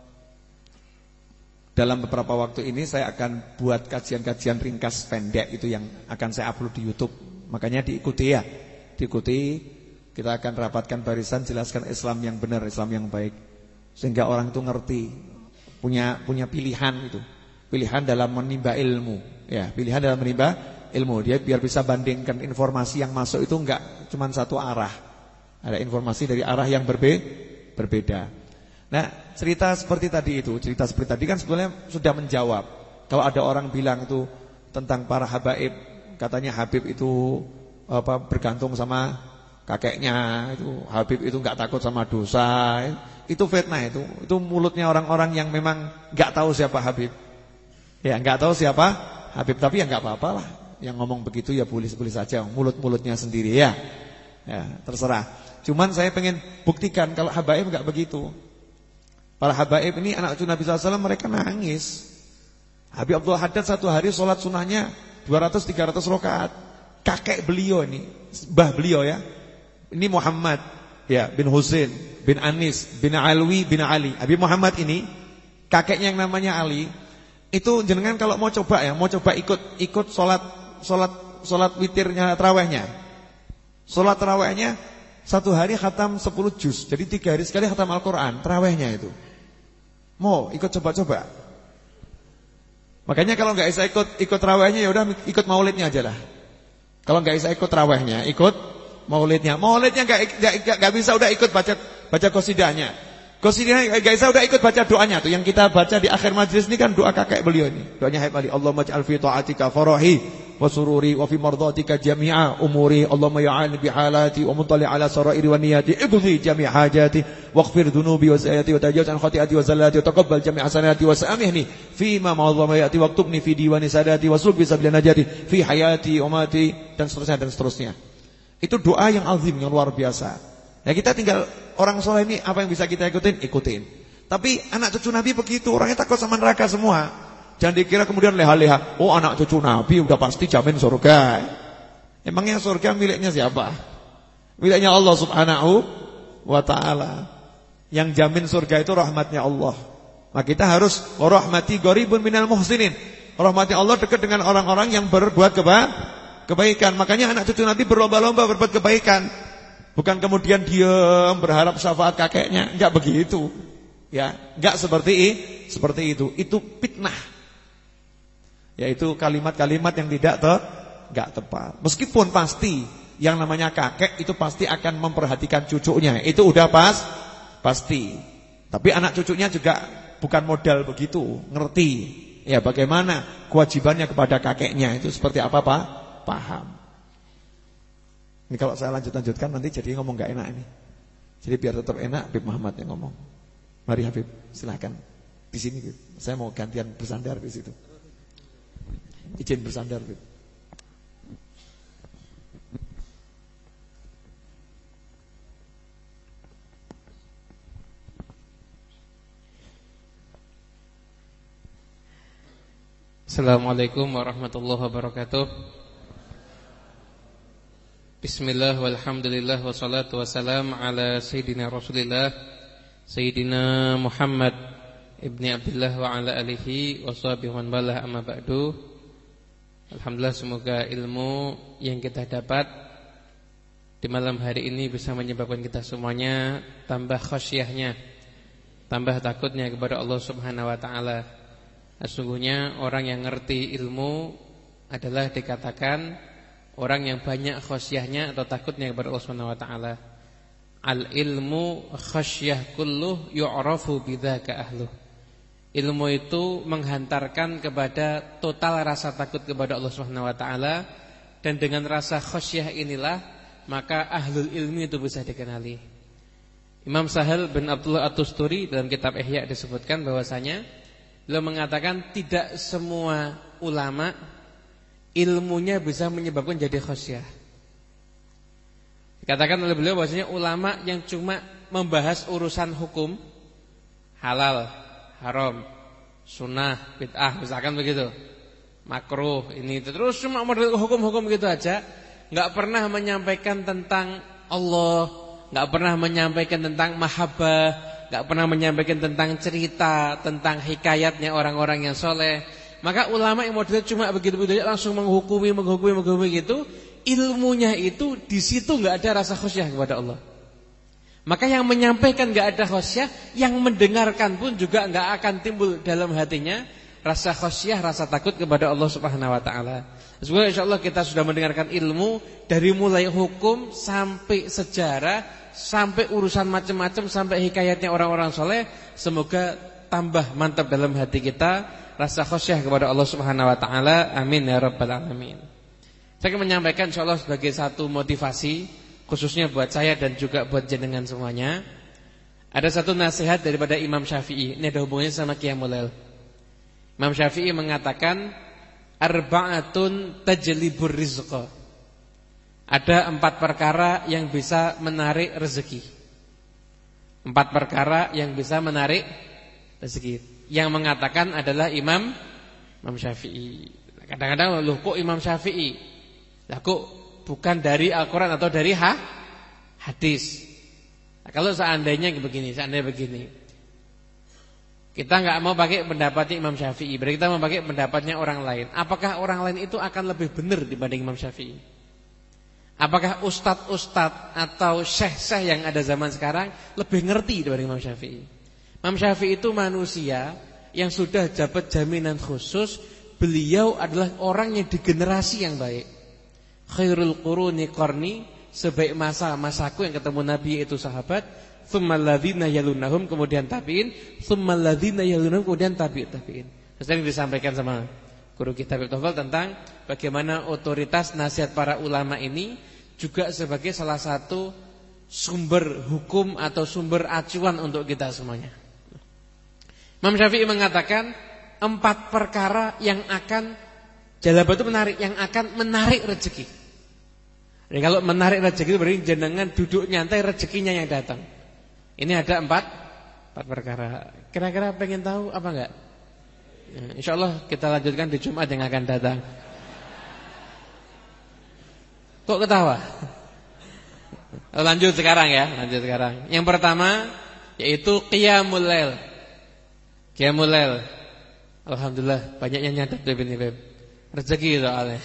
dalam beberapa waktu ini saya akan buat kajian-kajian ringkas pendek itu yang akan saya upload di YouTube. Makanya diikuti ya. Diikuti. Kita akan rapatkan barisan, jelaskan Islam yang benar, Islam yang baik, sehingga orang itu ngerti, punya punya pilihan itu, pilihan dalam menimba ilmu, ya, pilihan dalam menimba ilmu. Dia biar bisa bandingkan informasi yang masuk itu enggak cuma satu arah, ada informasi dari arah yang berbe berbeda. Nah, cerita seperti tadi itu, cerita seperti tadi kan sebenarnya sudah menjawab. Kalau ada orang bilang itu tentang para habaib, katanya Habib itu apa bergantung sama kakeknya, itu Habib itu enggak takut sama dosa. Itu fitnah itu. Itu mulutnya orang-orang yang memang enggak tahu siapa Habib. Ya, enggak tahu siapa Habib, tapi ya enggak apa-apa lah. Yang ngomong begitu ya boleh-boleh saja, mulut-mulutnya sendiri ya. Ya, terserah. Cuman saya pengen buktikan kalau habaib enggak begitu. Para habaib ini anak cucu Nabi sallallahu alaihi wasallam, mereka nangis. Habib Abdul Haddad satu hari sholat sunnahnya dua ratus tiga ratus rakaat. Kakek beliau ini, mbah beliau ya. Ini Muhammad ya bin Husain bin Anis bin Alwi bin Ali. Habib Muhammad ini kakeknya yang namanya Ali. Itu jenengan kalau mau coba ya, mau coba ikut ikut sholat sholat sholat witirnya tarawihnya. Sholat tarawihnya satu hari khatam sepuluh juz. Jadi tiga hari sekali khatam Al-Quran tarawihnya itu. Mau ikut coba-coba. Makanya kalau nggak bisa ikut ikut tarawihnya ya udah ikut maulidnya aja lah. Kalau nggak bisa ikut tarawihnya, ikut maulidnya. Maulidnya nggak nggak nggak bisa udah ikut baca baca qasidahnya. Gosini Gaisa udah ikut baca doanya tuh yang kita baca di akhir majelis ini kan doa kakek beliau ini. Doanya Habib Ali, Allahumma ij'al fi ta'atika farahi wa sururi wa fi mardatika jami'a umuri. Allahumma ya'alni bi halati wa muttali' ala sarairi wa niyati ibdi jami' hajati waghfir dhunubi wa sayyiati wa tajawaz an khati'ati wa zallati wa taqabbal jami' hasanati wa samihni fi ma ma'dhama ya'ti waktubni fi diwani sadati wa sulbi sabila najati fi hayati wa mati dan seterusnya dan seterusnya. Itu doa yang azim, yang luar biasa. Nah kita tinggal orang soleh ini apa yang bisa kita ikutin? Ikutin. Tapi anak cucu Nabi begitu, orangnya takut sama neraka semua. Jangan dikira kemudian leha-leha, oh anak cucu Nabi udah pasti jamin surga. Emangnya surga miliknya siapa? Miliknya Allah subhanahu wa ta'ala. Yang jamin surga itu rahmatnya Allah. Maka kita harus rahmati gharibun minal muhsinin. Rahmati Allah dekat dengan orang-orang yang berbuat keba kebaikan. Makanya anak cucu Nabi berlomba-lomba berbuat kebaikan. Bukan kemudian diam berharap syafaat kakeknya, enggak begitu. Ya, enggak seperti seperti itu. Itu fitnah. Yaitu kalimat-kalimat yang tidak te, enggak tepat. Meskipun pasti yang namanya kakek itu pasti akan memperhatikan cucunya. Itu udah pas pasti. Tapi anak cucunya juga bukan modal begitu, ngerti. Ya, bagaimana kewajibannya kepada kakeknya itu seperti apa, Pak? Paham. Ini kalau saya lanjut-lanjutkan nanti jadi ngomong gak enak ini. Jadi biar tetap enak Habib Muhammad yang ngomong. Mari Habib, silakan. Di sini Habib. Saya mau gantian bersandar di situ. Izin bersandar Habib. Assalamualaikum warahmatullahi wabarakatuh. Bismillah walhamdulillah wassalatu wassalam ala Sayyidina Rasulillah Sayyidina Muhammad ibni Abdullah wa ala alihi wa sahbihi wa balah amma ba'du. Alhamdulillah, semoga ilmu yang kita dapat di malam hari ini bisa menyebabkan kita semuanya tambah khasyahnya, tambah takutnya kepada Allah subhanahu wa ta'ala. Sesungguhnya orang yang ngerti ilmu adalah dikatakan orang yang banyak khasyahnya atau takutnya kepada Allah subhanahu wa ta'ala. Al-ilmu khasyah kulluh yu'rafu bidzaka ahluh. Ilmu itu menghantarkan kepada total rasa takut kepada Allah subhanahu wa ta'ala. Dan dengan rasa khasyah inilah maka ahlul ilmi itu bisa dikenali. Imam Sahal bin Abdullah At-Tusturi dalam kitab Ihya disebutkan bahwasanya beliau mengatakan tidak semua ulama ilmunya bisa menyebabkan jadi khasyah. Dikatakan oleh beliau bahwasanya ulama yang cuma membahas urusan hukum, halal, haram, sunnah, bid'ah, misalkan begitu, makruh, ini itu, terus cuma model hukum-hukum gitu aja, nggak pernah menyampaikan tentang Allah, nggak pernah menyampaikan tentang mahabbah, nggak pernah menyampaikan tentang cerita, tentang hikayatnya orang-orang yang soleh. Maka ulama yang modelnya cuma begitu-begitu langsung menghukumi, menghukumi, menghukumi gitu, ilmunya itu di situ nggak ada rasa khasyah kepada Allah. Maka yang menyampaikan nggak ada khasyah, yang mendengarkan pun juga nggak akan timbul dalam hatinya rasa khasyah, rasa takut kepada Allah Subhanahu Wa Taala. Semoga insyaallah kita sudah mendengarkan ilmu dari mulai hukum sampai sejarah, sampai urusan macam-macam, sampai hikayatnya orang-orang soleh. Semoga tambah mantap dalam hati kita rasa khasyah kepada Allah Subhanahu wa taala. Amin ya rabbal alamin. Saya akan menyampaikan insyaallah sebagai satu motivasi khususnya buat saya dan juga buat jenengan semuanya. Ada satu nasihat daripada Imam Syafi'i. Ini ada hubungannya sama Qiyamul Lail. Imam Syafi'i mengatakan arba'atun tajlibur rizqa. Ada empat perkara yang bisa menarik rezeki. Empat perkara yang bisa menarik rezeki. Yang mengatakan adalah Imam Imam Syafi'i. Kadang-kadang loh kok Imam Syafi'i? Lah kok bukan dari Al-Qur'an atau dari ha? hadis? Nah, kalau seandainya begini, seandainya begini. Kita enggak mau pakai pendapatnya Imam Syafi'i, berarti kita mau pakai pendapatnya orang lain. Apakah orang lain itu akan lebih benar dibanding Imam Syafi'i? Apakah ustadz-ustadz atau syekh-syekh yang ada zaman sekarang lebih ngerti dibanding Imam Syafi'i? Imam Syafi'i itu manusia yang sudah dapat jaminan khusus. Beliau adalah orang yang di generasi yang baik. Khairul quruni qarni, sebaik masa masaku yang ketemu Nabi yaitu sahabat, tsummal ladzina yalunahum kemudian tabi'in, tsummal ladzina yalunahum kemudian tabi'ut tabi'in. Sering disampaikan sama guru kita Habib Tofel tentang bagaimana otoritas nasihat para ulama ini juga sebagai salah satu sumber hukum atau sumber acuan untuk kita semuanya. Imam Syafi'i mengatakan empat perkara yang akan jalabah itu menarik, yang akan menarik rezeki. Jadi kalau menarik rezeki itu berarti jenengan duduk nyantai rezekinya yang datang. Ini ada empat, empat perkara. Kira-kira pengen tahu apa enggak? Ya, insya Allah kita lanjutkan di Jumat yang akan datang. Kok ketawa? Lanjut sekarang ya, lanjut sekarang. Yang pertama yaitu qiyamul lail. Qiyamul lail. Alhamdulillah banyak yang nyadat ini, Beb. Rezeki soalnya.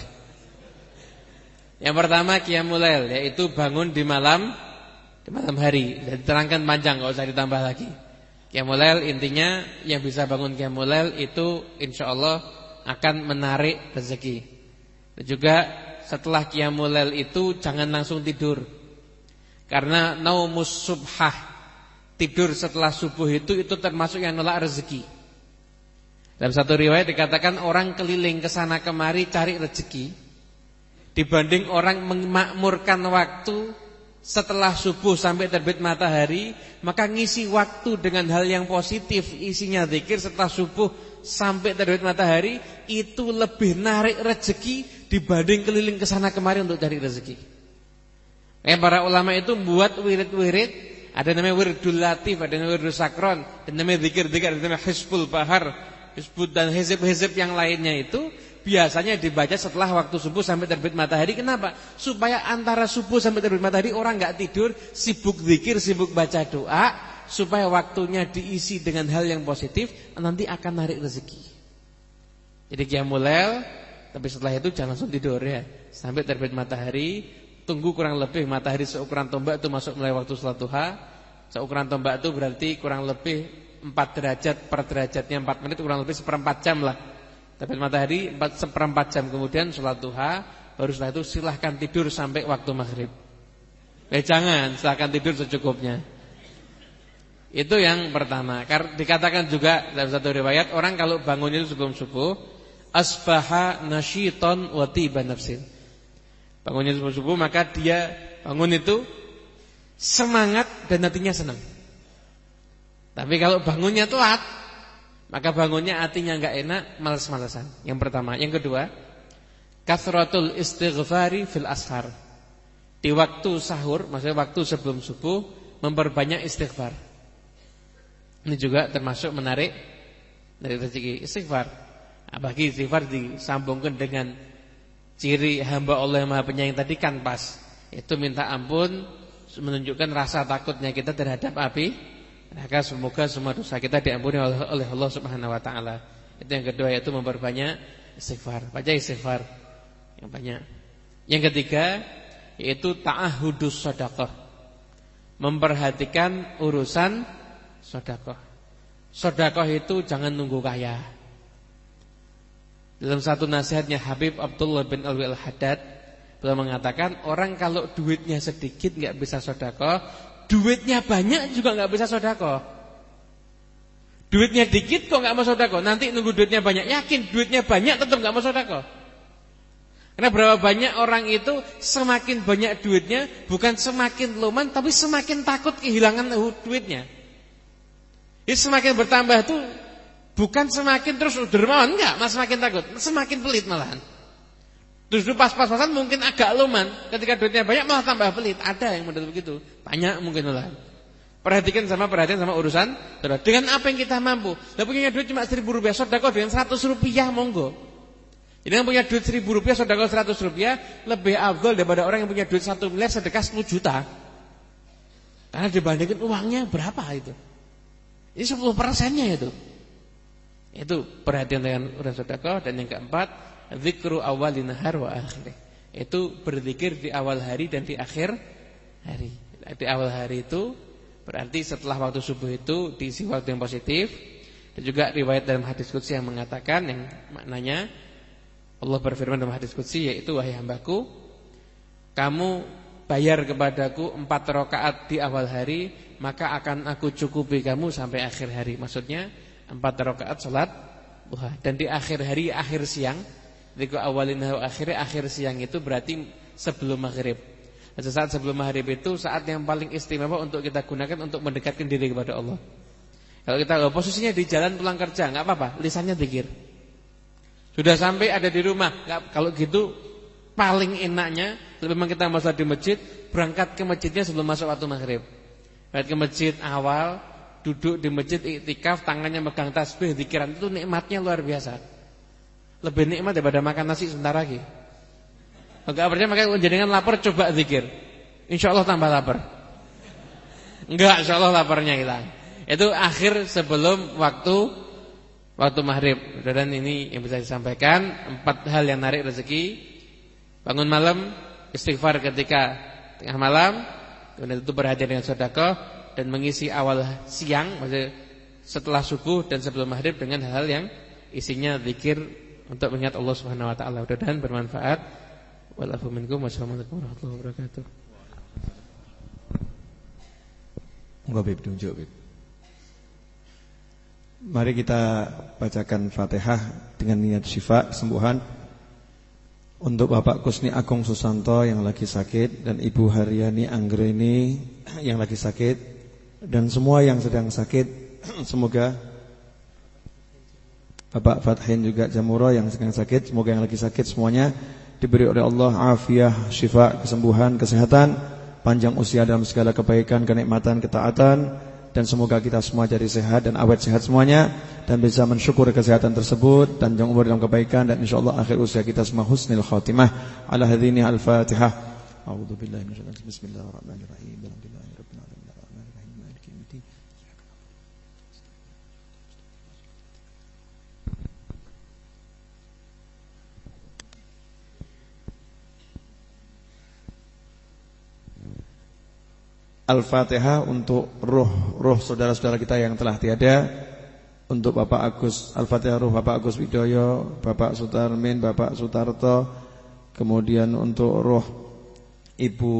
Yang pertama qiyamul lail, yaitu bangun di malam di malam hari. Dan diterangkan panjang, enggak usah ditambah lagi. Qiyamul lail intinya yang bisa bangun qiyamul lail itu insyaallah akan menarik rezeki. Dan juga setelah qiyamul lail itu jangan langsung tidur. Karena naumus subhah, tidur setelah subuh itu itu termasuk yang nolak rezeki. Dalam satu riwayat dikatakan orang keliling ke sana kemari cari rezeki dibanding orang memakmurkan waktu setelah subuh sampai terbit matahari, maka ngisi waktu dengan hal yang positif, isinya zikir setelah subuh sampai terbit matahari, itu lebih narik rezeki dibanding keliling ke sana kemari untuk cari rezeki. Eh, para ulama itu membuat wirid-wirid, ada namanya wiridul latif, ada namanya wiridul sakron, ada namanya zikir-zikir, ada namanya hizbul bahar, hizbud dan hizib-hizib yang lainnya itu biasanya dibaca setelah waktu subuh sampai terbit matahari. Kenapa? Supaya antara subuh sampai terbit matahari orang enggak tidur, sibuk zikir, sibuk baca doa, supaya waktunya diisi dengan hal yang positif, nanti akan narik rezeki. Jadi qiyamul lail, tapi setelah itu jangan langsung tidur ya. Sampai terbit matahari, tunggu kurang lebih matahari seukuran tombak itu masuk mulai waktu salat duha. Seukuran tombak itu berarti kurang lebih empat derajat per derajatnya empat menit, kurang lebih seperempat jam lah. Terbit matahari empat seperempat jam, kemudian sholat duha, baru setelah itu silahkan tidur sampai waktu maghrib. Eh jangan, silahkan tidur secukupnya. Itu yang pertama. Karena dikatakan juga dalam satu riwayat, orang kalau bangun itu sebelum subuh, asbaha nasyiton wa tiba nafsin. Bangunnya sebelum subuh, maka dia bangun itu semangat dan hatinya senang. Tapi kalau bangunnya telat, maka bangunnya hatinya enggak enak, malas-malasan. Yang pertama, yang kedua, kathratul istighfari fil ashar. Di waktu sahur, maksudnya waktu sebelum subuh, memperbanyak istighfar. Ini juga termasuk menarik dari rezeki istighfar. Bagi istighfar disambungkan dengan ciri hamba Allah yang Maha Penyayang tadi kan pas. Itu minta ampun, menunjukkan rasa takutnya kita terhadap api. Maka semoga semua dosa kita diampuni oleh Allah Subhanahu wa taala. Itu yang kedua, yaitu memperbanyak istighfar. Baca istighfar yang banyak. Yang ketiga yaitu ta'ahudus shadaqah. Memperhatikan urusan sedekah. Sedekah itu jangan nunggu kaya. Dalam satu nasihatnya Habib Abdullah bin Alwi Al-Haddad, beliau mengatakan orang kalau duitnya sedikit enggak bisa sedekah, duitnya banyak juga enggak bisa sedekah. Duitnya dikit kok enggak mau sedekah, nanti nunggu duitnya banyak, yakin duitnya banyak tetap enggak mau sedekah. Karena berapa banyak orang itu semakin banyak duitnya bukan semakin loman, tapi semakin takut kehilangan duitnya. Jadi semakin bertambah itu bukan semakin terus dermawan, enggak, malah semakin takut, semakin pelit malahan. Terus pas-pas-pasan mungkin agak loman, ketika duitnya banyak malah tambah pelit. Ada yang model begitu, banyak mungkin malahan. Perhatikan sama perhatian sama urusan dengan apa yang kita mampu. Lah punya duit cuma seribu rupiah, sedekah dengan seratus rupiah monggo. Jadi yang punya duit seribu rupiah, sedekah seratus rupiah lebih afdal daripada orang yang punya duit satu miliar sedekah sepuluh juta. Karena dibandingkan uangnya berapa itu. Ini sepuluh persennya itu. Itu perhatian dengan urusan sedekah. Dan yang keempat, zikru awalin nahar wa akhir. Itu berzikir di awal hari dan di akhir hari. Di awal hari itu berarti setelah waktu subuh itu diisi waktu yang positif. Dan juga riwayat dalam hadis qudsi yang mengatakan, yang maknanya Allah berfirman dalam hadis qudsi, yaitu wahai hambaku, kamu bayar kepadaku empat rakaat di awal hari, maka akan aku cukupi kamu sampai akhir hari. Maksudnya empat rakaat salat duha. Dan di akhir hari, akhir siang, ketika awalin wa akhir, akhir siang itu berarti sebelum maghrib. Saat sebelum maghrib itu saat yang paling istimewa untuk kita gunakan untuk mendekatkan diri kepada Allah. Kalau kita oh, posisinya di jalan pulang kerja, nggak apa-apa, lisannya zikir. Sudah sampai ada di rumah, nggak, kalau gitu paling enaknya memang kita masuk di masjid, berangkat ke masjidnya sebelum masuk waktu maghrib. Berangkat ke masjid awal, duduk di masjid iktikaf, tangannya megang tasbih, zikiran, itu nikmatnya luar biasa. Lebih nikmat daripada makan nasi sebentar lagi. Enggak percaya makanya jenengan lapar coba zikir. Insyaallah tambah lapar. Enggak, insyaallah laparnya hilang. Itu akhir sebelum waktu waktu maghrib. Dan ini yang bisa disampaikan, empat hal yang narik rezeki. Bangun malam, istighfar ketika tengah malam, kemudian itu berhadiah dengan sedekah dan mengisi awal siang, maksudnya setelah subuh dan sebelum maghrib dengan hal-hal yang isinya zikir untuk mengingat Allah Subhanahu wa taala. Mudah-mudahan bermanfaat. Walafu minkum. Wassalamualaikum warahmatullahi wabarakatuh. Enggak Bib, tunjuk Bib. Mari kita bacakan Fatihah dengan niat syifa, kesembuhan untuk Bapak Kusni Agung Susanto yang lagi sakit, dan Ibu Haryani Anggreni yang lagi sakit, dan semua yang sedang sakit. Semoga Bapak Fathin juga Jamuro yang sedang sakit, semoga yang lagi sakit semuanya diberi oleh Allah afiah, syifa, kesembuhan, kesehatan, panjang usia dalam segala kebaikan, kenikmatan, ketaatan, dan semoga kita semua jadi sehat dan awet sehat semuanya, dan bisa mensyukur kesehatan tersebut dan panjang umur dalam kebaikan, dan insyaallah akhir usia kita semua husnul khatimah. Ala hadzini al-Fatihah. A'udzubillahi minasyaitonir rajim. Bismillahirrahmanirrahim. Alhamdulillahirabbil alamin. Arrahmanirrahim. Maliki yaumiddin. Al-Fatihah untuk ruh-ruh saudara-saudara kita yang telah tiada. Untuk Bapak Agus, Al-Fatihah ruh Bapak Agus Widoyo, Bapak Sutarmin, Bapak Sutarto. Kemudian untuk ruh Ibu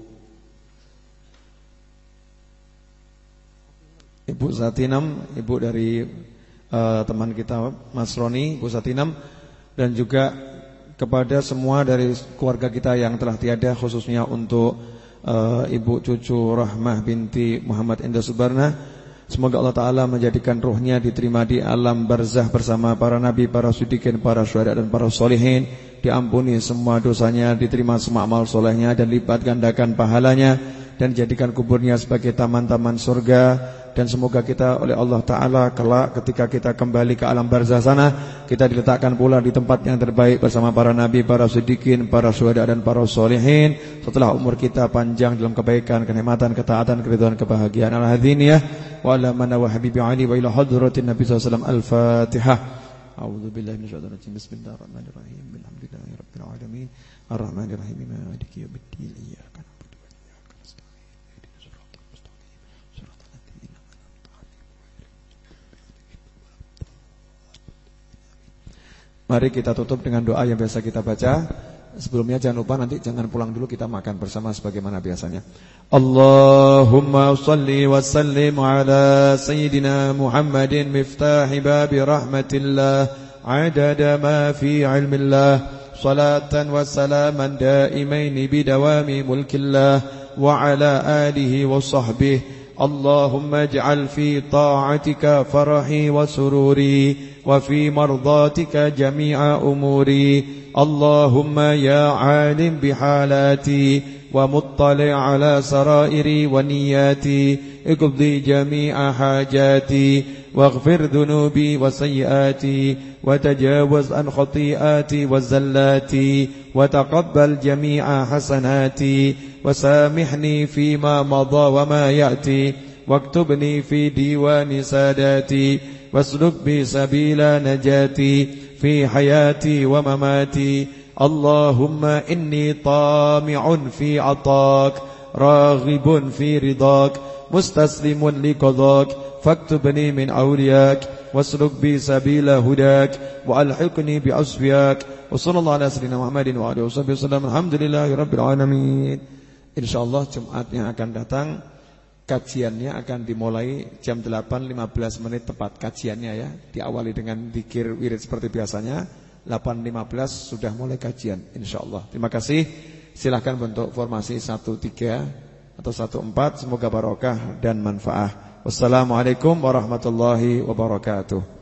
Ibu Satinam, ibu dari uh, teman kita Mas Roni, Ibu Satinam. Dan juga kepada semua dari keluarga kita yang telah tiada, khususnya untuk Uh, Ibu cucu Rahmah binti Muhammad Indah Subarna. Semoga Allah Ta'ala menjadikan ruhnya diterima di alam barzah bersama para nabi, para siddiqin, para syuhada dan para solihin. Diampuni semua dosanya, diterima semua amal solehnya, dan lipat gandakan pahalanya, dan jadikan kuburnya sebagai taman-taman surga. Dan semoga kita oleh Allah Ta'ala kelak ketika kita kembali ke alam barzah sana, kita diletakkan pula di tempat yang terbaik bersama para nabi, para siddiqin, para syuhada dan para solihin. Setelah umur kita panjang dalam kebaikan, kenikmatan, ketaatan, keridhaan, kebahagiaan. Al-hadziniyah wa ala mana wa habibi ali wa ila hadratin Nabi sallallahu alaihi wasallam. Al-Fatihah. A'udzubillahi minasyaitonir rajim. Bismillahirrahmanirrahim. Alhamdulillahirabbil alamin. Arrahmanirrahim. Maliki yaumiddin. Iyyaka na'budu wa iyyaka nasta'in. Ihdinas siratal mustaqim. Siratal ladzina an'amta 'alaihim. Mari kita tutup dengan doa yang biasa kita baca. Sebelumnya jangan lupa nanti jangan pulang dulu, kita makan bersama sebagaimana biasanya. Allahumma shalli wa sallim ala sayyidina Muhammadin miftahi babi rahmatillah adada ma fi ilmillah salatan wa salaman daimaini bidawami mulkillah wa ala alihi wa sahbihi. Allahumma ij'al fi ta'atika farahi wa sururi wa fi mardatika jami'a umuri. Allahumma ya alim bihalati wa muttali' ala sarairi wa niyati iqdi jami'a hajati waghfir dhunubi wa sayyiati wa tajawaz an khati'ati wa zallati wa taqabbal jami'a hasanati wa samihni fima madha wa ma ya'ti waktubni fi diwani sadati wasluk bi sabila najati في حياتي ومماتي. اللهم إني طامع في عطاك راغب في رضاك مستسلم لقضاك فاكتبني من أولياك واسلك بي سبيل هداك وألحقني بأصفياك. وصلى الله على سيدنا محمد وعلى آله وصحبه وسلم. الحمد لله رب العالمين. Insyaallah Jumat yang akan datang kajiannya akan dimulai jam delapan lima belas menit tepat kajiannya ya. Diawali dengan zikir wirid seperti biasanya. delapan lima belas sudah mulai kajian insyaallah. Terima kasih. Silahkan bentuk formasi satu tiga atau satu empat. Semoga barokah dan manfaat. Wassalamualaikum warahmatullahi wabarakatuh.